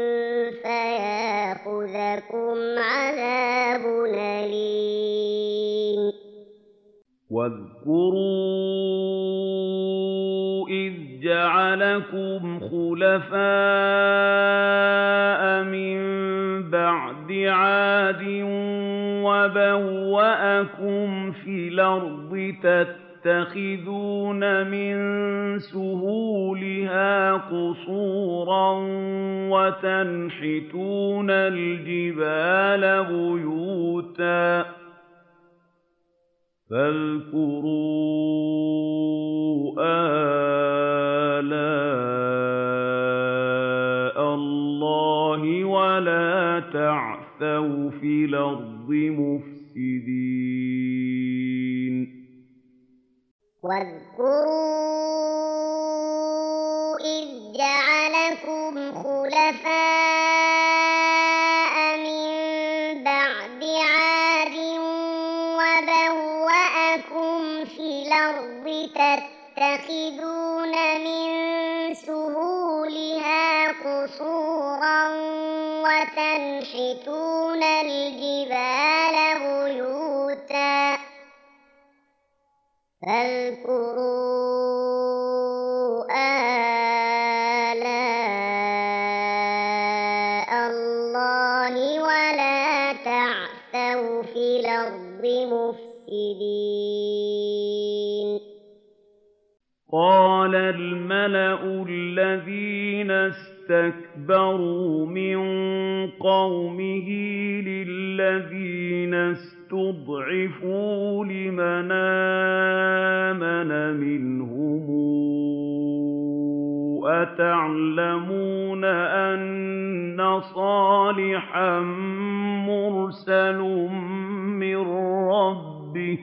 فَيَأْخُذَكُمْ عَذَابٌ أَلِيمٌ وَاذْكُرُوا إِذْ جَعَلَكُمْ خُلَفَاءَ مِن بَعْدِ عَادٍ وَبَوَّأَكُمْ فِي الْأَرْضِ تَتَّخِذُونَ مِن سُهُولِهَا قُصُورًا وَتَنْحِتُونَ الْجِبَالَ بُيُوتًا فاذكروا آلاء الله ولا تعثوا في الأرض مفسدين واذكروا إذ جعلكم خلفاء من بعد عاد تتخذون من سهولها قصورا وتنحتون الجبال بيوتا فاذكروا آلاء الله ولا تعثوا في الأرض مفسدين. قال الملأ الذين استكبروا من قومه للذين استضعفوا لمن آمن منهم أتعلمون أن صالحا مرسل من ربه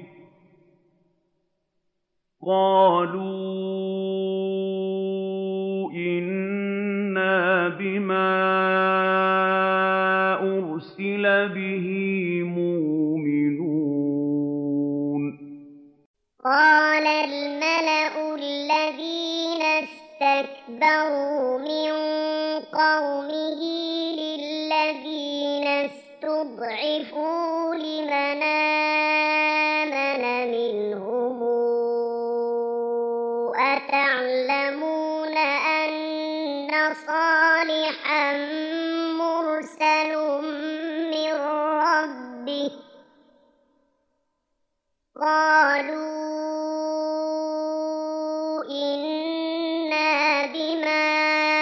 قالوا إنا بما أرسل به مؤمنون. قال الملأ الذين استكبروا من قومه للذين استضعفوا لمن آمن منهم أتعلمون أن صالحا مرسل من ربه قالوا إنا بما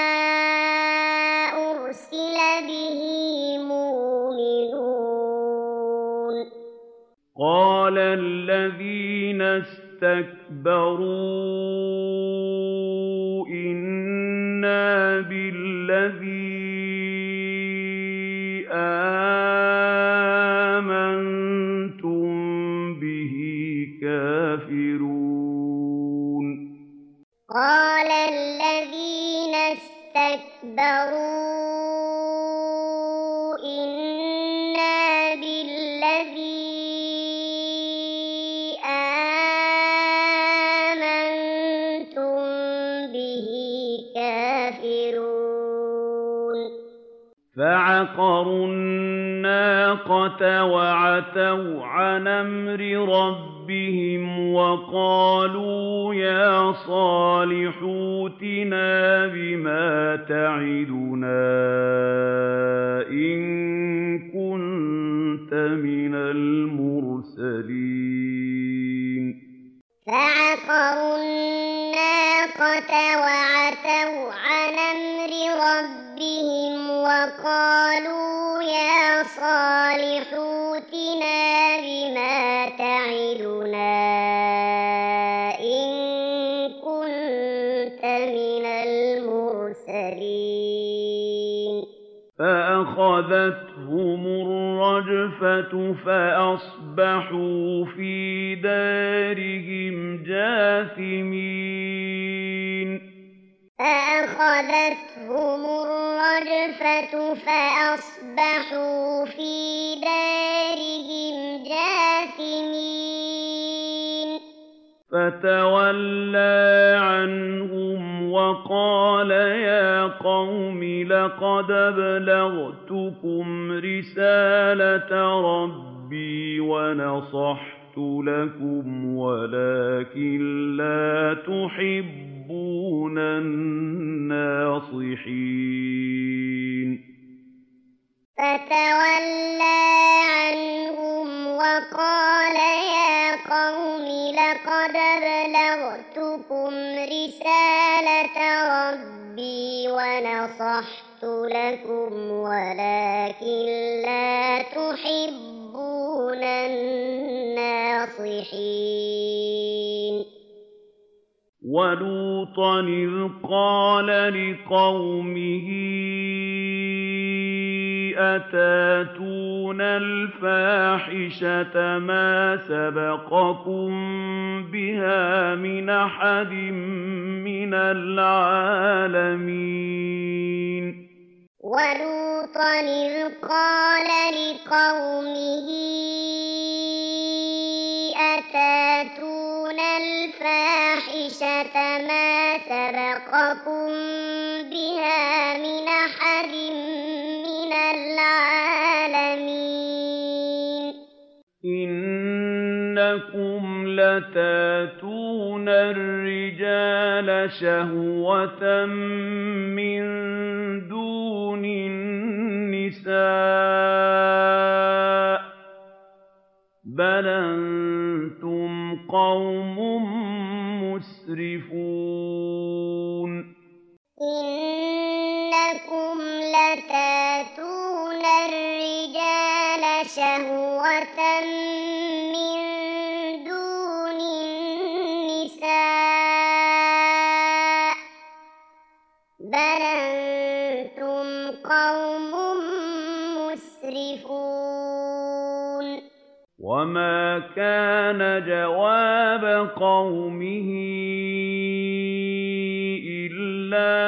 أرسل به مؤمنون. قال الذين اسْتَكْبَرُوا إِنَّا بِالَّذِي آمَنتُم بِهِ كَافِرُونَ. قال الذين استكبروا إنا بالذي فَعَقَرُوا النَّاقَةَ وَعَتَوْا عَنْ أَمْرِ رَبِّهِمْ وَقَالُوا يَا صَالِحُ ائْتِنَا بِمَا تَعِدُنَا إِن كُنتَ مِنَ الْمُرْسَلِينَ. فَعَقَرُوا النَّاقَةَ وَعَتَوْا عَنْ أَمْرِ رَبِّهِمْ وَقَالُوا يَا صَالِحُ ائْتِنَا بِمَا تَعِدُنَا إِن كُنتَ مِنَ الْمُرْسَلِينَ. فَأَخَذَتْهُمُ الرَّجْفَةُ فَأَصْبَحُوا فِي دَارِهِمْ جَاثِمِينَ. فَأَخَذَتْهُمُ الرَّجْفَةُ فَأَصْبَحُوا فِي دَارِهِمْ جَاثِمِينَ. فَتَوَلَّىٰ عَنْهُمْ وَقَالَ يَا قَوْمِ لَقَدْ أَبْلَغْتُكُمْ رِسَالَةَ رَبِّي وَنَصَحْتُ لَكُمْ وَلَٰكِن لَّا تُحِبُّونَ النَّاصِحِينَ. فَتَوَلَّىٰ عَنْهُمْ وَقَالَ يَا قَوْمِ لَقَدْ أَبْلَغْتُكُمْ رِسَالَةَ رَبِّي وَنَصَحْتُ لَكُمْ وَلَٰكِن لَّا تُحِبُّونَ النَّاصِحِينَ. وَلُوطًا إِذْ قَالَ لِقَوْمِهِ أَتَأْتُونَ الْفَاحِشَةَ مَا سَبَقَكُم بِهَا مِنْ أَحَدٍ مِّنَ الْعَالَمِينَ. وَلُوطًا إِذْ قَالَ لِقَوْمِهِ أَتَأْتُونَ الْفَاحِشَةَ ما سبقكم بها من أحد من العالمين إنكم لتاتون الرجال شهوة من دون النساء بل أنتم قوم مسرفون إنكم لتاتون الرجال شهوة من دون النساء بل أنتم قوم مسرفون وما كان جواب قومه إلا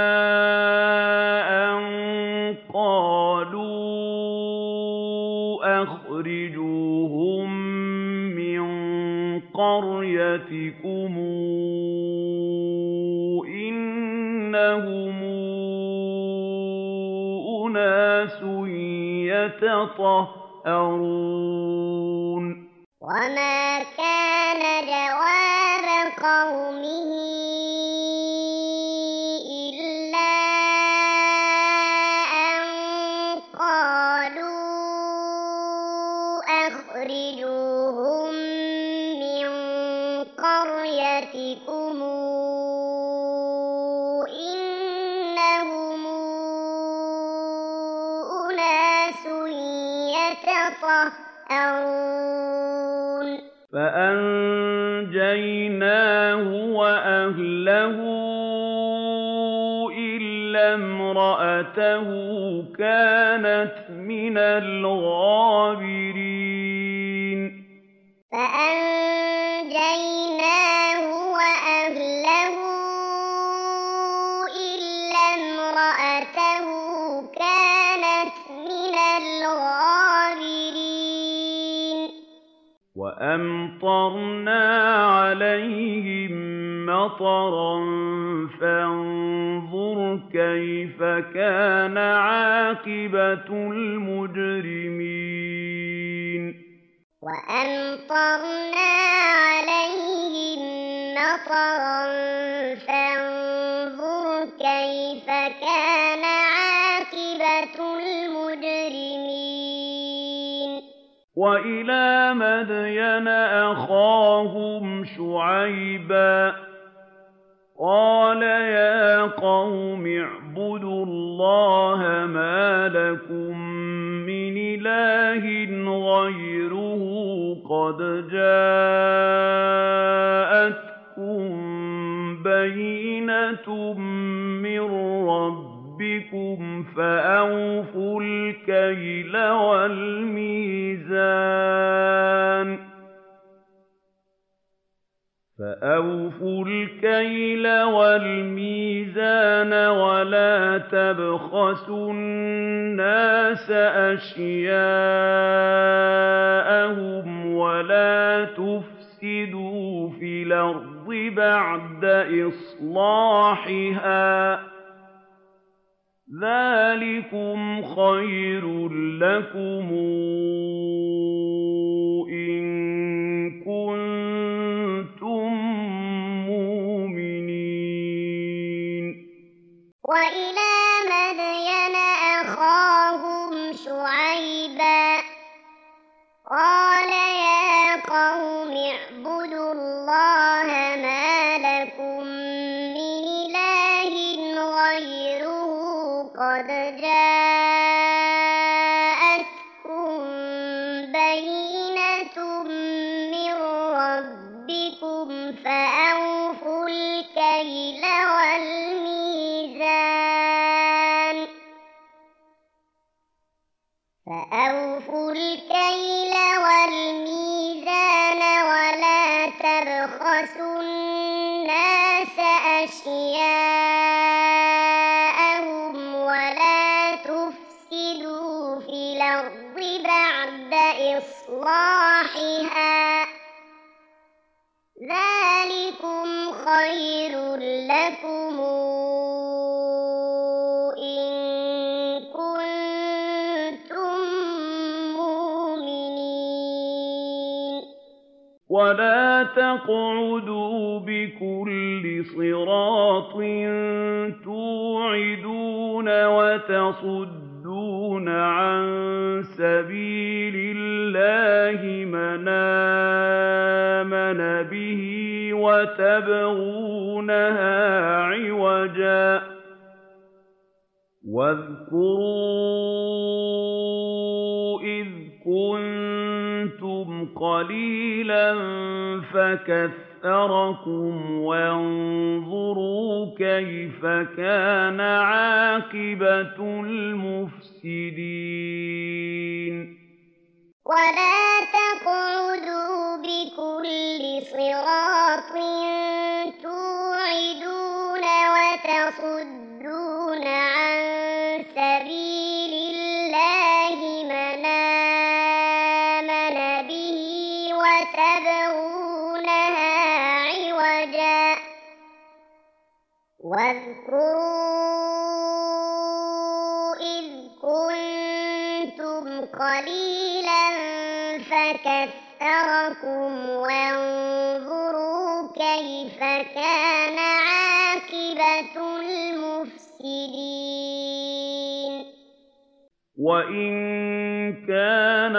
أن قالوا أخرجوهم من قريتكم إنهم أناس يتطهرون وما كان جواب قومه إلا أن قالوا أخرجوهم من قريتكم إنهم أناس يتطهرون فأنجيناه وأهله إلا امرأته كانت من الغابرين فأنجيناه وأهله إلا امرأته كانت من الغابرين وأمطرنا عليهم مطرا فانظر كيف كان عاقبة المجرمين وأمطرنا عليهم مطرا فانظر كيف كان عاقبة المجرمين وإلى مدين أخاهم شعيبا قال يا قوم اعبدوا الله ما لكم من إله غيره قد جاءتكم بينة من ربكم فأوفوا الكيل والميزان فأوفوا الكيل والميزان ولا تبخسوا الناس أشياءهم ولا تفسدوا في الأرض بعد إصلاحها ذلكم خير لكم إن كنتم مؤمنين وإلى مدين أخاهم شعيبا قال يا قوم اعبدوا الله ما لكم من إله غيره قد جاءتكم بينة من ربكم فأوفوا الكيل والميزان فأوفوا الكيل والميزان ولا تبخسوا الناس أشياءهم ولا تفسدوا في الأرض بعد إصلاحها ذلكم خير ولا تقعدوا بكل صراط توعدون وتصدون عن سبيل الله من آمن به وتبغونها عوجا واذكروا إذ كنتم قليلا فكثركم وانظروا كيف كان عاقبة المفسدين ولا تقعدوا بكل صراط توعدون وتصدون عن سبيل الله من آمن به وتبغونها عوجا واذكروا إذ كنتم قليلا فكثركم وانظروا كيف كان عاقبة المفسدين وإن كان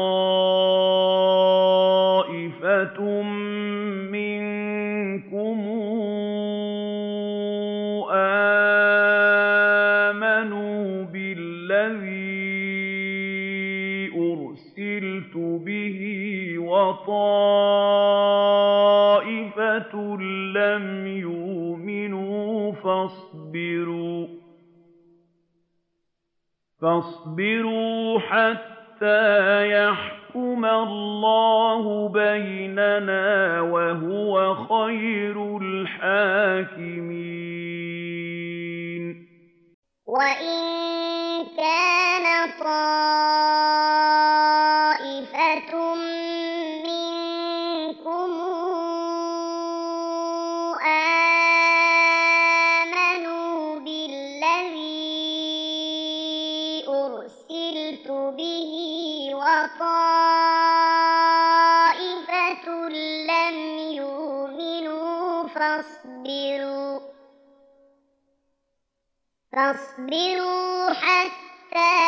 طائفة منكم آمنوا بالذي أرسلت به وطائفة لم يؤمنوا فاصبروا فاصبروا حتى يحكم الله بيننا وهو خير الحاكمين وإن كان طائفة منكم آمنوا بالذي أرسلت به وطائفة لم يؤمنوا فاصبروا فاصبروا حتى